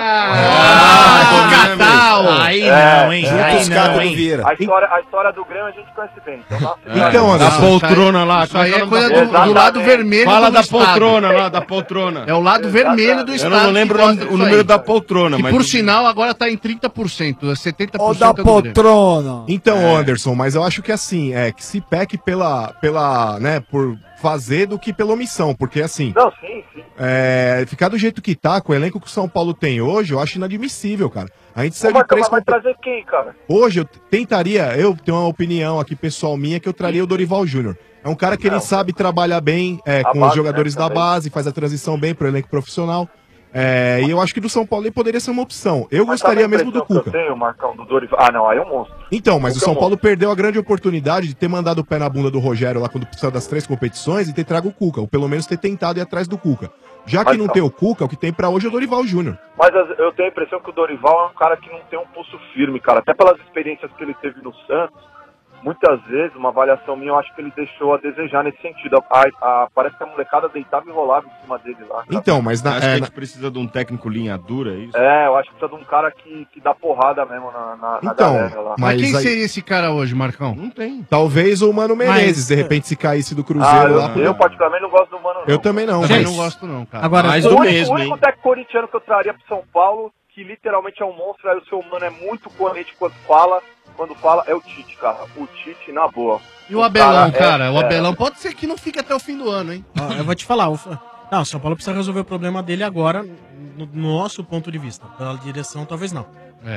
Ah, que catal! Aí não, hein? É, Aí não, hein? A história, a história do Grêmio a gente conhece bem. Então, nossa, Então, cara, Anderson, A poltrona lá. Isso aí como é o coisa nome do, da- do lado vermelho Fala do da estado. poltrona lá, da poltrona. É o lado vermelho do Eu estado. não lembro que o, gosta o disso número aí. da poltrona, Que mas... por sinal agora tá em trinta por cento, é setenta por Ó, cento da é do Grêmio. poltrona. Então, É. Anderson, mas eu acho que assim, é que se peque pela, pela, né, por fazer do que pela omissão, porque assim, Não, sim, sim. é, ficar do jeito que tá, com o elenco que o São Paulo tem hoje, eu acho inadmissível, cara. A gente saiu Ô, de Marcão, três mas vai compe- trazer quem, cara? Hoje eu tentaria, eu tenho uma opinião aqui pessoal minha, que eu traria o Dorival Júnior. É um cara que ele sabe trabalhar bem é, A com base, os jogadores né, da também. base, faz a transição bem pro elenco profissional. É, e eu acho que do São Paulo ele poderia ser uma opção. Eu Mas gostaria sabe a mesmo do impressão Cuca. que eu tenho, Marcão, do Dorival? Ah, não, aí é um monstro. Então, mas o Cuca é São um Paulo monstro. perdeu a grande oportunidade de ter mandado o pé na bunda do Rogério lá quando precisava das três competições e ter trago o Cuca, ou pelo menos ter tentado ir atrás do Cuca. Já que Mas não não. tem o Cuca, o que tem pra hoje é o Dorival Júnior. Mas as- eu tenho a impressão que o Dorival é um cara que não tem um pulso firme, cara. Até pelas experiências que ele teve no Santos, muitas vezes, uma avaliação minha, eu acho que ele deixou a desejar nesse sentido. A- a- parece que a molecada deitava e rolava em cima dele lá. cara. Então, mas na, Acho que é, a na- gente precisa de um técnico linha dura, é isso? É, eu acho que precisa de um cara que, que dá porrada mesmo na, na, na Então, galera lá. Mas Mas quem aí- seria esse cara hoje, Marcão? Não tem. talvez o Mano Menezes, Mas- de repente, se caísse do Ah, Cruzeiro eu, lá. eu particularmente não gosto do Mano, não. Eu também não. Também mas- não gosto não, cara. Agora, Mais O do único, mesmo, o único hein? técnico corintiano que eu traria pro São Paulo, que literalmente é um monstro, aí o seu Mano é muito coerente quando fala, quando fala, é o Tite, cara. O Tite, na boa. E o Abelão, cara é- cara? O é- Abelão pode ser que não fique até o fim do ano, hein? Ó, eu vou te falar, o, não, o São Paulo precisa resolver o problema dele agora, no, no nosso ponto de vista. Pela direção, talvez não.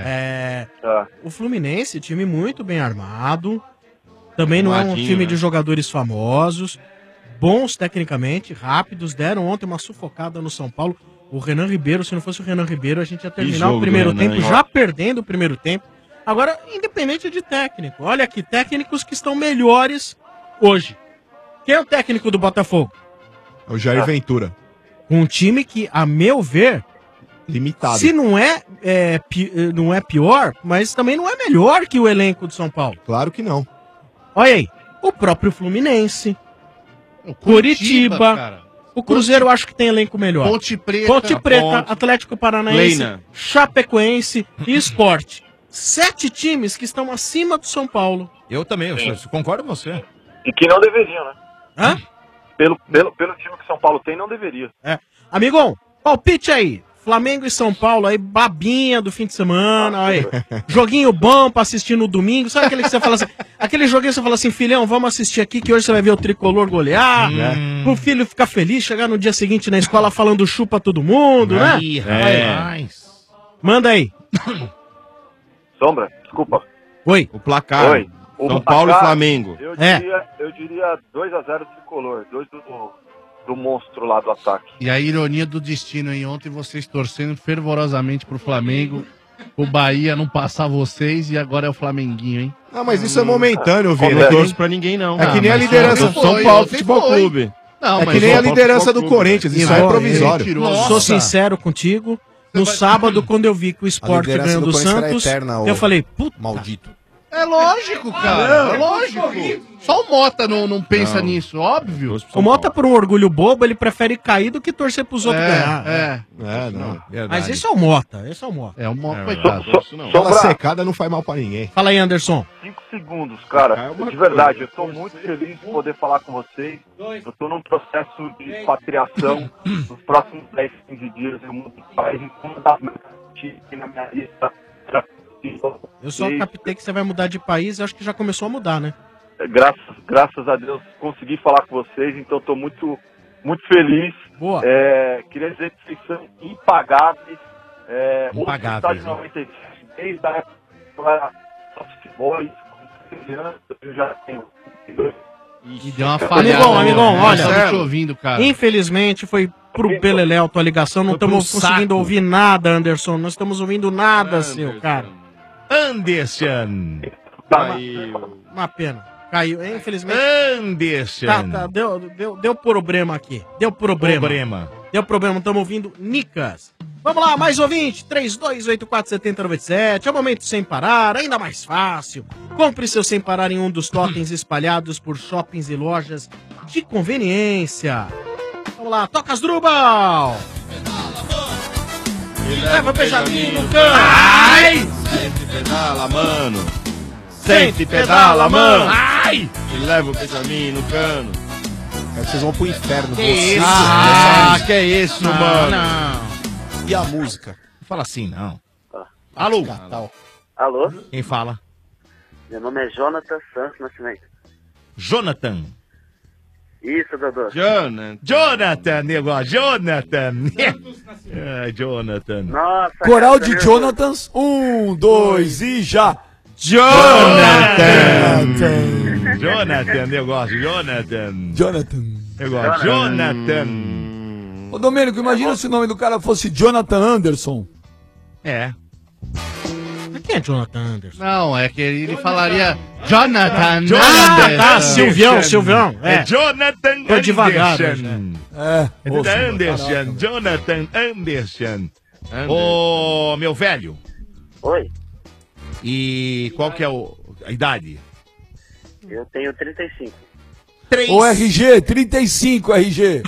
É, É. o Fluminense, time muito bem armado, também não é um Armadinho, time né? de jogadores famosos, bons tecnicamente, rápidos, deram ontem uma sufocada no São Paulo. O Renan Ribeiro, se não fosse o Renan Ribeiro, a gente ia terminar jogo o do primeiro Renan, tempo hein? já perdendo o primeiro tempo. Agora, independente de técnico, olha aqui, técnicos que estão melhores hoje. Quem é o técnico do Botafogo? O Jair Ventura. Um time que, a meu ver, Limitado. se não é, é, pi- eh, não é pior, mas também não é melhor que o elenco do São Paulo. Claro que não. Olha aí, o próprio Fluminense, O Curitiba, cara. o Cruzeiro eu acho que tem elenco melhor. Ponte Preta. Ponte Preta, Ponte. Atlético Paranaense, Leina. Chapecoense e Sport. Sete times que estão acima do São Paulo. Eu também, eu, eu concordo com você. E que não deveriam, né? Hã? Pelo, pelo, pelo time que São Paulo tem, não deveria. É. Amigão, palpite aí. Flamengo e São Paulo aí, babinha do fim de semana, aí. Joguinho bom pra assistir no domingo. Sabe aquele que você fala assim? Aquele joguinho que você fala assim, filhão, vamos assistir aqui que hoje você vai ver o tricolor golear. Hum. Pro filho ficar feliz, chegar no dia seguinte na escola falando chupa todo mundo, né? Ih, É. rapaz. Manda aí. Sombra, desculpa. Oi. O placar. Oi. O São Paulo e placar, Flamengo. Eu É. diria, eu diria dois a zero tricolor. dois do, do monstro lá do ataque. E a ironia do destino, hein? Ontem vocês torcendo fervorosamente pro Flamengo, o Bahia não passar vocês e agora é o Flamenguinho, hein? Não, mas isso é momentâneo, Vieira. Não É que torço nem- pra ninguém, não. É que nem a mas liderança. ontem São foi, Paulo ontem Futebol foi. Clube. Não, É mas que nem a São Paulo liderança Futebol do Clube, Corinthians. Isso E aí é vou- provisório. mentiroso. Sou sincero contigo. No sábado, quando eu vi que o Sport liderança ganhou do do Corinthians era Santos, eterna, ô. eu falei, puta. Maldito. É lógico, cara. É lógico. Só o Mota não, não pensa Não. nisso, óbvio. Torço pro São O Mota, Paulo. por um orgulho bobo, ele prefere cair do que torcer pros outros ganhar. É, é. É, não. Mas esse é o Mota, esse é o Mota. É o Mota, É coitado. verdade, torço não. Aquela Sombra. secada não faz mal pra ninguém. Fala aí, Anderson. Cinco segundos, cara. É uma De verdade, coisa, eu tô muito feliz de poder falar com vocês. Eu tô num processo de expatriação. Nos próximos dez, quinze dias eu mudo de país. Uma das metas que tem na minha lista. Eu só captei que você vai mudar de país e acho que já começou a mudar, né? Graças, graças a Deus consegui falar com vocês, então estou muito, muito feliz. Boa. É, queria dizer que vocês são impagáveis. É, Impagáveis, o estádio noventa e sete, desde a época para futebol, com treze anos, eu já tenho. E deu uma falhada. Amigão, né? amigão, Nós olha. estamos te ouvindo, cara. Infelizmente foi pro Beleléu a tua ligação, não Foi pro estamos conseguindo saco. ouvir nada, Anderson. Não estamos ouvindo nada, seu cara. Anderson. Caiu. Uma pena. Caiu, hein, infelizmente. Anderson. Tá, tá, deu, deu, deu problema aqui. Deu problema. Problema. Deu problema, estamos ouvindo Nicas. Vamos lá, mais ouvinte, três dois oito quatro sete zero nove sete. É o momento sem parar, ainda mais fácil. Compre seu sem parar em um dos totens espalhados por shoppings e lojas de conveniência. Vamos lá, toca as Drubal. Leva o Benjamin no canto. Ai! Sempre pedala, mano. Sempre pedala, mano. Ai! E leva o Benjamin no cano. Cara, vocês vão pro inferno. Que vocês. isso? Ah, Vocês. que é isso, Não, mano. não. E a música? Não fala assim, não. Alô? Alô? Quem fala? Meu nome é Jonathan Santos Nascimento. Jonathan. Isso, Dodô. Jonathan. Jonathan, negócio. Jonathan. É, Jonathan. Nossa, Coral cara, de meu- Jonathans. Um, dois e já. Jonathan. Jonathan, negócio. Jonathan. Jonathan. Negócio. Jonathan. Ô, Domênico, imagina se o nome do cara fosse Jonathan Anderson. É. Quem é Jonathan Anderson? Não, é que ele falaria Jonathan Jonathan, Anderson. ah, Silvião, Silvião. É. É Jonathan Foi devagar, Anderson. É. É Ô, senhor, Anderson. caraca. Jonathan Anderson. Ô, meu velho. Oi, E qual que é o, a idade? eu tenho trinta e cinco. Três. Ô, R G, trinta e cinco, R G.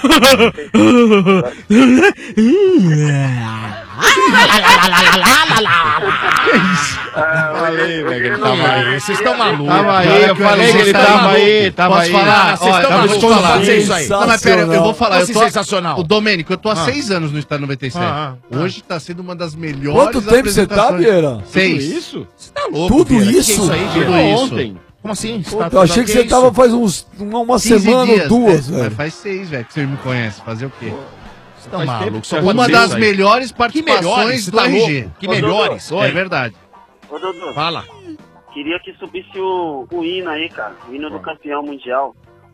Falei, velho, que ele Tava tava aí, aí. vocês estão malucos. Tava aí, eu falei que Vocês ele estão tava malucos. aí, tava Posso aí. falar? Vocês Ó, estão eu vou malucos. falar. Fazer isso aí. Não, mas pera, eu vou falar. Eu tô, Sensacional. o Domênico, eu tô há Ah. seis anos no Estado noventa e sete. Ah, ah, Hoje tá sendo uma das melhores Quanto tempo você tá, apresentações. Vieira? Seis. Tudo isso? Você tá louco, Tudo Vieira? Que isso? Que é isso aí, Tudo Vieira? isso? Ontem. Como assim? Você tá- Eu achei que que você é tava isso? faz uns, uma, uma quinze semana dias, ou duas, é, velho. mas faz seis, velho, que você me conhece. Fazer o quê? Você tá maluco? Só pode Uma ser das isso aí. melhores Que participações melhores? Você do tá R G. louco? Que melhores? É Oi. verdade. Ô, Dodô. Fala. Queria que subisse o, o hino aí, cara. O hino do campeão mundial.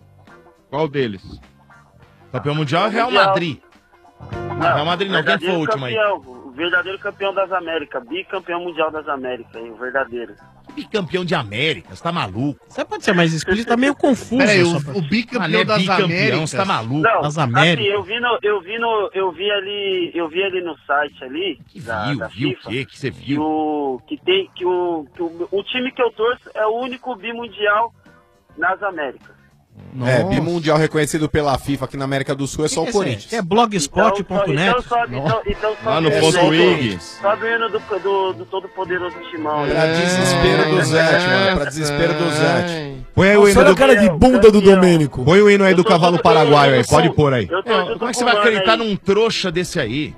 Qual deles? Campeão mundial é Real Mundial. Madrid. Não, Real Madrid não. Quem foi o verdadeiro último aí? campeão, O verdadeiro campeão das Américas. Bicampeão mundial das Américas, hein? O verdadeiro. Bicampeão de América. Você tá maluco? Você pode ser mais explícito, tá meio confuso. Peraí, o, essa- o bicampeão Mano, é das bicampeão, Américas. você tá maluco? Não, Das assim, Américas. eu vi no, eu vi no, eu vi ali, eu vi ali no site ali da, Viu, da viu o FIFA. quê? Que você Que viu? o que tem que o, que o o time que eu torço é o único bimundial nas Américas. É, bimundial reconhecido pela FIFA aqui na América do Sul é só o Corinthians. É blogspot ponto net. Então sobe, então, então Lá sobe no o ponto hino aí, Wig. sobe o hino do, do, do Todo-Poderoso Timão. Pra desespero do Zete, mano. Pra desespero do Zete. Põe aí o hino Olha a do... cara de bunda do Domênico. Põe o hino aí do cavalo paraguaio aí, pode pôr aí. Eu tô É, junto como é que com você vai o mano acreditar aí. num trouxa desse aí?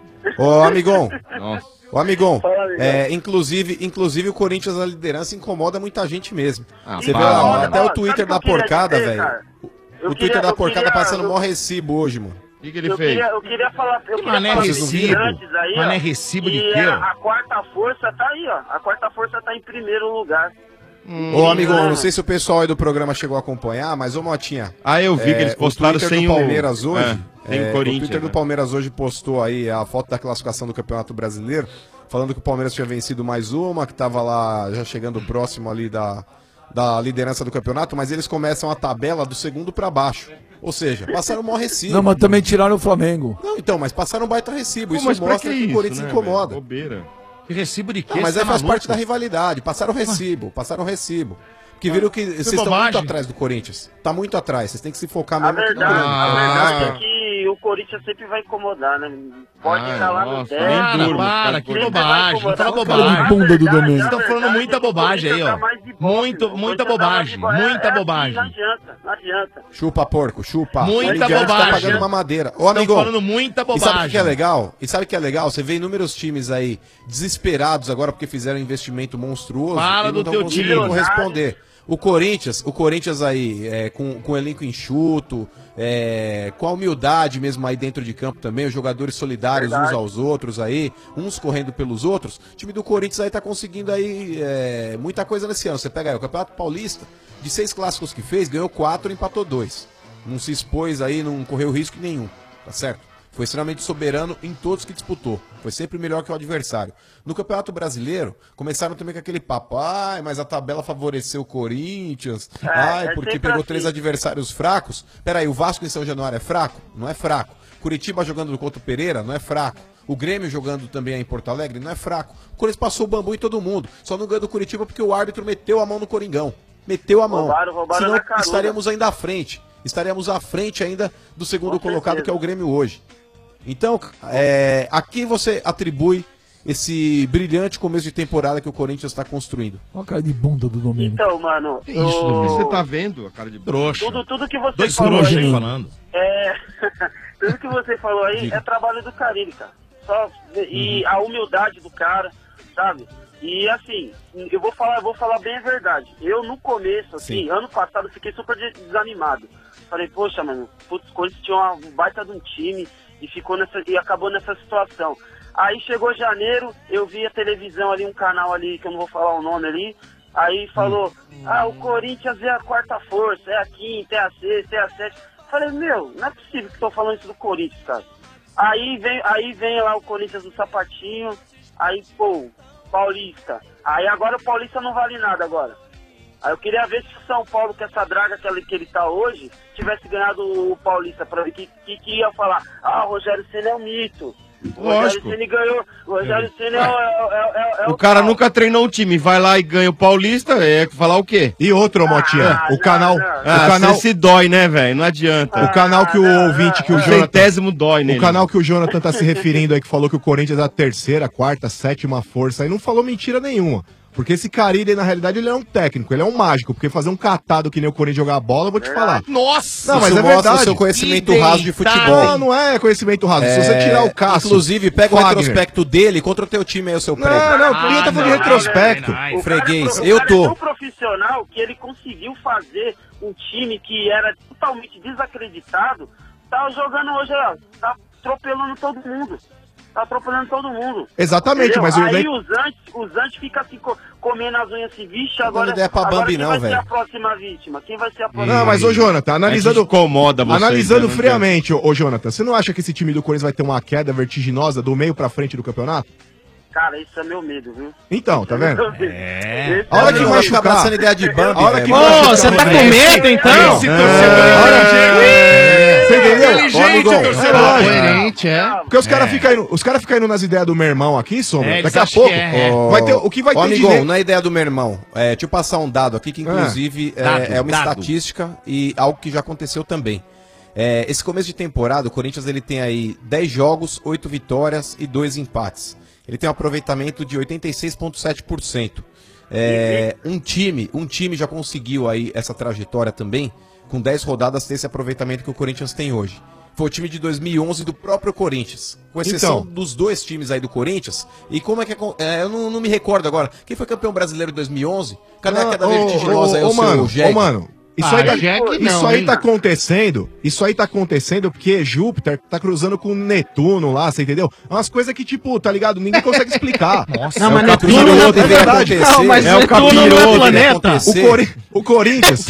Ô, amigão. Nossa. Ô, amigão. Fala, amigão. É, inclusive, inclusive o Corinthians na liderança incomoda muita gente mesmo. Ah, Você vê para. lá, até Ó, o Twitter sabe o da que eu queria porcada, dizer, velho. cara? Eu O Twitter queria- da eu porcada queria- tá passando eu- mó recibo hoje, mano. O que, que ele Eu fez? queria, eu queria falar, eu Que queria mané falar pros recibo? gigantes aí, Mané ó, recibo de que quê, a, ó? a quarta força tá aí, ó. A quarta força tá em primeiro lugar. Ô, amigão, eu não sei se o pessoal aí do programa chegou a acompanhar, mas ô, Motinha. Ah, eu vi que eles o postaram Twitter sem do o- Palmeiras hoje. é, sem o é, Corinthians, O Twitter do né? Palmeiras hoje postou aí a foto da classificação do Campeonato Brasileiro, falando que o Palmeiras tinha vencido mais uma, que tava lá já chegando próximo ali da, da liderança do campeonato, mas eles começam a tabela do segundo pra baixo. Ou seja, passaram o maior recibo. Não, mas também tiraram o Flamengo. Não, então, mas passaram um baita recibo. Pô, Isso mas pra mostra que que, o isso, Corinthians né, incomoda. velho? Bobeira. Que recibo de quê? Não, mas Você aí tá faz maluco? parte da rivalidade. Passaram o recibo, passaram o recibo. Porque viram que vocês estão bobagem. muito atrás do Corinthians. Tá muito atrás. Vocês têm que se focar A mesmo aqui no verdade, Grêmio. a verdade Ah. é que o Corinthians sempre vai incomodar, né? Pode Ai, estar lá no nossa, dez. nem Para, durmo, para, cara, que por- bobagem. Não fala Cara, bobagem. de bunda do Domênico. Vocês estão falando muita bobagem aí, ó. Muito, muita bobagem, muita bobagem. Não adianta, não adianta. Chupa, porco, chupa. Muita O Indiana bobagem. tá pagando uma madeira. Ô, Estão amigão. falando muita E sabe o que bobagem. que é legal? E sabe o que é legal? Você vê inúmeros times aí desesperados agora porque fizeram um investimento monstruoso Fala e não do tão teu conseguindo time. corresponder. O Corinthians, o Corinthians aí, é, com, com elenco enxuto, é, com a humildade mesmo aí dentro de campo também, os jogadores solidários Verdade. uns aos outros aí, uns correndo pelos outros. O time do Corinthians aí tá conseguindo aí é, muita coisa nesse ano. Você pega aí o Campeonato Paulista, de seis clássicos que fez, ganhou quatro e empatou dois. Não se expôs aí, não correu risco nenhum, tá certo? Foi extremamente soberano em todos que disputou. Foi sempre melhor que o adversário. No Campeonato Brasileiro, começaram também com aquele papo. Ai, mas a tabela favoreceu o Corinthians. É, Ai, é porque sempre pegou assim. três adversários fracos. Peraí, o Vasco em São Januário é fraco? Não é fraco. Curitiba jogando contra o Pereira? Não é fraco. O Grêmio jogando também aí em Porto Alegre? Não é fraco. O Corinthians passou o bambu em todo mundo. Só não ganhou do Curitiba porque o árbitro meteu a mão no Coringão. Meteu a mão. Roubaram, roubaram Senão na carona. estaríamos ainda à frente. Estaremos à frente ainda do segundo Com colocado, certeza. que é o Grêmio hoje. Então, é, a quem você atribui esse brilhante começo de temporada que o Corinthians está construindo? Olha a cara de bunda do Domênico. Então, mano, Que isso, eu- Domênico? Você tá vendo a cara de trouxa? Tudo, tudo que você Dois falou trouxas aí, falando. é, tudo que você falou aí Diga. é trabalho do Carille, cara. Só, e a humildade do cara, sabe? E assim, eu vou falar, eu vou falar bem a verdade. Eu no começo, assim, Sim. ano passado, fiquei super de- desanimado. Falei, poxa, mano, putz, o Corinthians tinha uma baita de um time e ficou nessa e acabou nessa situação. Aí chegou janeiro, eu vi a televisão ali, um canal ali, que eu não vou falar o nome ali, aí falou, ah, o Corinthians é a quarta força, é a quinta, é a sexta, é a sétima. Falei, meu, não é possível que estão falando isso do Corinthians, cara. Aí vem, aí vem lá o Corinthians no sapatinho, aí, pô, Paulista. Aí agora o Paulista não vale nada agora. Aí eu queria ver se o São Paulo, com essa draga que ele, que ele tá hoje, tivesse ganhado o Paulista, pra ver que, que, que ia falar, ah, o Rogério Ceni é um mito. O Lógico. Rogério Ceni ganhou, o Rogério Ceni é, o- é, é, é, é O cara nunca treinou um time, vai lá e ganha o Paulista, é falar o quê? E outro, Motinha, o canal... Ah, o canal você se dói, né, velho? Não adianta. O canal que o ouvinte, que o O Jonathan... centésimo dói nele. O canal que o Jonathan tá se referindo aí, que falou que o Corinthians é a terceira, quarta, sétima força, aí não falou mentira nenhuma. Porque esse Carille, na realidade, ele é um técnico, ele é um mágico. Porque fazer um catado que nem o Corinthians jogar bola, eu vou te falar. Nossa! Não, mas Isso é mostra verdade. o seu conhecimento Que raso de deitado. futebol. Não, não é conhecimento raso. Se É, você tirar o Cássio... Inclusive, pega o Fagner. retrospecto dele contra o teu time aí, o seu Não, prego. não, ninguém tá falando de retrospecto. O freguês, O eu cara é tô. tão profissional que ele conseguiu fazer um time que era totalmente desacreditado, tá jogando hoje, ó, tá atropelando todo mundo. Tá atropelando todo mundo. Exatamente, Entendeu? mas o- Aí os antes, os antes ficam assim, co- comendo as unhas assim, vixe, agora, ideia pra agora Bambi quem não, vai ser velho. a próxima vítima? Quem vai ser a próxima Não, mas ô Jonathan, analisando. A gente incomoda vocês, Analisando né? Não friamente, ô, ô Jonathan, você não acha que esse time do Corinthians vai ter uma queda vertiginosa do meio pra frente do campeonato? Cara, isso é meu medo, viu? Então, tá vendo? É. A hora que Não, machucar. fica abraçando ideia de Bambi, A hora velho. que Ô, machucar, você tá com velho. medo, então? Esse Ah. torcedor é Você entendeu? Inteligente, Ó, amigão, torcedor. é lógico. Coerente, é. Porque os caras É. ficam indo, os cara fica indo nas ideias do meu irmão aqui, Sombra. É, eles Daqui a acham pouco. que é, é. Vai ter, o que vai Ô, ter amigão, de gente- não é ideia do meu irmão. É, deixa eu passar um dado aqui, que inclusive Ah. é, Dado, é uma dado. estatística e algo que já aconteceu também. É, esse começo de temporada, o Corinthians ele tem aí dez jogos, oito vitórias e dois empates. Ele tem um aproveitamento de oitenta e seis vírgula sete por cento. É, um time, um time já conseguiu aí essa trajetória também, com dez rodadas ter esse aproveitamento que o Corinthians tem hoje. Foi o time de dois mil e onze do próprio Corinthians. Com exceção Então. dos dois times aí do Corinthians. E como é que é... con- é, eu não, não me recordo agora. Quem foi campeão brasileiro em dois mil e onze? Cadê a Não, queda ô, vertiginosa aí, ô, o ô, seu mano, Jeg? ô, mano, isso Ah, aí, tá, Jeg isso não, aí hein? tá acontecendo. Isso aí tá acontecendo porque Júpiter tá cruzando com Netuno lá, você entendeu? É umas coisas que, tipo, tá ligado? Ninguém consegue explicar. Nossa, não, é mas o Netuno capiroto, não é deveria verdade. acontecer. Não, mas é o Netuno não é capiroto, planeta. O, Cori o Corinthians.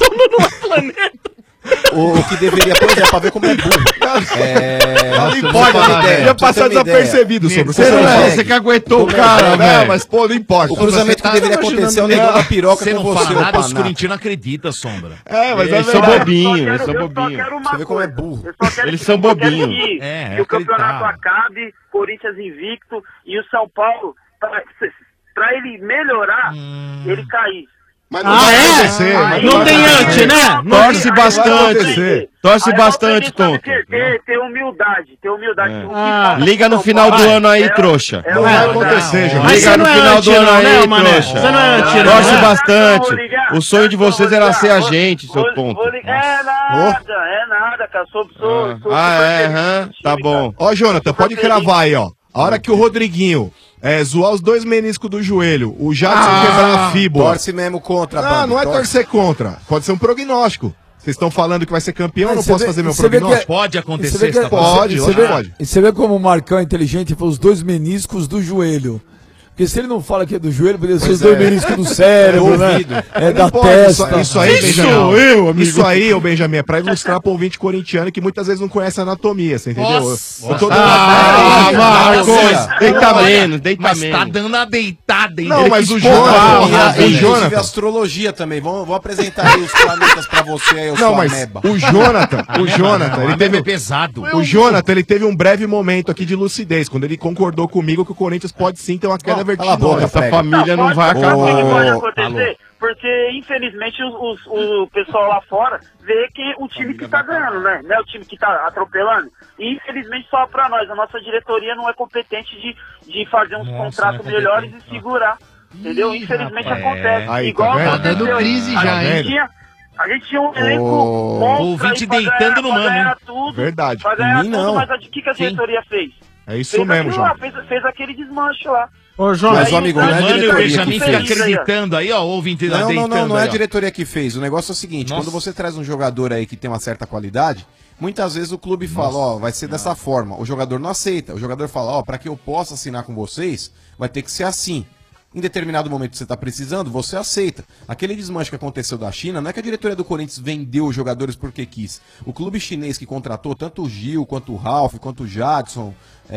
O, o que deveria, por exemplo, pra ver como é burro. É... Não Nossa, importa, pra ter né? ideia, Ia pra passar ter uma desapercebido, ideia. sobre. Você Você não não é, é, você que aguentou o Como é cara, que é? velho. Mas, pô, não importa. O cruzamento que deveria acontecer é o negão da piroca Você com não você, fala ô nada, os panaca. corintianos acreditam, Sombra. É, mas é Eles são verdade. bobinhos, Eu eles só são quero- eu só bobinhos. quero uma Você vê como é coisa. burro. Eu só quero Eles que- são eu só quero bobinhos. Que, É, que o campeonato acreditar. acabe, Corinthians invicto e o São Paulo, pra, pra ele melhorar, ele cair. Mas não vai acontecer, Aí- Não tem ante, né? Não Torce tem- bastante. Torce Aí eu bastante, aprendi, sabe tonto. o quê? Ter, ter humildade, ter humildade. O que Ah. falta Liga pro no São final do Paulo ano aí, é- trouxa. é Não o- vai acontecer, João. Mas Liga você no não é final anti, do ano não, aí, né, mané? trouxa. Você não é anti, não, Torce né? bastante. Vou ligar. O sonho de vocês era ser a gente, seu Vou- tonto. vou ligar. É nada, é nada, cara. Sou, sou, sou Ah, super é, feliz aham, com o time, tá bom. Ó, Jonathan, pode cravar aí, ó. A hora que o Rodriguinho é, zoar os dois meniscos do joelho, o Jadson Ah, quebrar a fíbula. Torce mesmo contra, Não, Bambi, não é torce. torcer contra. Pode ser um prognóstico. Vocês estão falando que vai ser campeão, eu não Mas você posso vê- fazer meu você vê que é- prognóstico? Pode E acontecer, você vê você que- tá falando? Pode, você lógico vê- que pode. E você vê como o Marcão é inteligente e falou os dois meniscos do joelho. Porque se ele não fala que é do joelho, poderia ser Pois os dois é. meniscos do cérebro, Do né? ouvido. É Não da pode, testa. Isso, isso aí, Isso Benjamin. sou eu, amigo. Isso aí, ô Benjamin, é pra ilustrar pro ouvinte corintiano que muitas vezes não conhece a anatomia, você entendeu? Nossa. Eu tô Ah, dando- Marcos, deita olha, menos, deita mas menos. tá dando a deitada, hein? Não, Ele mas quis o pôr Jonathan- a- o Inclusive Jonathan- astrologia também. Vou, vou apresentar aí os planetas pra você aí, eu Não, sou mas ameba. o Jonathan, o Ameba Jonathan, não, ele ameba teve é pesado. O Jonathan, ele teve um breve momento aqui de lucidez, quando ele concordou comigo que o Corinthians pode sim ter uma queda vertiginosa. essa família não vai Sabe o que pode acabar. acontecer? Porque, infelizmente, os, os- o pessoal lá fora vê que o time que tá ganhando, né? Não é o time que tá atropelando. E, infelizmente, só pra nós. A nossa diretoria não é competente de, de fazer uns Nossa, contratos não é melhores e segurar. Entendeu? Infelizmente rapaz. acontece. É. Aí, tá Igual vendo? Tá aconteceu. dando crise a já, gente hein? tinha, a gente tinha um elenco Ô, monstro ouvinte aí pra deitando ganhar, no pra mano, ganhar hein? tudo. Verdade. Pra ganhar Em mim, tudo, não. mas o que, que a Sim. diretoria fez? É isso fez mesmo, aquilo lá, João. fez, fez aquele desmanche lá. Ô, João, Mas, ô, amigo, não é a Mano, e o diretoria que Benjamin fica fez. acreditando aí, ó, o ouvinte Não, não, deitando não, não é aí, a ó. diretoria que fez. O negócio é o seguinte, Nossa. quando você traz um jogador aí que tem uma certa qualidade, muitas vezes o clube fala, ó, vai ser dessa forma. O jogador não aceita. O jogador fala, ó, pra que eu possa assinar com vocês, vai ter que ser assim. Em determinado momento que você tá precisando, você aceita. Aquele desmanche que aconteceu da China, não é que a diretoria do Corinthians vendeu os jogadores porque quis. O clube chinês que contratou tanto o Gil, quanto o Ralf, quanto o Jadson,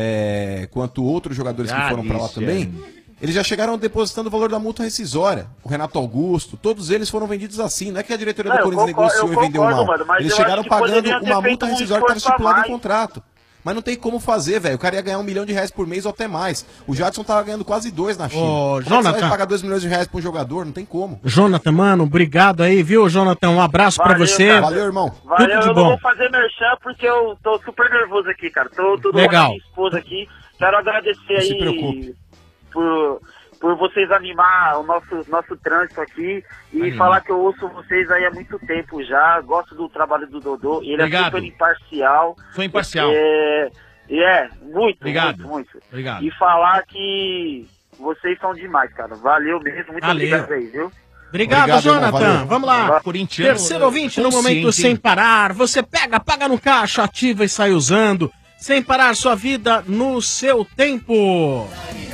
é, quanto outros jogadores que foram pra lá Jadson. também, eles já chegaram depositando o valor da multa rescisória. O Renato Augusto, todos eles foram vendidos assim. Não é que a diretoria Não, do eu Corinthians concordo- negociou eu e vendeu concordo, mal. mano, mas Eles eu chegaram acho que pagando poderiam ter uma feito multa um rescisória que estava esforço a estipulada em mais. contrato. Mas não tem como fazer, velho. O cara ia ganhar um milhão de reais por mês ou até mais. O Jadson tava ganhando quase dois na China. Ô, Como é que você Jonathan. vai pagar dois milhões de reais pra um jogador? Não tem como. Jonathan, mano, obrigado aí, viu, Jonathan? Um abraço pra Valeu, você. cara. Valeu, irmão. Valeu, Tudo de eu bom. não vou fazer merchan porque eu tô super nervoso aqui, cara. Tô tudo Legal. com a minha esposa aqui. Quero agradecer Não se aí preocupe. por, por vocês animar o nosso, nosso trânsito aqui e Animar. falar que eu ouço vocês aí há muito tempo já. Gosto do trabalho do Dodô. Ele Obrigado. é super imparcial. Sou imparcial. É, e é, muito, Obrigado. muito, muito. Obrigado. E falar que vocês são demais, cara. Valeu mesmo. Muito Valeu. obrigado aí, viu? Obrigado, Obrigado, irmão, Jonathan. valeu. Vamos lá. Corintiano, Terceiro ouvinte no consciente, momento sem hein? parar. Você pega, paga no caixa, ativa e sai usando. Sem parar sua vida no seu tempo.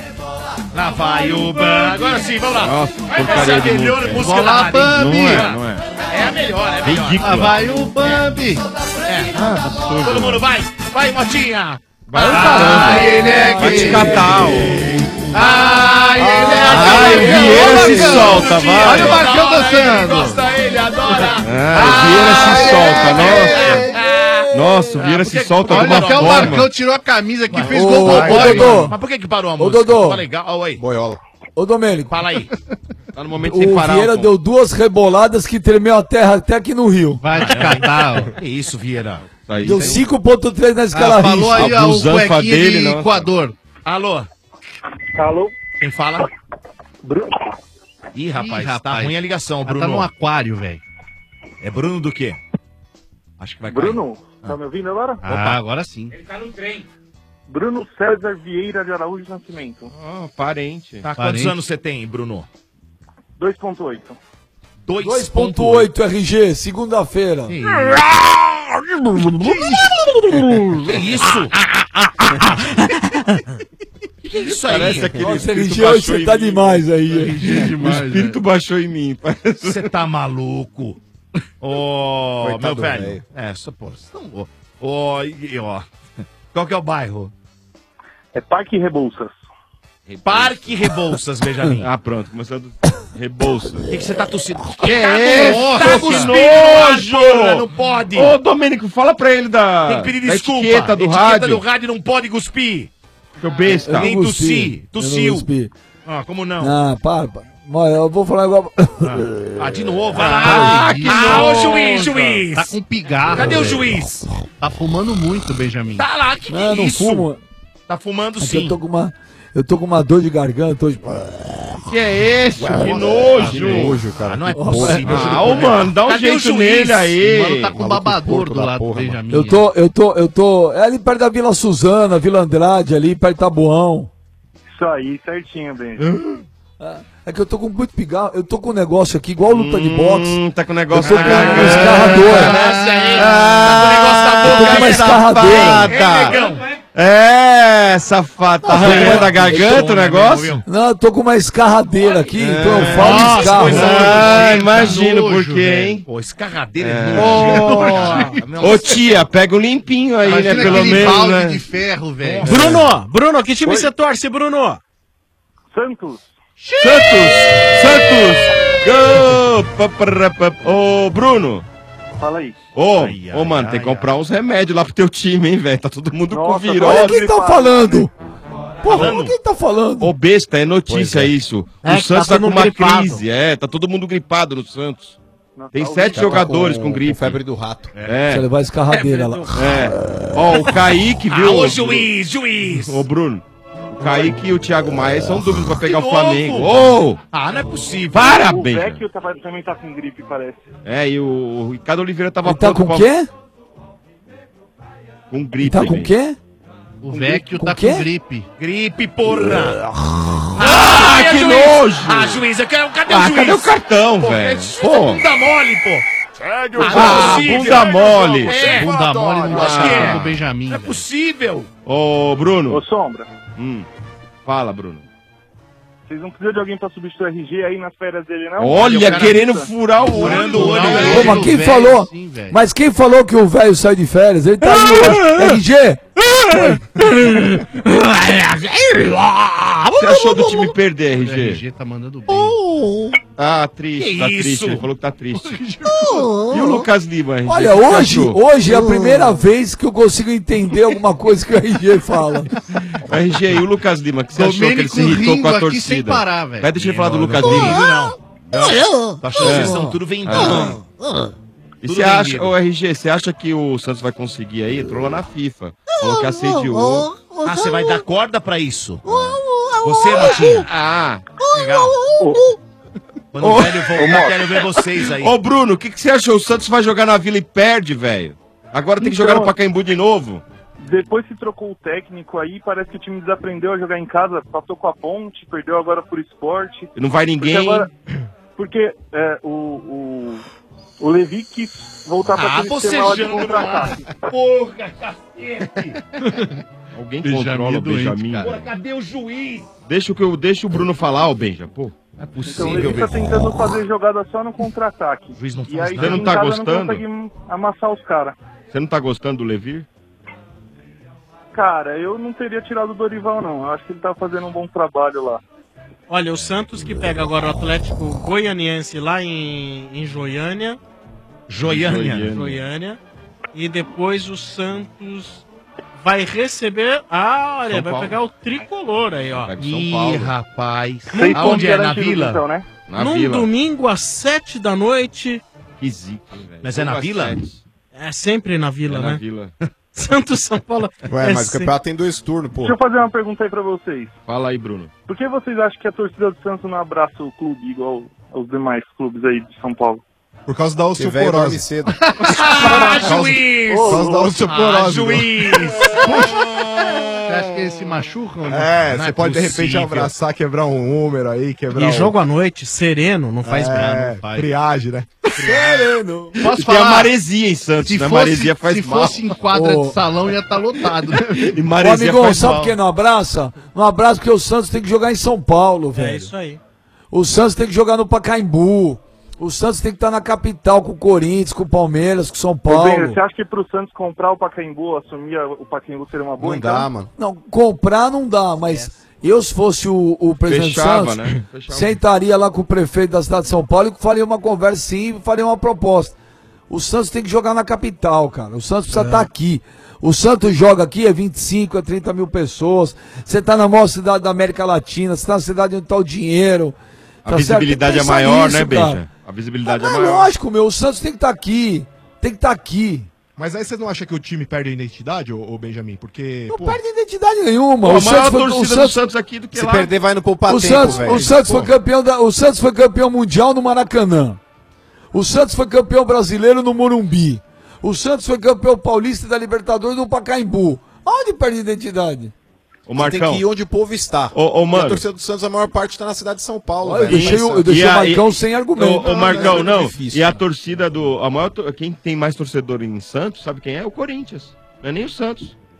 Lá vai o Ban. Agora sim, vamos lá. Nossa, Essa é a porcaria de melhor música. música Vamos da lá, rádio, hein? Bambi. Não é, não é. É a melhor, é a melhor. Ridículo. Lá vai o Bambi. É. Todo mundo vai. Vai, Motinha. Vai, Ah, ele é Vai te gay. catar, ô. Ai, ele é Ai, o Vieira se solta, vai. Olha o Marcão Adora ele, dançando. gosta ele, adora. Ah, o Vieira se solta, nossa. Nossa, o Vieira se solta de Olha, uma até o forma. Marcão tirou a camisa aqui e fez Ô, gol ô, pro boy. Dodô. Mas por que que parou a Ô, música? Dodô. Tava legal. Ó, oi. Boiola. Ô, Domênico, Fala aí. Tá no momento sem o parar. Vieira Alfonso. deu duas reboladas que tremeu a terra até aqui no Rio. Vai te catar, ó. Que isso, Vieira? Isso aí, Deu isso aí. cinco ponto três na escala Ah, falou Richter. aí A ó, o busanfa cuequinha dele, de nossa. Equador. Alô? Alô? Quem fala? Bruno? Ih, rapaz, Ih, tá rapaz. ruim a ligação, Ela Bruno. tá no aquário, velho. É Bruno do quê? Acho que vai cair. Bruno? Tá me ouvindo agora? Ah, agora sim. Ele tá no trem. Bruno César Vieira de Araújo Nascimento. Ah, parente. Tá, Parente. quantos anos você tem, Bruno? dois ponto oito. dois ponto oito R G, segunda-feira. Que isso? Que isso aí? Parece aquele Nossa, espírito R G, hoje baixou você em tá mim. demais aí, hein? O espírito baixou em mim. Você tá maluco? Ô, meu Coitado, velho. velho. É, só pô. vocês tão- Ô, ô, e- ó. Qual que é o bairro? É Parque Rebouças. Parque Rebouças, Benjamin. Ah, pronto. Começando. Rebouça. O que que você tá tossindo? Que é esse? Tá Que cuspindo nojo! no ar, porra, não pode. Ô, Domênico, fala pra ele da, Tem que pedir da desculpa. etiqueta do rádio. do rádio não pode cuspir. Seu besta. Nem não tossir. cuspi, eu não Tossiu. cuspi. Ah, como não? Ah, para, para. Mas eu vou falar igual. Ah, de novo, vai lá. Ah, que Ah, ô nojo. juiz, juiz. Tá com pigarro. Cadê o velho. juiz? Tá fumando muito, Benjamin. Tá lá, que que Não, é não isso? fumo. Tá fumando É que sim. Eu tô com uma, eu tô com uma dor de garganta hoje. Que é esse? Que nojo. Que nojo, cara. Ah, não é Que possível. Ah, ô, mano, dá um Cadê o jeito juiz? nele aí. O mano tá com um Maluco babador porco do da lado porra, do Benjamin. Eu tô, eu tô, eu tô. É ali perto da Vila Suzana, Vila Andrade, ali perto de Tabuão. Isso aí, certinho, Benjamin. É que eu tô com muito pigarro, eu tô com um negócio aqui, igual luta de boxe. Hum, tá com Eu negócio tô com na uma garganta. escarradora. Nossa, aí. Ah, Tá com o negócio da eu tô com boca uma aí, escarradeira. Ei, negão. É, safado. Tá arrancando a garganta o negócio? Não, eu tô com uma escarradeira aqui, então eu É. falo e Nossa, escarro. coisa Ah, imagino nojo, por quê, velho. hein? Pô, escarradeira é, É. nojento. Ô tia, pega um limpinho aí, Imagina né? Pelo aquele menos, balde né? de ferro, velho. Bruno, Bruno, que time Oi. você torce, Bruno? Santos. Santos! Santos! Gol! Pa, pa, pa, pa. Ô, Bruno! Fala aí. Ô, Ai, ô, mano, tem que comprar uns remédios lá pro teu time, hein, velho? Tá todo mundo com Nossa, virose. olha quem tá falando. Porra, Falando? quem tá falando? Ô, besta, é notícia Pois é. isso. É o que Santos tá tá, todo com uma mundo gripado. crise, é, tá todo mundo gripado no Santos. Tem tá sete tá jogadores com- com, gripe. com febre do rato. É. Deixa eu levar a escarradeira lá. É. Ó, o Kaique, viu? Ah, ô, juiz, juiz. Ô, Bruno. O Kaique e o Thiago Maia são dúvidas pra pegar o novo? Flamengo. Ô! Ah, não é possível. Parabéns. O Vecchio tá- também tá com gripe, parece. É, e o, o Ricardo Oliveira tava Ele tá pronto com o pra- quê? Com gripe. Tá com o velho. quê? O Vecchio Com tá quê? com gripe. Gripe, porra. Ah, que juiz. nojo. Ah, juiz, eu quero... cadê Ah, o juiz? cadê o cartão, Pô, velho? isso Pô. é bunda mole, pô. Segue o jogo. Ah, bunda mole. É, Bunda mole não acho dá que certo é. pro Benjamin. Não é velho. possível. Ô, Bruno. Ô, Sombra. Hum. Fala, Bruno. Vocês não precisam de alguém pra substituir o R G aí nas férias dele, não? Olha, o cara querendo precisa. furar o olho. Furando o olho. Pô, mas quem falou? Mas quem falou que o velho sai de férias? Ele tá ali hoje. R G? Você achou do time perder, R O G? R G tá mandando bem. Ah, triste, Que tá isso? triste. Ele falou que tá triste. E o Lucas Lima, R G? Olha, O que você hoje, achou? hoje é a primeira vez que eu consigo entender alguma coisa que o R G fala. R G, e o Lucas Lima, que você achou que ele Domênico se irritou rindo com a aqui torcida? sem parar, velho. Vai, deixa ele falar do Lucas Não, Lima. não. Tô achando que É. vocês estão tudo vendido. E Tudo você acha, vendido. ô R G, você acha que o Santos vai conseguir aí? Entrou lá na FIFA. Falou que assediou. Ah, você vai dar corda pra isso? Você, Matinha? Ah, legal. Quando Ô, o velho voltar, ô, Mota. quero ver vocês aí. Ô, Bruno, o que, que você achou? O Santos vai jogar na Vila e perde, velho. Agora tem que jogar no Então- Pacaembu de novo. Depois que trocou o técnico aí, parece que o time desaprendeu a jogar em casa, passou com a Ponte, perdeu agora por esporte. E não vai ninguém. Porque, agora, porque é, o, o, o Levi quis voltar pra Ah, aquele sistema lá de bocejando contra-ataque. Porra, cacete. Alguém Benjamin controla é o doente, Benjamin. cara. Porra, cadê o juiz? Deixa o, que eu, deixa o Bruno falar, ô Benja. Pô, não é Então o possível, Levi tá velho. tentando fazer jogada só no contra-ataque. juiz não E faz aí nada. Você não em tá casa gostando? não consegue amassar os caras. Você não tá gostando do Levir? Cara, eu não teria tirado o Dorival, não. Eu acho que ele tá fazendo um bom trabalho lá. Olha, o Santos que pega agora o Atlético Goianiense lá em, em Goiânia. Joiânia. Joiânia. Goiânia. E depois o Santos vai receber. Ah, olha, São vai Paulo. pegar o tricolor aí, ó. Vai pro São Ih, Paulo. rapaz. Seis Aonde pontos é? Na garantidos, Vila? então, né? Na Num Vila. domingo às sete da noite. Que zica, hein, velho. Mas é na Jogo às Vila? sete. É sempre na Vila, É né? na Vila. Santos São Paulo. Ué, é mas o sempre- campeonato tem dois turnos, pô. Deixa eu fazer uma pergunta aí pra vocês. Fala aí, Bruno. Por que vocês acham que a torcida do Santos não abraça o clube igual aos demais clubes aí de São Paulo? Por causa da Porque velho dorme osteoporose. cedo. Ah, juiz! Por causa da Ah, osteoporose. juiz! Você acha que eles se machucam? ou não? É, Não você é pode de repente possível. abraçar, quebrar um número aí, quebrar E um... jogo à noite, sereno, não faz bem. É, Não faz. friagem, né? Sereno. Posso E tem a falar? maresia em Santos, Se né? fosse, Maresia faz se mal. fosse em quadra Ô. de salão, ia estar lotado. Né? E Ô, maresia amigão, faz sabe mal. por que não abraça? Não abraça porque o Santos tem que jogar em São Paulo, velho. É isso aí. O Santos tem que jogar no Pacaembu. O Santos tem que estar na capital com o Corinthians, com o Palmeiras, com o São Ô, Ben, Paulo. você acha que pro Santos comprar o Pacaembu, assumir a- o Pacaembu seria uma boa? Não então? dá, mano. Não, comprar não dá, mas eu, se fosse o, o presidente Fechava, Santos, né? Fechava. sentaria lá com o prefeito da cidade de São Paulo e faria uma conversa sim e faria uma proposta. O Santos tem que jogar na capital, cara. O Santos precisa estar aqui. O Santos joga aqui, é vinte e cinco, é trinta mil pessoas. Você tá na maior cidade da América Latina, você tá na cidade onde tá o dinheiro. A tá visibilidade certo? é Tem que maior, pensar né, nisso, cara. Benja? A visibilidade é É maior. lógico, meu. O Santos tem que estar aqui. Tem que estar aqui. Mas aí você não acha que o time perde a identidade, ô, ô Benjamin? Porque. Não pô, perde identidade nenhuma. Pô, o a maior Santos foi, torcida o do Santos, Santos aqui do que Se lá. perder, vai no poupar o tempo, Santos, velho. o Santos foi Pô. campeão da, o Santos foi campeão mundial no Maracanã. O Santos foi campeão brasileiro no Morumbi. O Santos foi campeão paulista da Libertadores no Pacaembu. Onde perde identidade? Ô, Você tem Marcão. que ir onde o povo está. Ô, ô, E mano. a torcida do Santos, a maior parte está na cidade de São Paulo. Olha, eu velho. deixei, o- eu Isso. deixei E o a- Marcão e- sem argumento. Ô, ô, Marcão, é não. difícil. E a torcida do. A maior, tor- quem tem mais torcedor em Santos, sabe quem é? O Corinthians. Não é nem o Santos.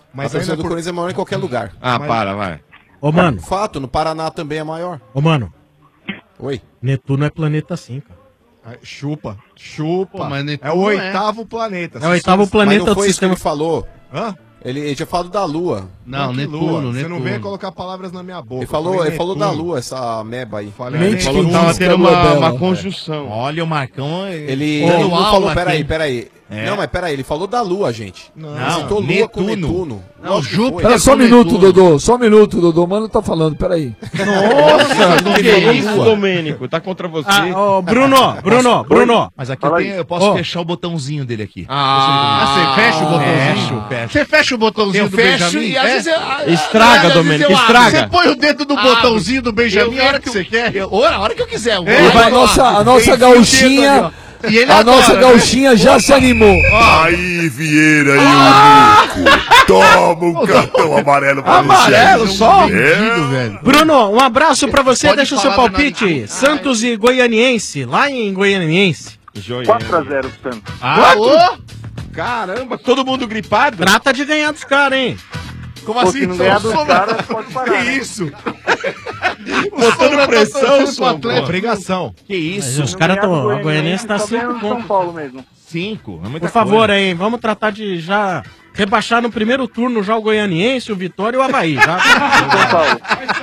Mas a torcida do Corinthians é maior em qualquer lugar. Ah, Mas- para, vai. Ô, mano. Fato, no Paraná também é maior. Ô, mano. Oi. Netuno é planeta sim, cara. Ah, Chupa, chupa. Pô, mas é Netuno o não oitavo planeta. É o oitavo planeta Mas não do foi isso que sistema. ele falou. Hã? Ele, ele tinha falado da Lua. Não, Que Netuno, lua. Você Netuno. não venha colocar palavras na minha boca. Ele falou, Eu falei ele falou da Netuno. Lua, essa meba aí. Falei, Ele Mente falou que que tava diz tendo que a lua é uma, bela. uma conjunção. Olha, o Marcão. Ele Dando não aula falou, aqui. peraí, peraí. É. Não, mas peraí, ele falou da Lua, gente. Não, Ele citou Lua com Netuno. Netuno. Não, Lógico que Júpiter. foi. Pera só um minuto, Dodô. Só um minuto, Dodô. O mano tá falando, peraí. Nossa, que é isso, isso, Domênico? Tá contra você. Ah, ô, Bruno, Bruno, Bruno. Mas aqui eu, Fala tenho- aí. eu posso Ó. fechar o botãozinho dele aqui. Ah, você fecha o botãozinho? Fecho, fecho. Você fecha o botãozinho Eu do fecho Benjamin? e às É? vezes eu- ah, Estraga, às vezes Domênico, eu abro. estraga. Você põe o dedo do Abre. botãozinho do Benjamin Eu a hora que quero você quer. Eu, a hora que eu quiser. Eu Ele vou- vai- a nossa, a nossa Enfia o dedo gauchinha, ali, ó. E ele a adora, nossa né? gauchinha já se animou. Aí, Vieira e o Nico. Toma um cartão amarelo pra Amarelo você. só? É. velho. Bruno, um abraço pra você. Pode Deixa o seu falar do palpite. nariz. Santos e Goianiense. Lá em Goianiense. quatro a zero, Santos. Ah, Quanto? Caramba, todo mundo gripado? Trata de ganhar dos caras, hein? Como Pô, assim? se não ganhar dos caras, pode parar. Que né? isso? Botando pressão, Som. É obrigação. Que isso? Os Se não caras ganhar do estão. A Goianiense tá só ganha cinco no São pontos. Paulo mesmo. Cinco. É muita Por favor, coisa. aí, vamos tratar de já rebaixar no primeiro turno já o Goianiense, o Vitória e o Havaí. Já. São Paulo.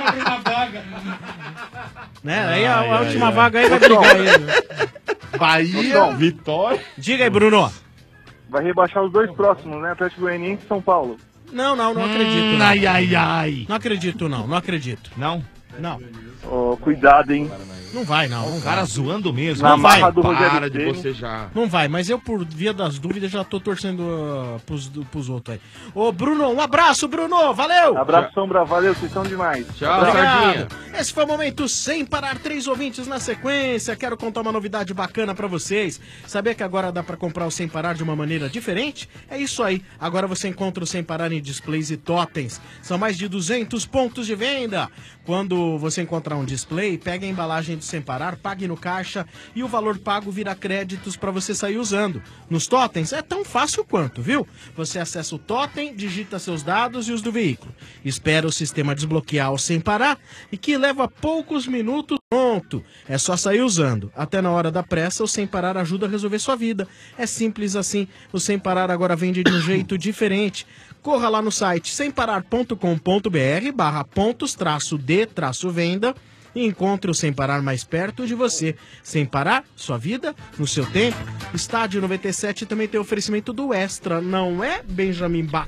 Né? Aí a, a Ai, ai, última ai. vaga aí vai brigar aí. né? Bahia. Vitória. Diga aí, Bruno. Vai rebaixar os dois próximos, né? Atlético Goianiense e São Paulo. Não, não, não acredito. Hum, Não. ai, ai, ai. Não acredito, não. Não acredito. Não? Não. Ó, cuidado, hein? Não vai, não. Não O cara vai. zoando mesmo. Na Não vai. marra do Para Rogério de Ceni. você já. Não vai, mas eu, por via das dúvidas, já tô torcendo uh, pros, pros outros aí. Ô, Bruno, um abraço, Bruno. Valeu! Abraço, Sombra. Valeu, vocês são demais. Tchau, Sardinha. Obrigado. Esse foi o momento sem parar, três ouvintes na sequência. Quero contar uma novidade bacana pra vocês. Sabia que agora dá pra comprar o Sem Parar de uma maneira diferente? É isso aí. Agora você encontra o Sem Parar em displays e totens. São mais de duzentos pontos de venda. Quando você encontrar um display, pegue a embalagem do Sem Parar, pague no caixa e o valor pago vira créditos pra você sair usando. Nos totens é tão fácil quanto, viu? Você acessa o totem, digita seus dados e os do veículo. Espera o sistema desbloquear o Sem Parar e que leva poucos minutos, pronto. É só sair usando. Até na hora da pressa, o Sem Parar ajuda a resolver sua vida. É simples assim. O Sem Parar agora vende de um jeito diferente. Corra lá no site semparar.com.br barra pontos traço de traço venda e encontre o Sem Parar mais perto de você. Sem Parar, sua vida, no seu tempo. Estádio noventa e sete também tem oferecimento do Extra, não é, Benjamin Bach?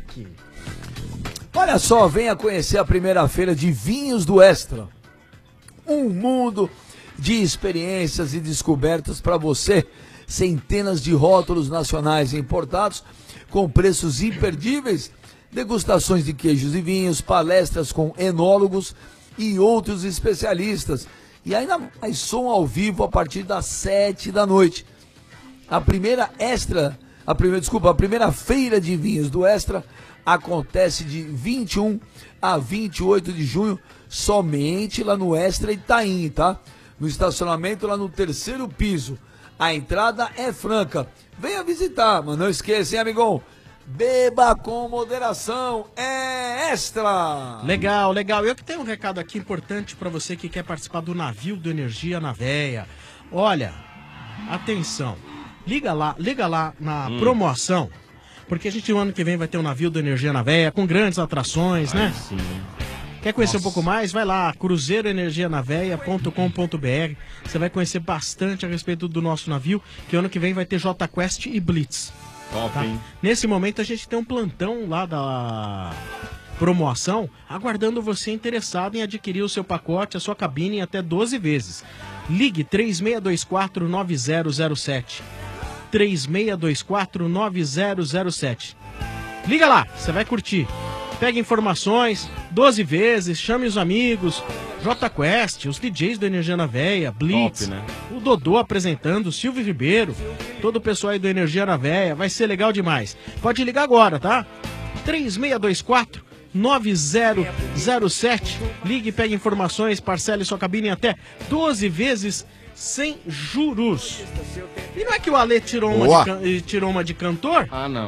Olha só, venha conhecer a primeira feira de vinhos do Extra. Um mundo de experiências e descobertas para você. Centenas de rótulos nacionais e importados com preços imperdíveis. Degustações de queijos e vinhos, palestras com enólogos e outros especialistas. E ainda mais som ao vivo a partir das sete da noite. A primeira extra, a primeira, desculpa, a primeira feira de vinhos do Extra acontece de vinte e um a vinte e oito de junho, somente lá no Extra Itaim, tá? No estacionamento lá no terceiro piso. A entrada é franca. Venha visitar, mas não esqueça, hein, amigão? Beba com moderação, é Extra! Legal, legal. Eu que tenho um recado aqui importante para você que quer participar do Navio do Energia na Veia. Olha, atenção, liga lá, liga lá na Hum. promoção, porque a gente no ano que vem vai ter o Navio do Energia na Veia com grandes atrações, né? Sim. Quer conhecer um pouco mais? Vai lá, cruzeiro energia na veia ponto com ponto b r. Você vai conhecer bastante a respeito do nosso navio, que ano que vem vai ter J Quest e Blitz. Top, Tá? hein? Nesse momento a gente tem um plantão lá da promoção, aguardando você interessado em adquirir o seu pacote, a sua cabine em até doze vezes. Ligue três seis dois quatro nove zero zero sete. três seis dois quatro nove zero zero sete. Liga lá, você vai curtir. Pega informações, doze vezes, chame os amigos, J Quest, os D Js do Energia na Veia, Blitz, Top, né? o Dodô apresentando, Silvio Ribeiro, todo o pessoal aí do Energia na Veia, vai ser legal demais. Pode ligar agora, tá? três seis dois quatro nove zero zero sete. Ligue, pegue informações, parcele sua cabine em até doze vezes sem juros. E não é que o Ale tirou uma, Boa. de, can- tirou uma de cantor? Ah, não.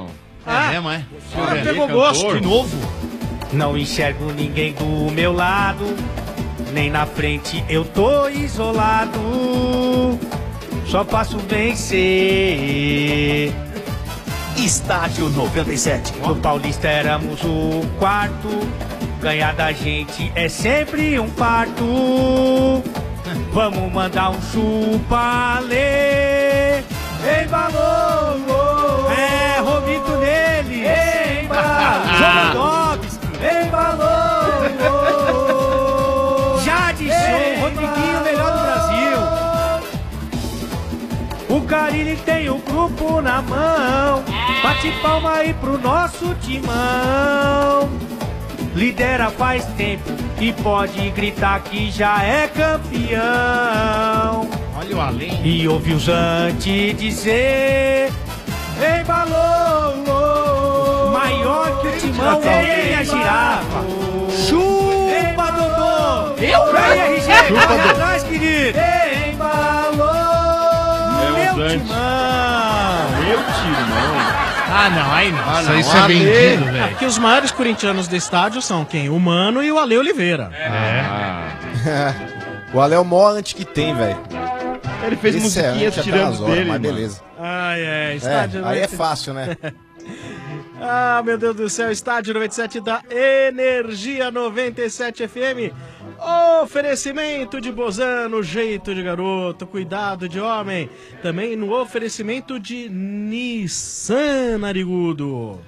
É mesmo, é? Ah, pegou gosto. De novo? Não enxergo ninguém do meu lado, nem na frente eu tô isolado. Só posso vencer. Estádio noventa e sete. No Paulista éramos o quarto. Ganhar da gente é sempre um parto. Vamos mandar um chupa-lê. Embalou, é, Romito nele. Embalou, embalou. Jade Show, Rodriguinho, melhor do Brasil. O Carilli tem o grupo na mão. Bate palma aí pro nosso timão. Lidera faz tempo e pode gritar que já é campeão. Olha o além. E ouvi os antes dizer: embalou, maior que o timão é a girafa. Chupa, Dodô! Eu? Vem, R G, corre atrás, querido! Embalou, meu timão! Meu timão! Ah, não, aí não. Ah, não. Isso é vendido, velho. É porque os maiores corintianos do estádio são quem? O Mano e o Ale Oliveira. É. O Ale é o maior antes que tem, velho. Ele fez Esse musiquinha é, tirando horas, dele, mas mano. beleza. Ai, é, estádio... É, aí é fácil, né? Ah, meu Deus do céu, estádio noventa e sete da Energia noventa e sete F M. Oferecimento de Bozano, jeito de garoto, cuidado de homem. Também no oferecimento de Nissan, narigudo.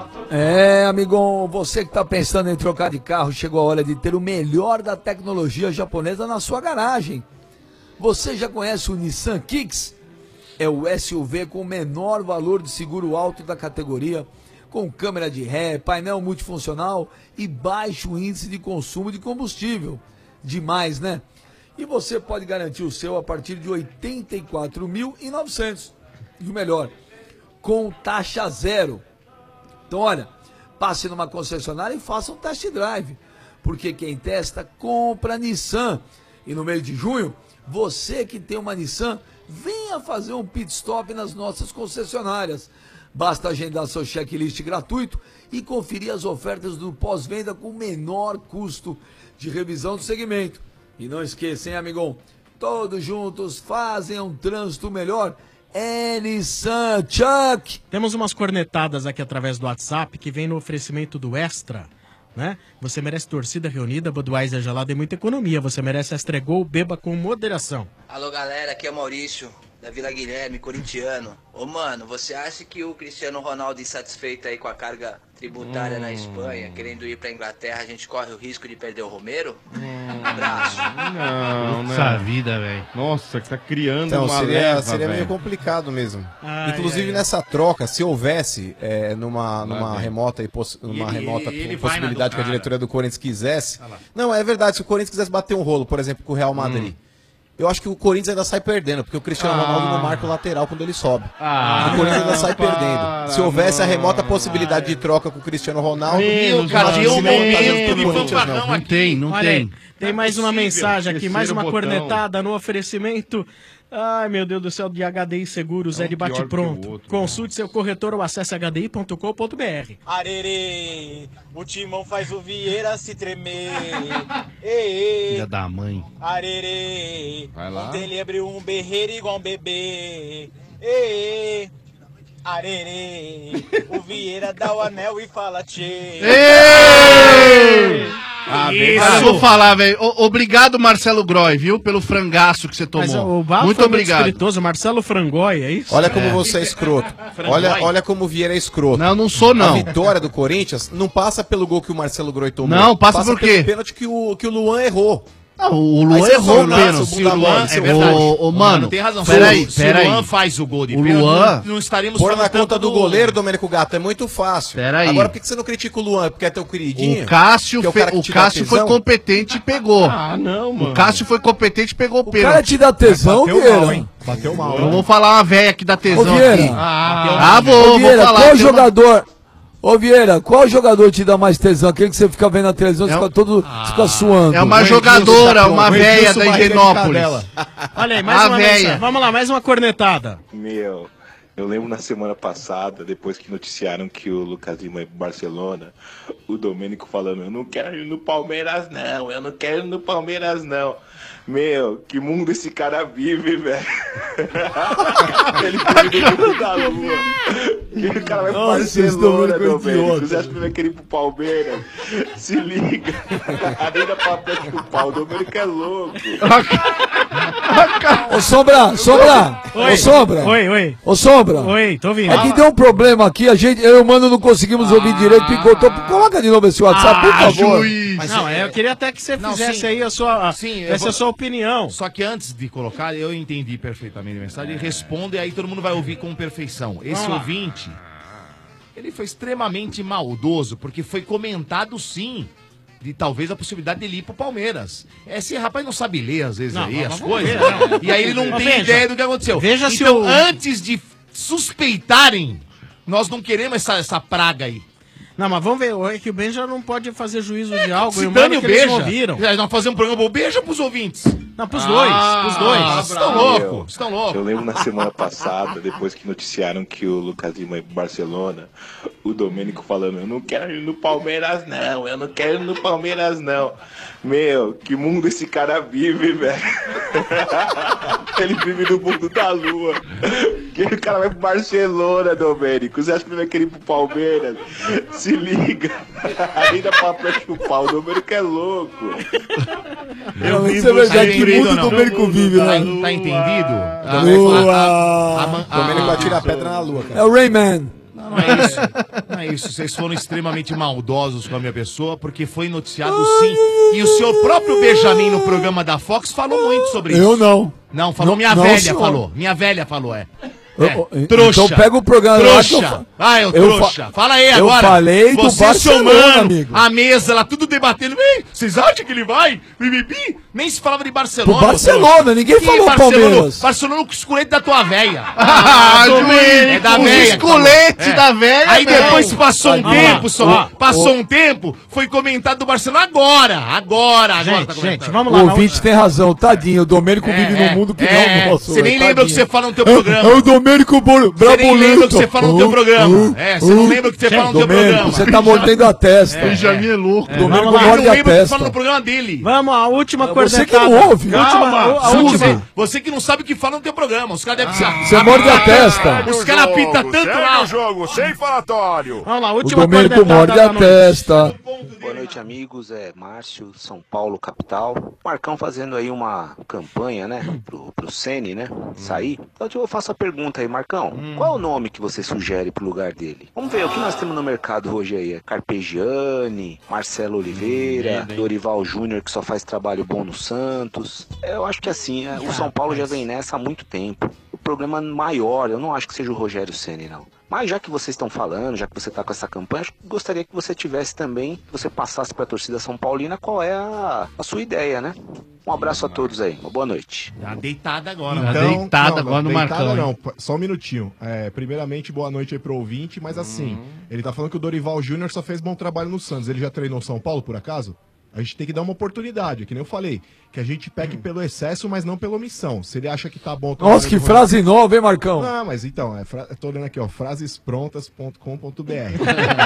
É, amigão, você que tá pensando em trocar de carro, chegou a hora de ter o melhor da tecnologia japonesa na sua garagem. Você já conhece o Nissan Kicks? É o S U V com o menor valor de seguro alto da categoria, com câmera de ré, painel multifuncional e baixo índice de consumo de combustível. Demais, né? E você pode garantir o seu a partir de oitenta e quatro mil e novecentos. E o melhor, com taxa zero. Então, olha, passe numa concessionária e faça um test drive, porque quem testa, compra Nissan. E no mês de junho, você que tem uma Nissan, venha fazer um pit stop nas nossas concessionárias. Basta agendar seu checklist gratuito e conferir as ofertas do pós-venda com menor custo de revisão do segmento. E não esqueça, hein, amigão? Todos juntos fazem um trânsito melhor. É Nissan, Chuck! Temos umas cornetadas aqui através do WhatsApp que vem no oferecimento do Extra, né? Você merece torcida reunida, Budweiser gelado e muita economia. Você merece Extra Gol, beba com moderação. Alô, galera, aqui é o Maurício, da Vila Guilherme, corintiano. Ô, mano, você acha que o Cristiano Ronaldo, insatisfeito aí com a carga tributária hum. na Espanha, querendo ir pra Inglaterra, a gente corre o risco de perder o Romero? Um abraço. Não, Nossa né? vida, velho. Nossa, que tá criando Então, uma seria, leva, seria meio velho. complicado mesmo. Ai, Inclusive, ai, nessa troca, se houvesse é, numa, Vai, numa velho. remota, e poss- numa ele- remota ele- ele po- vai na possibilidade do que a cara. diretoria do Corinthians quisesse. Olha lá. Não, é verdade, se o Corinthians quisesse bater um rolo, por exemplo, com o Real Madrid. Eu acho que o Corinthians ainda sai perdendo, porque o Cristiano Ah. Ronaldo não marca o lateral quando ele sobe. Ah, o Corinthians ainda não, sai para, perdendo. Se houvesse a remota não. possibilidade de troca com o Cristiano Ronaldo, Menos, cara, mas deu esse uma momento vantagem pro de Corinthians, fanfarrão não. Não tem, não Olha tem. aí, tem Não é mais uma possível. mensagem aqui, mais uma Terceiro botão. cornetada no oferecimento. Ai, meu Deus do céu, de H D I Seguros, É é um de pior que o bate-pronto. outro, Consulte seu corretor ou acesse h d i ponto com ponto b r. Arerê, o timão faz o Vieira se tremer. Ei, Filha da mãe. arerê, Vai lá. ontem ele abriu um berreiro igual um bebê. Ei, arerê, o Vieira dá o anel e fala tchê. Ah, Isso, eu vou falar, velho. O- Obrigado, Marcelo Groy, viu? Pelo frangaço que você tomou. Mas o Bafo Muito foi obrigado. espirituoso, Marcelo Frangói, é isso? Olha como você é escroto. Olha, olha como o Vieira é escroto. Não, não sou, não. A vitória do Corinthians não passa pelo gol que o Marcelo Groi tomou. Não, passa por quê? pelo pênalti que o, que o Luan errou. Ah, o Aí Luan você errou só o nasce pênalti. o Se o Luan, Seu é verdade. Ô, ô, mano, tem razão. peraí, se peraí. o Luan faz o gol de O pênalti, Luan- não, não estaríamos Pôr na falando conta tanto do goleiro, Domênico Gato, é muito fácil. Peraí. Agora, por que que você não critica o Luan? Porque é teu queridinho? O Cássio, Que é o fe- cara que o te dá Cássio foi tesão? competente e pegou. Ah, não, mano. O Cássio foi competente e pegou o O cara pênalti. te dá tesão, Bateu Vieira? mal, hein? Bateu mal. Eu vou falar uma velha que dá tesão Ô, Vieira. aqui. Ah, Ah, vou, Ô, vou Vieira, falar. qual Tem uma- jogador... Ô, Vieira, qual jogador te dá mais tesão? Aquele que você fica vendo na televisão, você É um- fica todo... fica suando. É uma O Edilson jogadora, Chapéu, uma o velha Edilson da Barriga de Higienópolis. Cadela. Olha aí, mais A uma véia. mensagem. Vamos lá, mais uma cornetada. Meu, Eu lembro na semana passada, depois que noticiaram que o Lucas Lima ia pro Barcelona, o Domênico falando, eu não quero ir no Palmeiras não, eu não quero ir no Palmeiras não. Meu, que mundo esse cara vive, velho. Ele vive no mundo da lua. E o cara vai pro Nossa, Barcelona, esse Domênico é Domênico. idiota. Você acha que ele vai querer ir pro Palmeiras? Se liga. Além da papel chupar, o Domênico é louco. Ô, Sombra, Sombra, Oi. ô, Sombra. Oi, oi. Ô, Sombra. Oi, tô ouvindo. É que deu um problema aqui, a gente, eu e o Mano não conseguimos ouvir direito, picotou. Coloca de novo esse WhatsApp, por favor. Mas não, eu queria até que você Não, fizesse sim. aí a sua, Sim, eu essa vou- a sua opinião. Só que antes de colocar, eu entendi perfeitamente a mensagem. Responda e aí todo mundo vai ouvir com perfeição. Esse Vamos lá. ouvinte, ele foi extremamente maldoso, porque foi comentado sim, de talvez a possibilidade dele ir pro Palmeiras. Esse rapaz não sabe ler às vezes Não, aí mas as vamos coisas. ver, não. E aí ele não Mas tem veja, ideia do que aconteceu. veja se então, o- antes de suspeitarem, nós não queremos essa, essa praga aí. Não, mas vamos ver, é que o Ben já não pode fazer juízo de algo. Se e o dane mano o que eles beija. não ouviram. É, Nós fazemos um programa, beija pros ouvintes. Não, pros dois, pros dois. Vocês estão loucos, estão loucos. Eu lembro na semana passada, depois que noticiaram que o Lucas Lima ia pro Barcelona, o Domênico falando, eu não quero ir no Palmeiras não, eu não quero ir no Palmeiras não. Meu, que mundo esse cara vive, velho. Ele vive no mundo da lua. Que o cara vai pro Barcelona, Domênico. Você acha que ele vai querer ir pro Palmeiras? Se liga. Ainda papel chupar, o Domênico é louco. Não, isso é verdade, que mundo o Domênico vive, Tá, né? tá entendido? Lua. A- a- a- Domênico vai tirar a- pedra na lua, cara. É o Rayman. Não, não é isso. Não é isso. Vocês foram extremamente maldosos com a minha pessoa, porque foi noticiado sim. E o seu próprio Benjamin no programa da Fox falou muito sobre isso. Eu não. Não, falou Não, minha não, velha, senhor. falou. Minha velha falou, é. Eu- É, eu- trouxa. então pega o programa lá que eu Trouxa. fa- Ah, eu eu trouxa. fa- Fala aí eu agora. falei do Você, seu Barcelona, mano, amigo. a mesa lá, tudo debatendo. Ei, vocês acham que ele vai? Bibibi? Nem se falava de Barcelona. Pro Barcelona, trouxa. ninguém Que falou Barcelona? Palmeiras. Barcelona com o esculete da tua velha. Ah, Domênico, Domênico, é da o velha. esculete É. da velha, Aí não. depois passou um Ó, tempo, só. ó, Passou ó. um tempo, foi comentado do Barcelona agora. Agora, agora Gente, tá gente, comentando. vamos lá, O ouvinte tem razão, tadinho. O Domênico É, vive é, num mundo que é, não é o nosso. você nem velho, lembra o que tadinho. você fala no teu É- programa. É o Domênico Bor- Você nem lembra o que Brabolento. você fala no teu programa. É, você não lembra o que você fala no teu Domênico, programa. você tá mordendo a testa. Benjamin é louco. É, Domênico vamos lá. morde Não a lembra o que fala no testa. programa dele. Vamos, a última Você que cornetada. não ouve. A última, a, a Suzy. última. Você que não sabe o que fala no teu programa. Os caras devem ser. Você morde a testa. Os caras apitam tanto lá. jogo, sem falatório. Vamos lá, O última Domênico cornetada morde da a noite. testa. Boa noite, amigos. É Márcio, São Paulo, capital. Marcão fazendo aí uma campanha, né? Pro, pro Ceni, né? Sair. Então eu faço a pergunta aí, Marcão. Qual é o nome que você sugere pro lugar dele? Vamos ver o que nós temos no mercado hoje aí. É Carpegiani, Marcelo Oliveira, Dorival Júnior, que só faz trabalho bom no Santos. Eu acho que assim, é, o São Paulo já vem nessa há muito tempo. O problema maior, eu não acho que seja o Rogério Ceni, não. Mas já que vocês estão falando, já que você está com essa campanha, acho que gostaria que você tivesse também, que você passasse para a torcida São Paulina qual é a, a sua ideia, né? Um abraço a todos aí, uma boa noite. Tá deitada agora, Então, mano. não, não, deitada não, p- só um minutinho. É, primeiramente, boa noite aí pro ouvinte, mas assim, ele tá falando que o Dorival Júnior só fez bom trabalho no Santos. Ele já treinou São Paulo, por acaso? A gente tem que dar uma oportunidade, que nem eu falei, que a gente pegue pelo excesso, mas não pela omissão. Se ele acha que tá bom... Nossa, que frase nova, hein, Marcão? Não, mas então, é fra... eu tô olhando aqui, ó, frasesprontas ponto com ponto b r.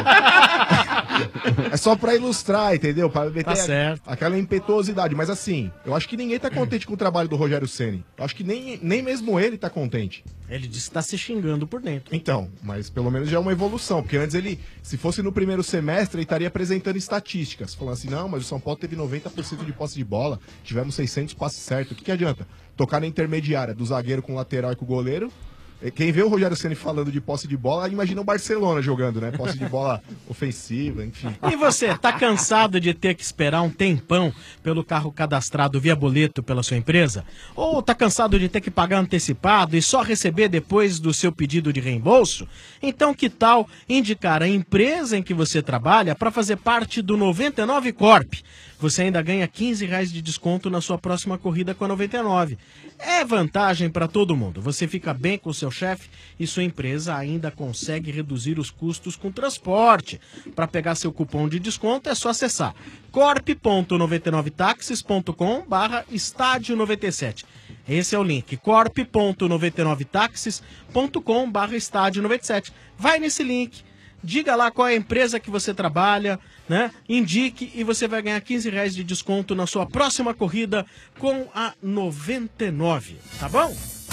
É só pra ilustrar, entendeu? Pra meter Tá certo. aquela impetuosidade. Mas assim, eu acho que ninguém tá contente com o trabalho do Rogério Ceni. Eu acho que nem, nem mesmo ele tá contente. Ele disse que tá se xingando por dentro. Então, mas pelo menos já é uma evolução. Porque antes ele, se fosse no primeiro semestre, ele estaria apresentando estatísticas. Falando assim, não, mas o São Paulo teve noventa por cento de posse de bola, tivemos seiscentos passes certos. O que, que adianta? Tocar na intermediária do zagueiro com o lateral e com o goleiro. Quem vê o Rogério Ceni falando de posse de bola, imagina o Barcelona jogando, né? Posse de bola ofensiva, enfim. E você, tá cansado de ter que esperar um tempão pelo carro cadastrado via boleto pela sua empresa? Ou tá cansado de ter que pagar antecipado e só receber depois do seu pedido de reembolso? Então que tal indicar a empresa em que você trabalha para fazer parte do noventa e nove Corp? Você ainda ganha quinze reais de desconto na sua próxima corrida com a noventa e nove. É vantagem para todo mundo. Você fica bem com o seu chefe e sua empresa ainda consegue reduzir os custos com transporte. Para pegar seu cupom de desconto é só acessar corp ponto noventa e nove taxis ponto com barra estádio noventa e sete. Esse é o link, corp ponto noventa e nove táxis ponto com barra estádio noventa e sete. Vai nesse link, diga lá qual é a empresa que você trabalha, né? Indique e você vai ganhar quinze reais de desconto na sua próxima corrida com a noventa e nove, tá bom?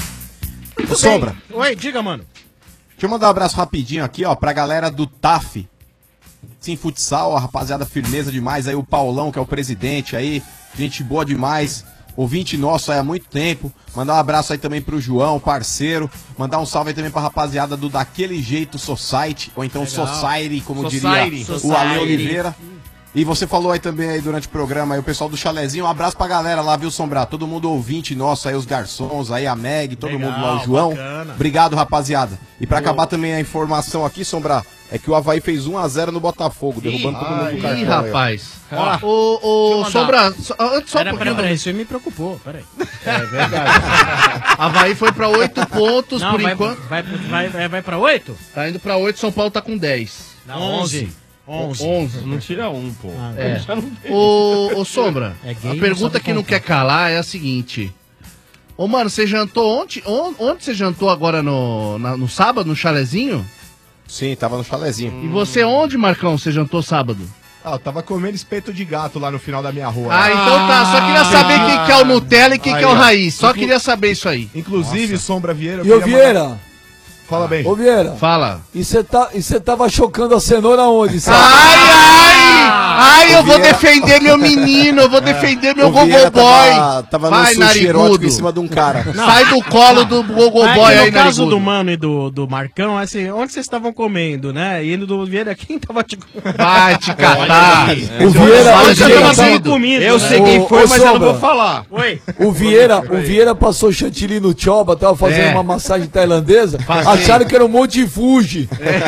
Muito Ô, Sombra. Oi, diga, mano. Deixa eu mandar um abraço rapidinho aqui, ó, pra galera do T A F. Sim, futsal, a rapaziada firmeza demais aí, o Paulão, que é o presidente aí, gente boa demais. Ouvinte nosso aí há muito tempo. Mandar um abraço aí também pro João, parceiro. Mandar um salve aí também pra rapaziada do Daquele Jeito Society, ou então Legal. Society, como Society. diria Society. o Ale Oliveira. E você falou aí também aí durante o programa aí, o pessoal do Chalezinho. Um abraço pra galera lá, viu, Sombrar? Todo mundo ouvinte nosso aí, os garçons aí, a Meg, todo Legal, mundo lá, o João. bacana. Obrigado, rapaziada. E pra Boa. acabar também a informação aqui, Sombrar, é que o Avaí fez um a zero no Botafogo, derrubando todo mundo do cartão. Ih, rapaz. Aí, ó. Ô, ô, Sombra, só, antes só um Pera, pouquinho. pera, pera, isso aí me preocupou, peraí. É verdade. Havaí foi pra oito pontos Não, por vai, enquanto. Vai, vai, vai, vai pra oito? Tá indo pra oito, São Paulo tá com dez. Não, onze. onze. onze. Não tira um, pô. É. Já não tem. Ô, ô Sombra, É gay, a não pergunta sabe que não contar. quer calar é a seguinte. Ô, mano, você jantou ontem? On- Onde você jantou agora no, na- no sábado, no chalezinho? Sim, tava no chalezinho. E você onde, Marcão, você jantou sábado? Ah, eu tava comendo espeto de gato lá no final da minha rua. Ah, então tá. Só queria saber quem que é o Nutella e quem que é o Aí, ó. Raiz. Só Inclu- queria saber isso aí. Inclusive, Sombra Vieira... eu E ô queria Vieira? mandar- Fala bem. Ô Vieira. Fala. E você tá, e você tava chocando a cenoura onde? Sabe? Ai, ai! Ai, eu Ô, vou Vieira. defender meu menino, eu vou defender meu O Vieira gogo boy. tava- tava no Vai, sushi erótico narigudo. em cima de um cara. Sai do colo do gogo Aí, boy no aí, caso narigudo. do Mano e do, do Marcão, assim, onde vocês estavam comendo, né? E ele do Vieira, quem tava te Vai te catar. O Vieira, Onde o você Vieira- tava sendo comido, Eu né? sei quem Ô, foi, ô, mas eu não Sombra. vou falar. Oi. O Vieira, o Vieira passou chantilly no Choba, tava fazendo É. uma massagem tailandesa, Fazendo. acharam que era um monte de Fuji.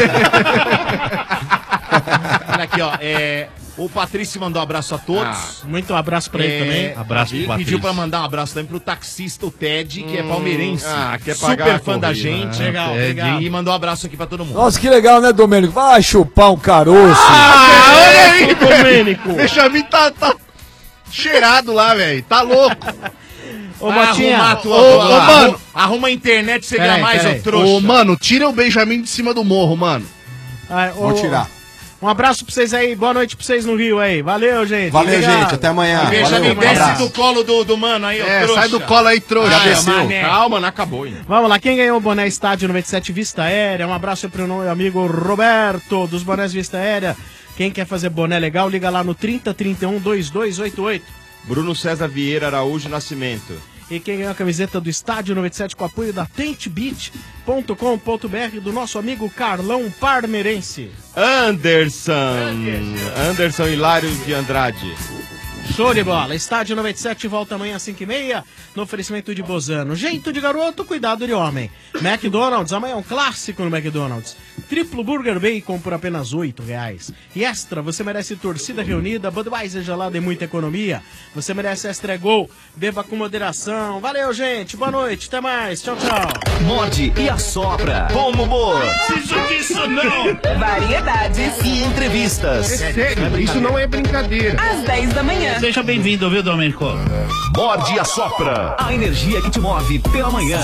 Olha aqui, ó. É, o Patrício mandou um abraço a todos. Muito abraço pra ele também. Abraço pro ele Patrício. pediu pra mandar um abraço também pro taxista, o Ted, que é palmeirense. ah, quer pagar super a fã da corrida. gente. Ah, legal, Ted. legal. E mandou um abraço aqui pra todo mundo. Nossa, que legal, né, Domênico? Vai chupar um caroço. Ah, olha aí, Domênico. O Benjamin tá, tá cheirado lá, velho. Tá louco. Ô, Vai Botinha. arrumar a tua- ô, lá, ô, mano. arruma- Arruma a internet, você Peraí, ganha mais, peraí. ô trouxa. Ô, mano, tira o Benjamin de cima do morro, mano. Ah, ô, Vou tirar. Um abraço pra vocês aí, boa noite pra vocês no Rio aí. Valeu, gente. Valeu, Obrigado. gente. Até amanhã. Benjamin, Valeu, um desce abraço. do colo do, do mano aí, ô É, trouxa. sai do colo aí, trouxa. Já Ah, desceu. mané. Calma, não acabou ainda. Vamos lá, quem ganhou o boné Estádio noventa e sete Vista Aérea? Um abraço pro meu amigo Roberto, dos bonés Vista Aérea. Quem quer fazer boné legal, liga lá no trinta, trinta e um, vinte e dois oitenta e oito. Bruno César Vieira Araújo Nascimento. E quem ganhou a camiseta do Estádio noventa e sete com apoio da tente beat ponto com ponto b r do nosso amigo Carlão Parmeirense. Anderson. Anderson Hilário de Andrade. Show de bola. Estádio noventa e sete volta amanhã às cinco e meia no oferecimento de Bozano. Jeito de garoto, cuidado de homem. McDonald's, amanhã é um clássico no McDonald's. Triplo Burger Bacon por apenas oito reais. E Extra, você merece torcida reunida, Budweiser gelado e muita economia. Você merece Extra é Gol, beba com moderação. Valeu, gente. Boa noite. Até mais. Tchau, tchau. Morde e assopra. Bom humor. Preciso disso, não! Variedades e entrevistas. Sério, isso não é brincadeira. Às dez da manhã. Seja bem-vindo, viu, Domênico? Morde e assopra. A energia que te move pela manhã.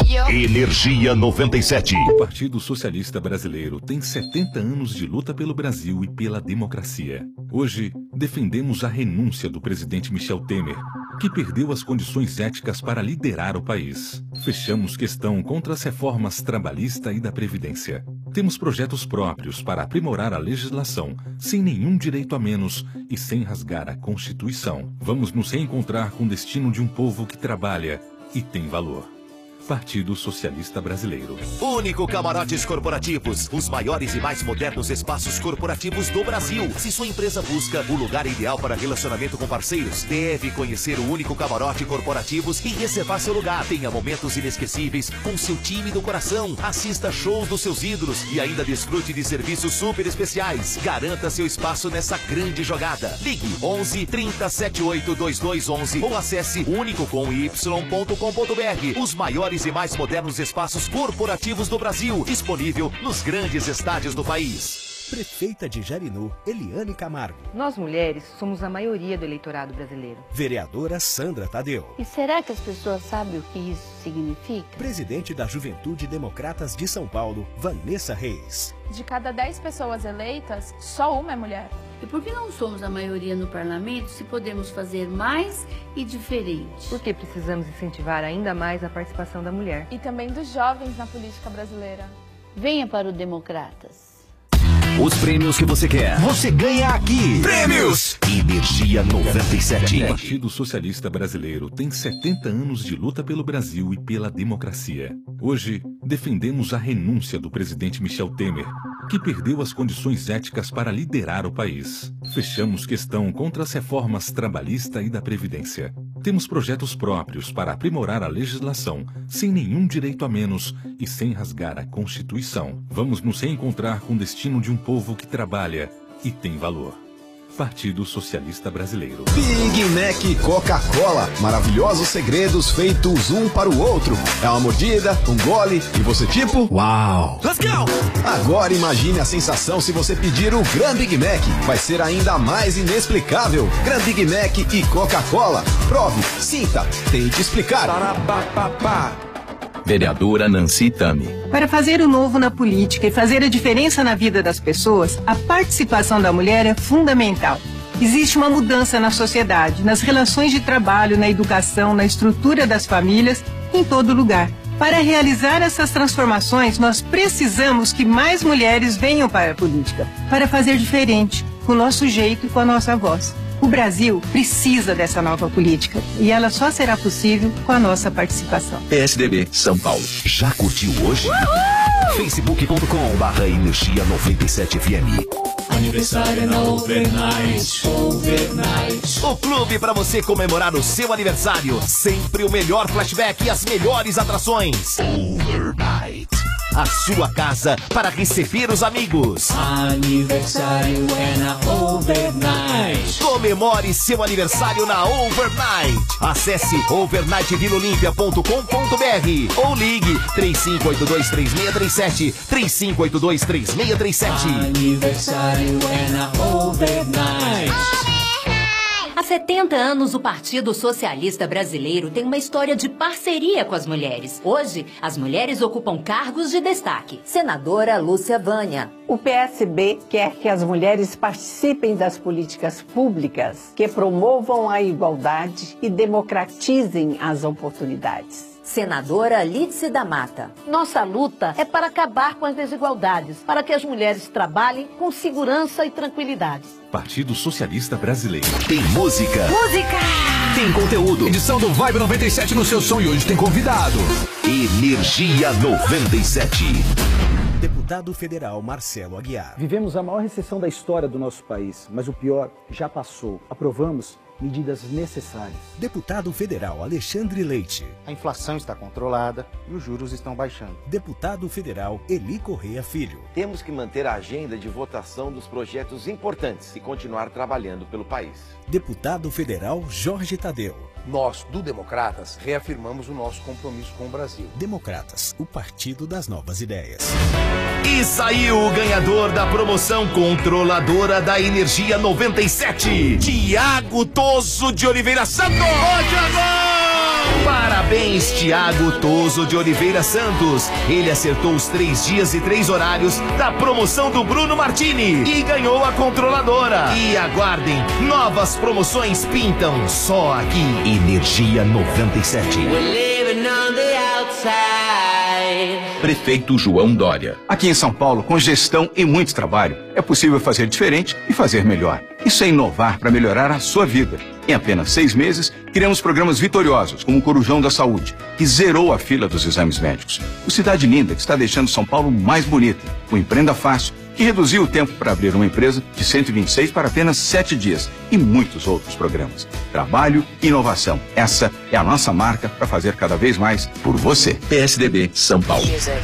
Energia noventa e sete. O Partido Socialista Brasileiro tem setenta anos de luta pelo Brasil e pela democracia. Hoje, defendemos a renúncia do presidente Michel Temer, que perdeu as condições éticas para liderar o país. Fechamos questão contra as reformas trabalhista e da Previdência. Temos projetos próprios para aprimorar a legislação, sem nenhum direito a menos e sem rasgar a Constituição. Vamos nos reencontrar com o destino de um povo que trabalha e tem valor. Partido Socialista Brasileiro. Único Camarotes Corporativos, os maiores e mais modernos espaços corporativos do Brasil. Se sua empresa busca o lugar ideal para relacionamento com parceiros, deve conhecer o Único Camarote Corporativos e reservar seu lugar. Tenha momentos inesquecíveis com seu time do coração. Assista shows dos seus ídolos e ainda desfrute de serviços super especiais. Garanta seu espaço nessa grande jogada. Ligue onze, trinta, setenta e oito, vinte e dois onze ou acesse único com y ponto com ponto b r. Os maiores e mais modernos espaços corporativos do Brasil, disponível nos grandes estádios do país. Prefeita de Jarinu, Eliane Camargo. Nós mulheres somos a maioria do eleitorado brasileiro. Vereadora Sandra Tadeu. E será que as pessoas sabem o que isso significa? Presidente da Juventude Democratas de São Paulo, Vanessa Reis. De cada dez pessoas eleitas, só uma é mulher. E por que não somos a maioria no parlamento se podemos fazer mais e diferente? Porque precisamos incentivar ainda mais a participação da mulher. E também dos jovens na política brasileira. Venha para o Democratas. Os prêmios que você quer, você ganha aqui. Prêmios Energia noventa e sete. O Partido Socialista Brasileiro tem setenta anos de luta pelo Brasil e pela democracia. Hoje, defendemos a renúncia do presidente Michel Temer, que perdeu as condições éticas para liderar o país. Fechamos questão contra as reformas trabalhista e da Previdência. Temos projetos próprios para aprimorar a legislação, sem nenhum direito a menos e sem rasgar a Constituição. Vamos nos reencontrar com o destino de um povo que trabalha e tem valor. Partido Socialista Brasileiro. Big Mac Coca-Cola. Maravilhosos segredos feitos um para o outro. É uma mordida, um gole e você tipo... Uau! Let's go! Agora imagine a sensação se você pedir o Gran Big Mac. Vai ser ainda mais inexplicável. Gran Big Mac e Coca-Cola. Prove, sinta, tente explicar. Vereadora Nancy Tami. Para fazer o novo na política e fazer a diferença na vida das pessoas, a participação da mulher é fundamental. Existe uma mudança na sociedade, nas relações de trabalho, na educação, na estrutura das famílias, em todo lugar. Para realizar essas transformações, nós precisamos que mais mulheres venham para a política, para fazer diferente, com o nosso jeito e com a nossa voz. O Brasil precisa dessa nova política e ela só será possível com a nossa participação. P S D B São Paulo. Já curtiu hoje? facebook ponto com barra energia noventa e sete F M. Aniversário na Overnight, Overnight. O clube para você comemorar o seu aniversário. Sempre o melhor flashback e as melhores atrações. Overnight. A sua casa para receber os amigos. Aniversário é na Overnight. Comemore seu aniversário na Overnight. Acesse overnight vila olímpia ponto com ponto br ou ligue três cinco oito dois três seis três sete, três cinco oito dois três seis três sete. Aniversário é na Overnight. Há setenta anos, o Partido Socialista Brasileiro tem uma história de parceria com as mulheres. Hoje, as mulheres ocupam cargos de destaque. Senadora Lúcia Vânia. O P S B quer que as mulheres participem das políticas públicas que promovam a igualdade e democratizem as oportunidades. Senadora Lídice da Mata. Nossa luta é para acabar com as desigualdades, para que as mulheres trabalhem com segurança e tranquilidade. Partido Socialista Brasileiro. Tem música. Música! Tem conteúdo. Edição do Vibe noventa e sete no seu som e hoje tem convidado. Energia noventa e sete. Deputado Federal Marcelo Aguiar. Vivemos a maior recessão da história do nosso país, mas o pior já passou. Aprovamos medidas necessárias. Deputado Federal Alexandre Leite. A inflação está controlada e os juros estão baixando. Deputado Federal Eli Correia Filho. Temos que manter a agenda de votação dos projetos importantes e continuar trabalhando pelo país. Deputado Federal Jorge Tadeu. Nós, do Democratas, reafirmamos o nosso compromisso com o Brasil. Democratas, o partido das novas ideias. E saiu o ganhador da promoção controladora da Energia noventa e sete, Tiago Toso de Oliveira Santos. Ô, Tiago! Parabéns, Tiago Toso de Oliveira Santos. Ele acertou os três dias e três horários da promoção do Bruno Martini e ganhou a controladora. E aguardem, novas promoções pintam só aqui. Energia noventa e sete. Prefeito João Dória. Aqui em São Paulo, com gestão e muito trabalho, é possível fazer diferente e fazer melhor. Isso é inovar para melhorar a sua vida. Em apenas seis meses, criamos programas vitoriosos, como o Corujão da Saúde, que zerou a fila dos exames médicos. O Cidade Linda, que está deixando São Paulo mais bonita. O Empreenda Fácil, que reduziu o tempo para abrir uma empresa de cento e vinte e seis para apenas sete dias. E muitos outros programas. Trabalho e inovação. Essa é a nossa marca para fazer cada vez mais por você. P S D B São Paulo.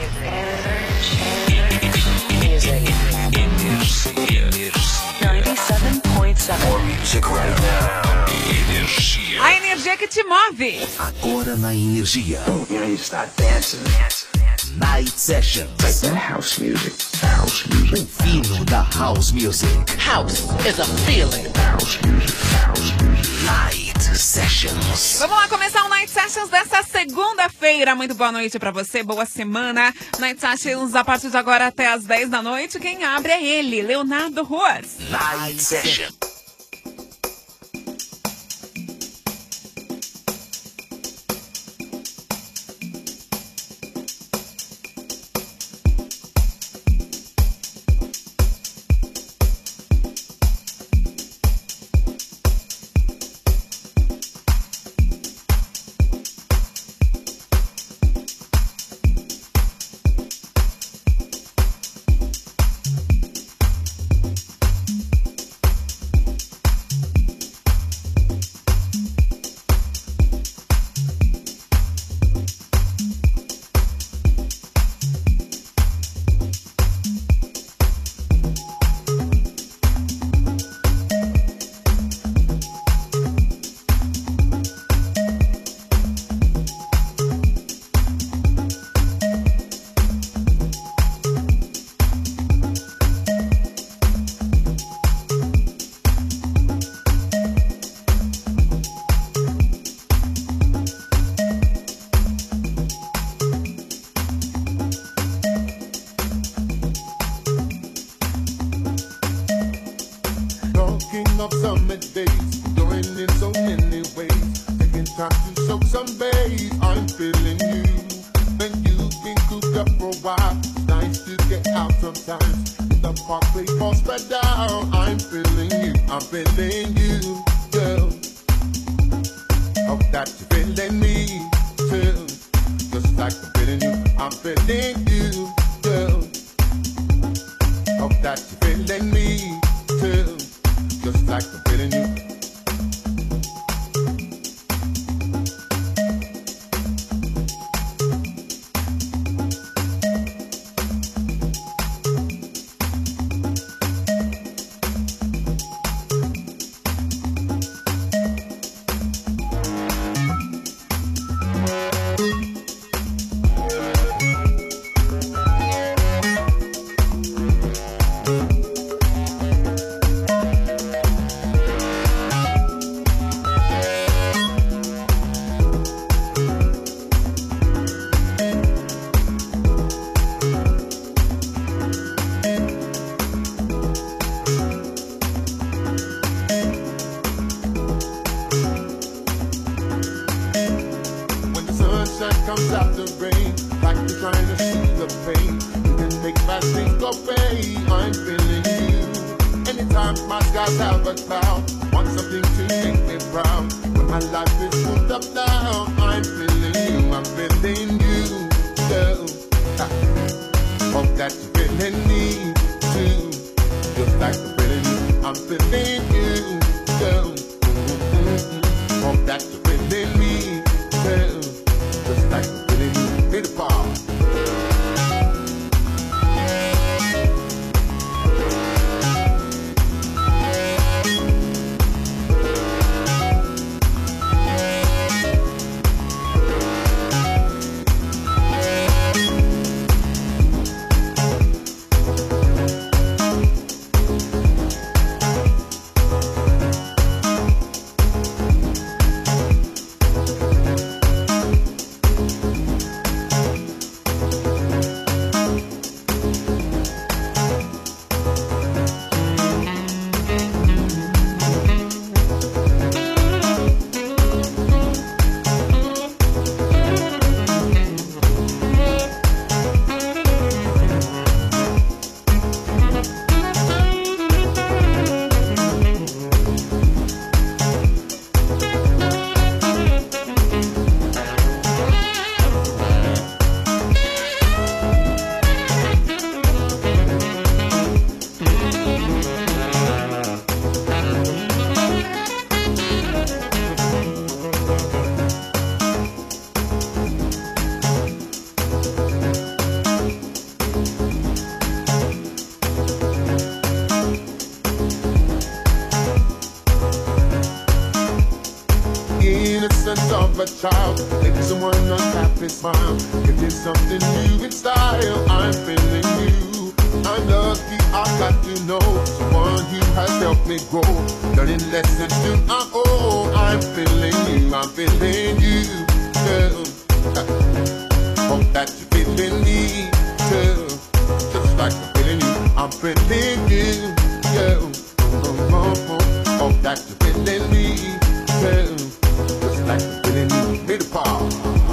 A energia que te move. Agora na Energia. Night Sessions. Like that house music. House music. O fino da house music. House is a feeling. House music. House music. Night Sessions. Vamos lá começar o Night Sessions dessa segunda-feira. Muito boa noite pra você, boa semana. Night Sessions a partir de agora até as dez da noite. Quem abre é ele, Leonardo Ruas. Night Sessions. a child. Make someone unhappy smile. If it's something new in style, I'm feeling you. I'm lucky I got to know someone who has helped me grow. Learning lessons till I'm old. I'm feeling you, I'm feeling you, girl. Hope that you're feeling me, girl. Just like I'm feeling you, I'm feeling you, girl. Oh, oh, oh. Hope that you're feeling me, girl. Just like I'm feeling you. Hit the power.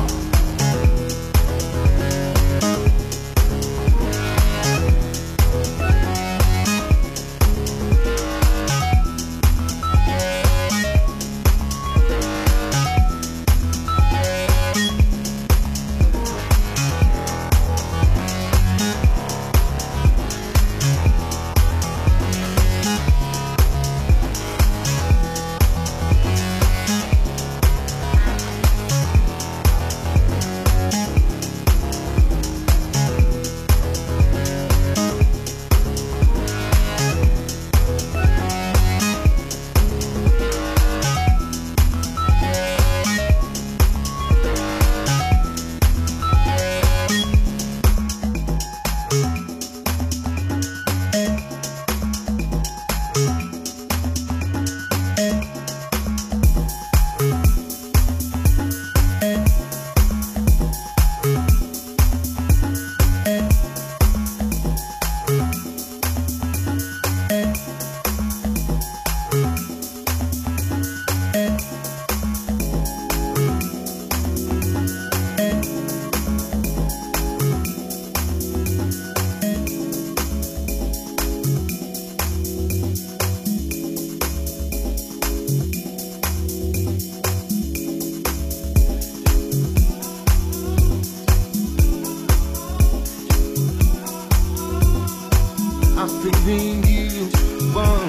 I'm feeling you, whoa.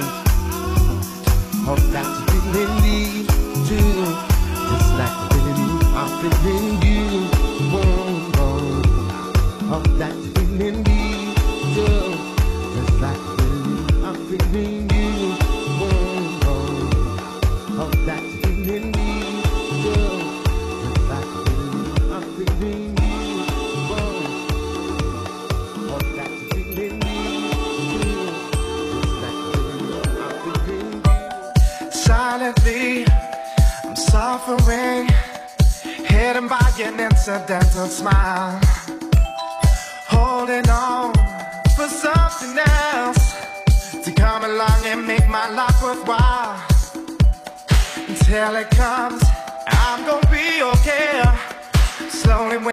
Hope that you're feeling me too. Just like I'm feeling you, I'm feeling you, whoa, whoa. Hope that you're feeling me too. Just like I'm feeling you, I'm feeling you, whoa, whoa. Hope that you're feeling me too. Just like I'm feeling you, I'm feeling you, whoa. Hope that you're feeling me. Silently, I'm suffering, hidden by an incidental smile, holding on for something else to come along and make my life worthwhile. Until it comes, I'm gonna be okay. Slowly.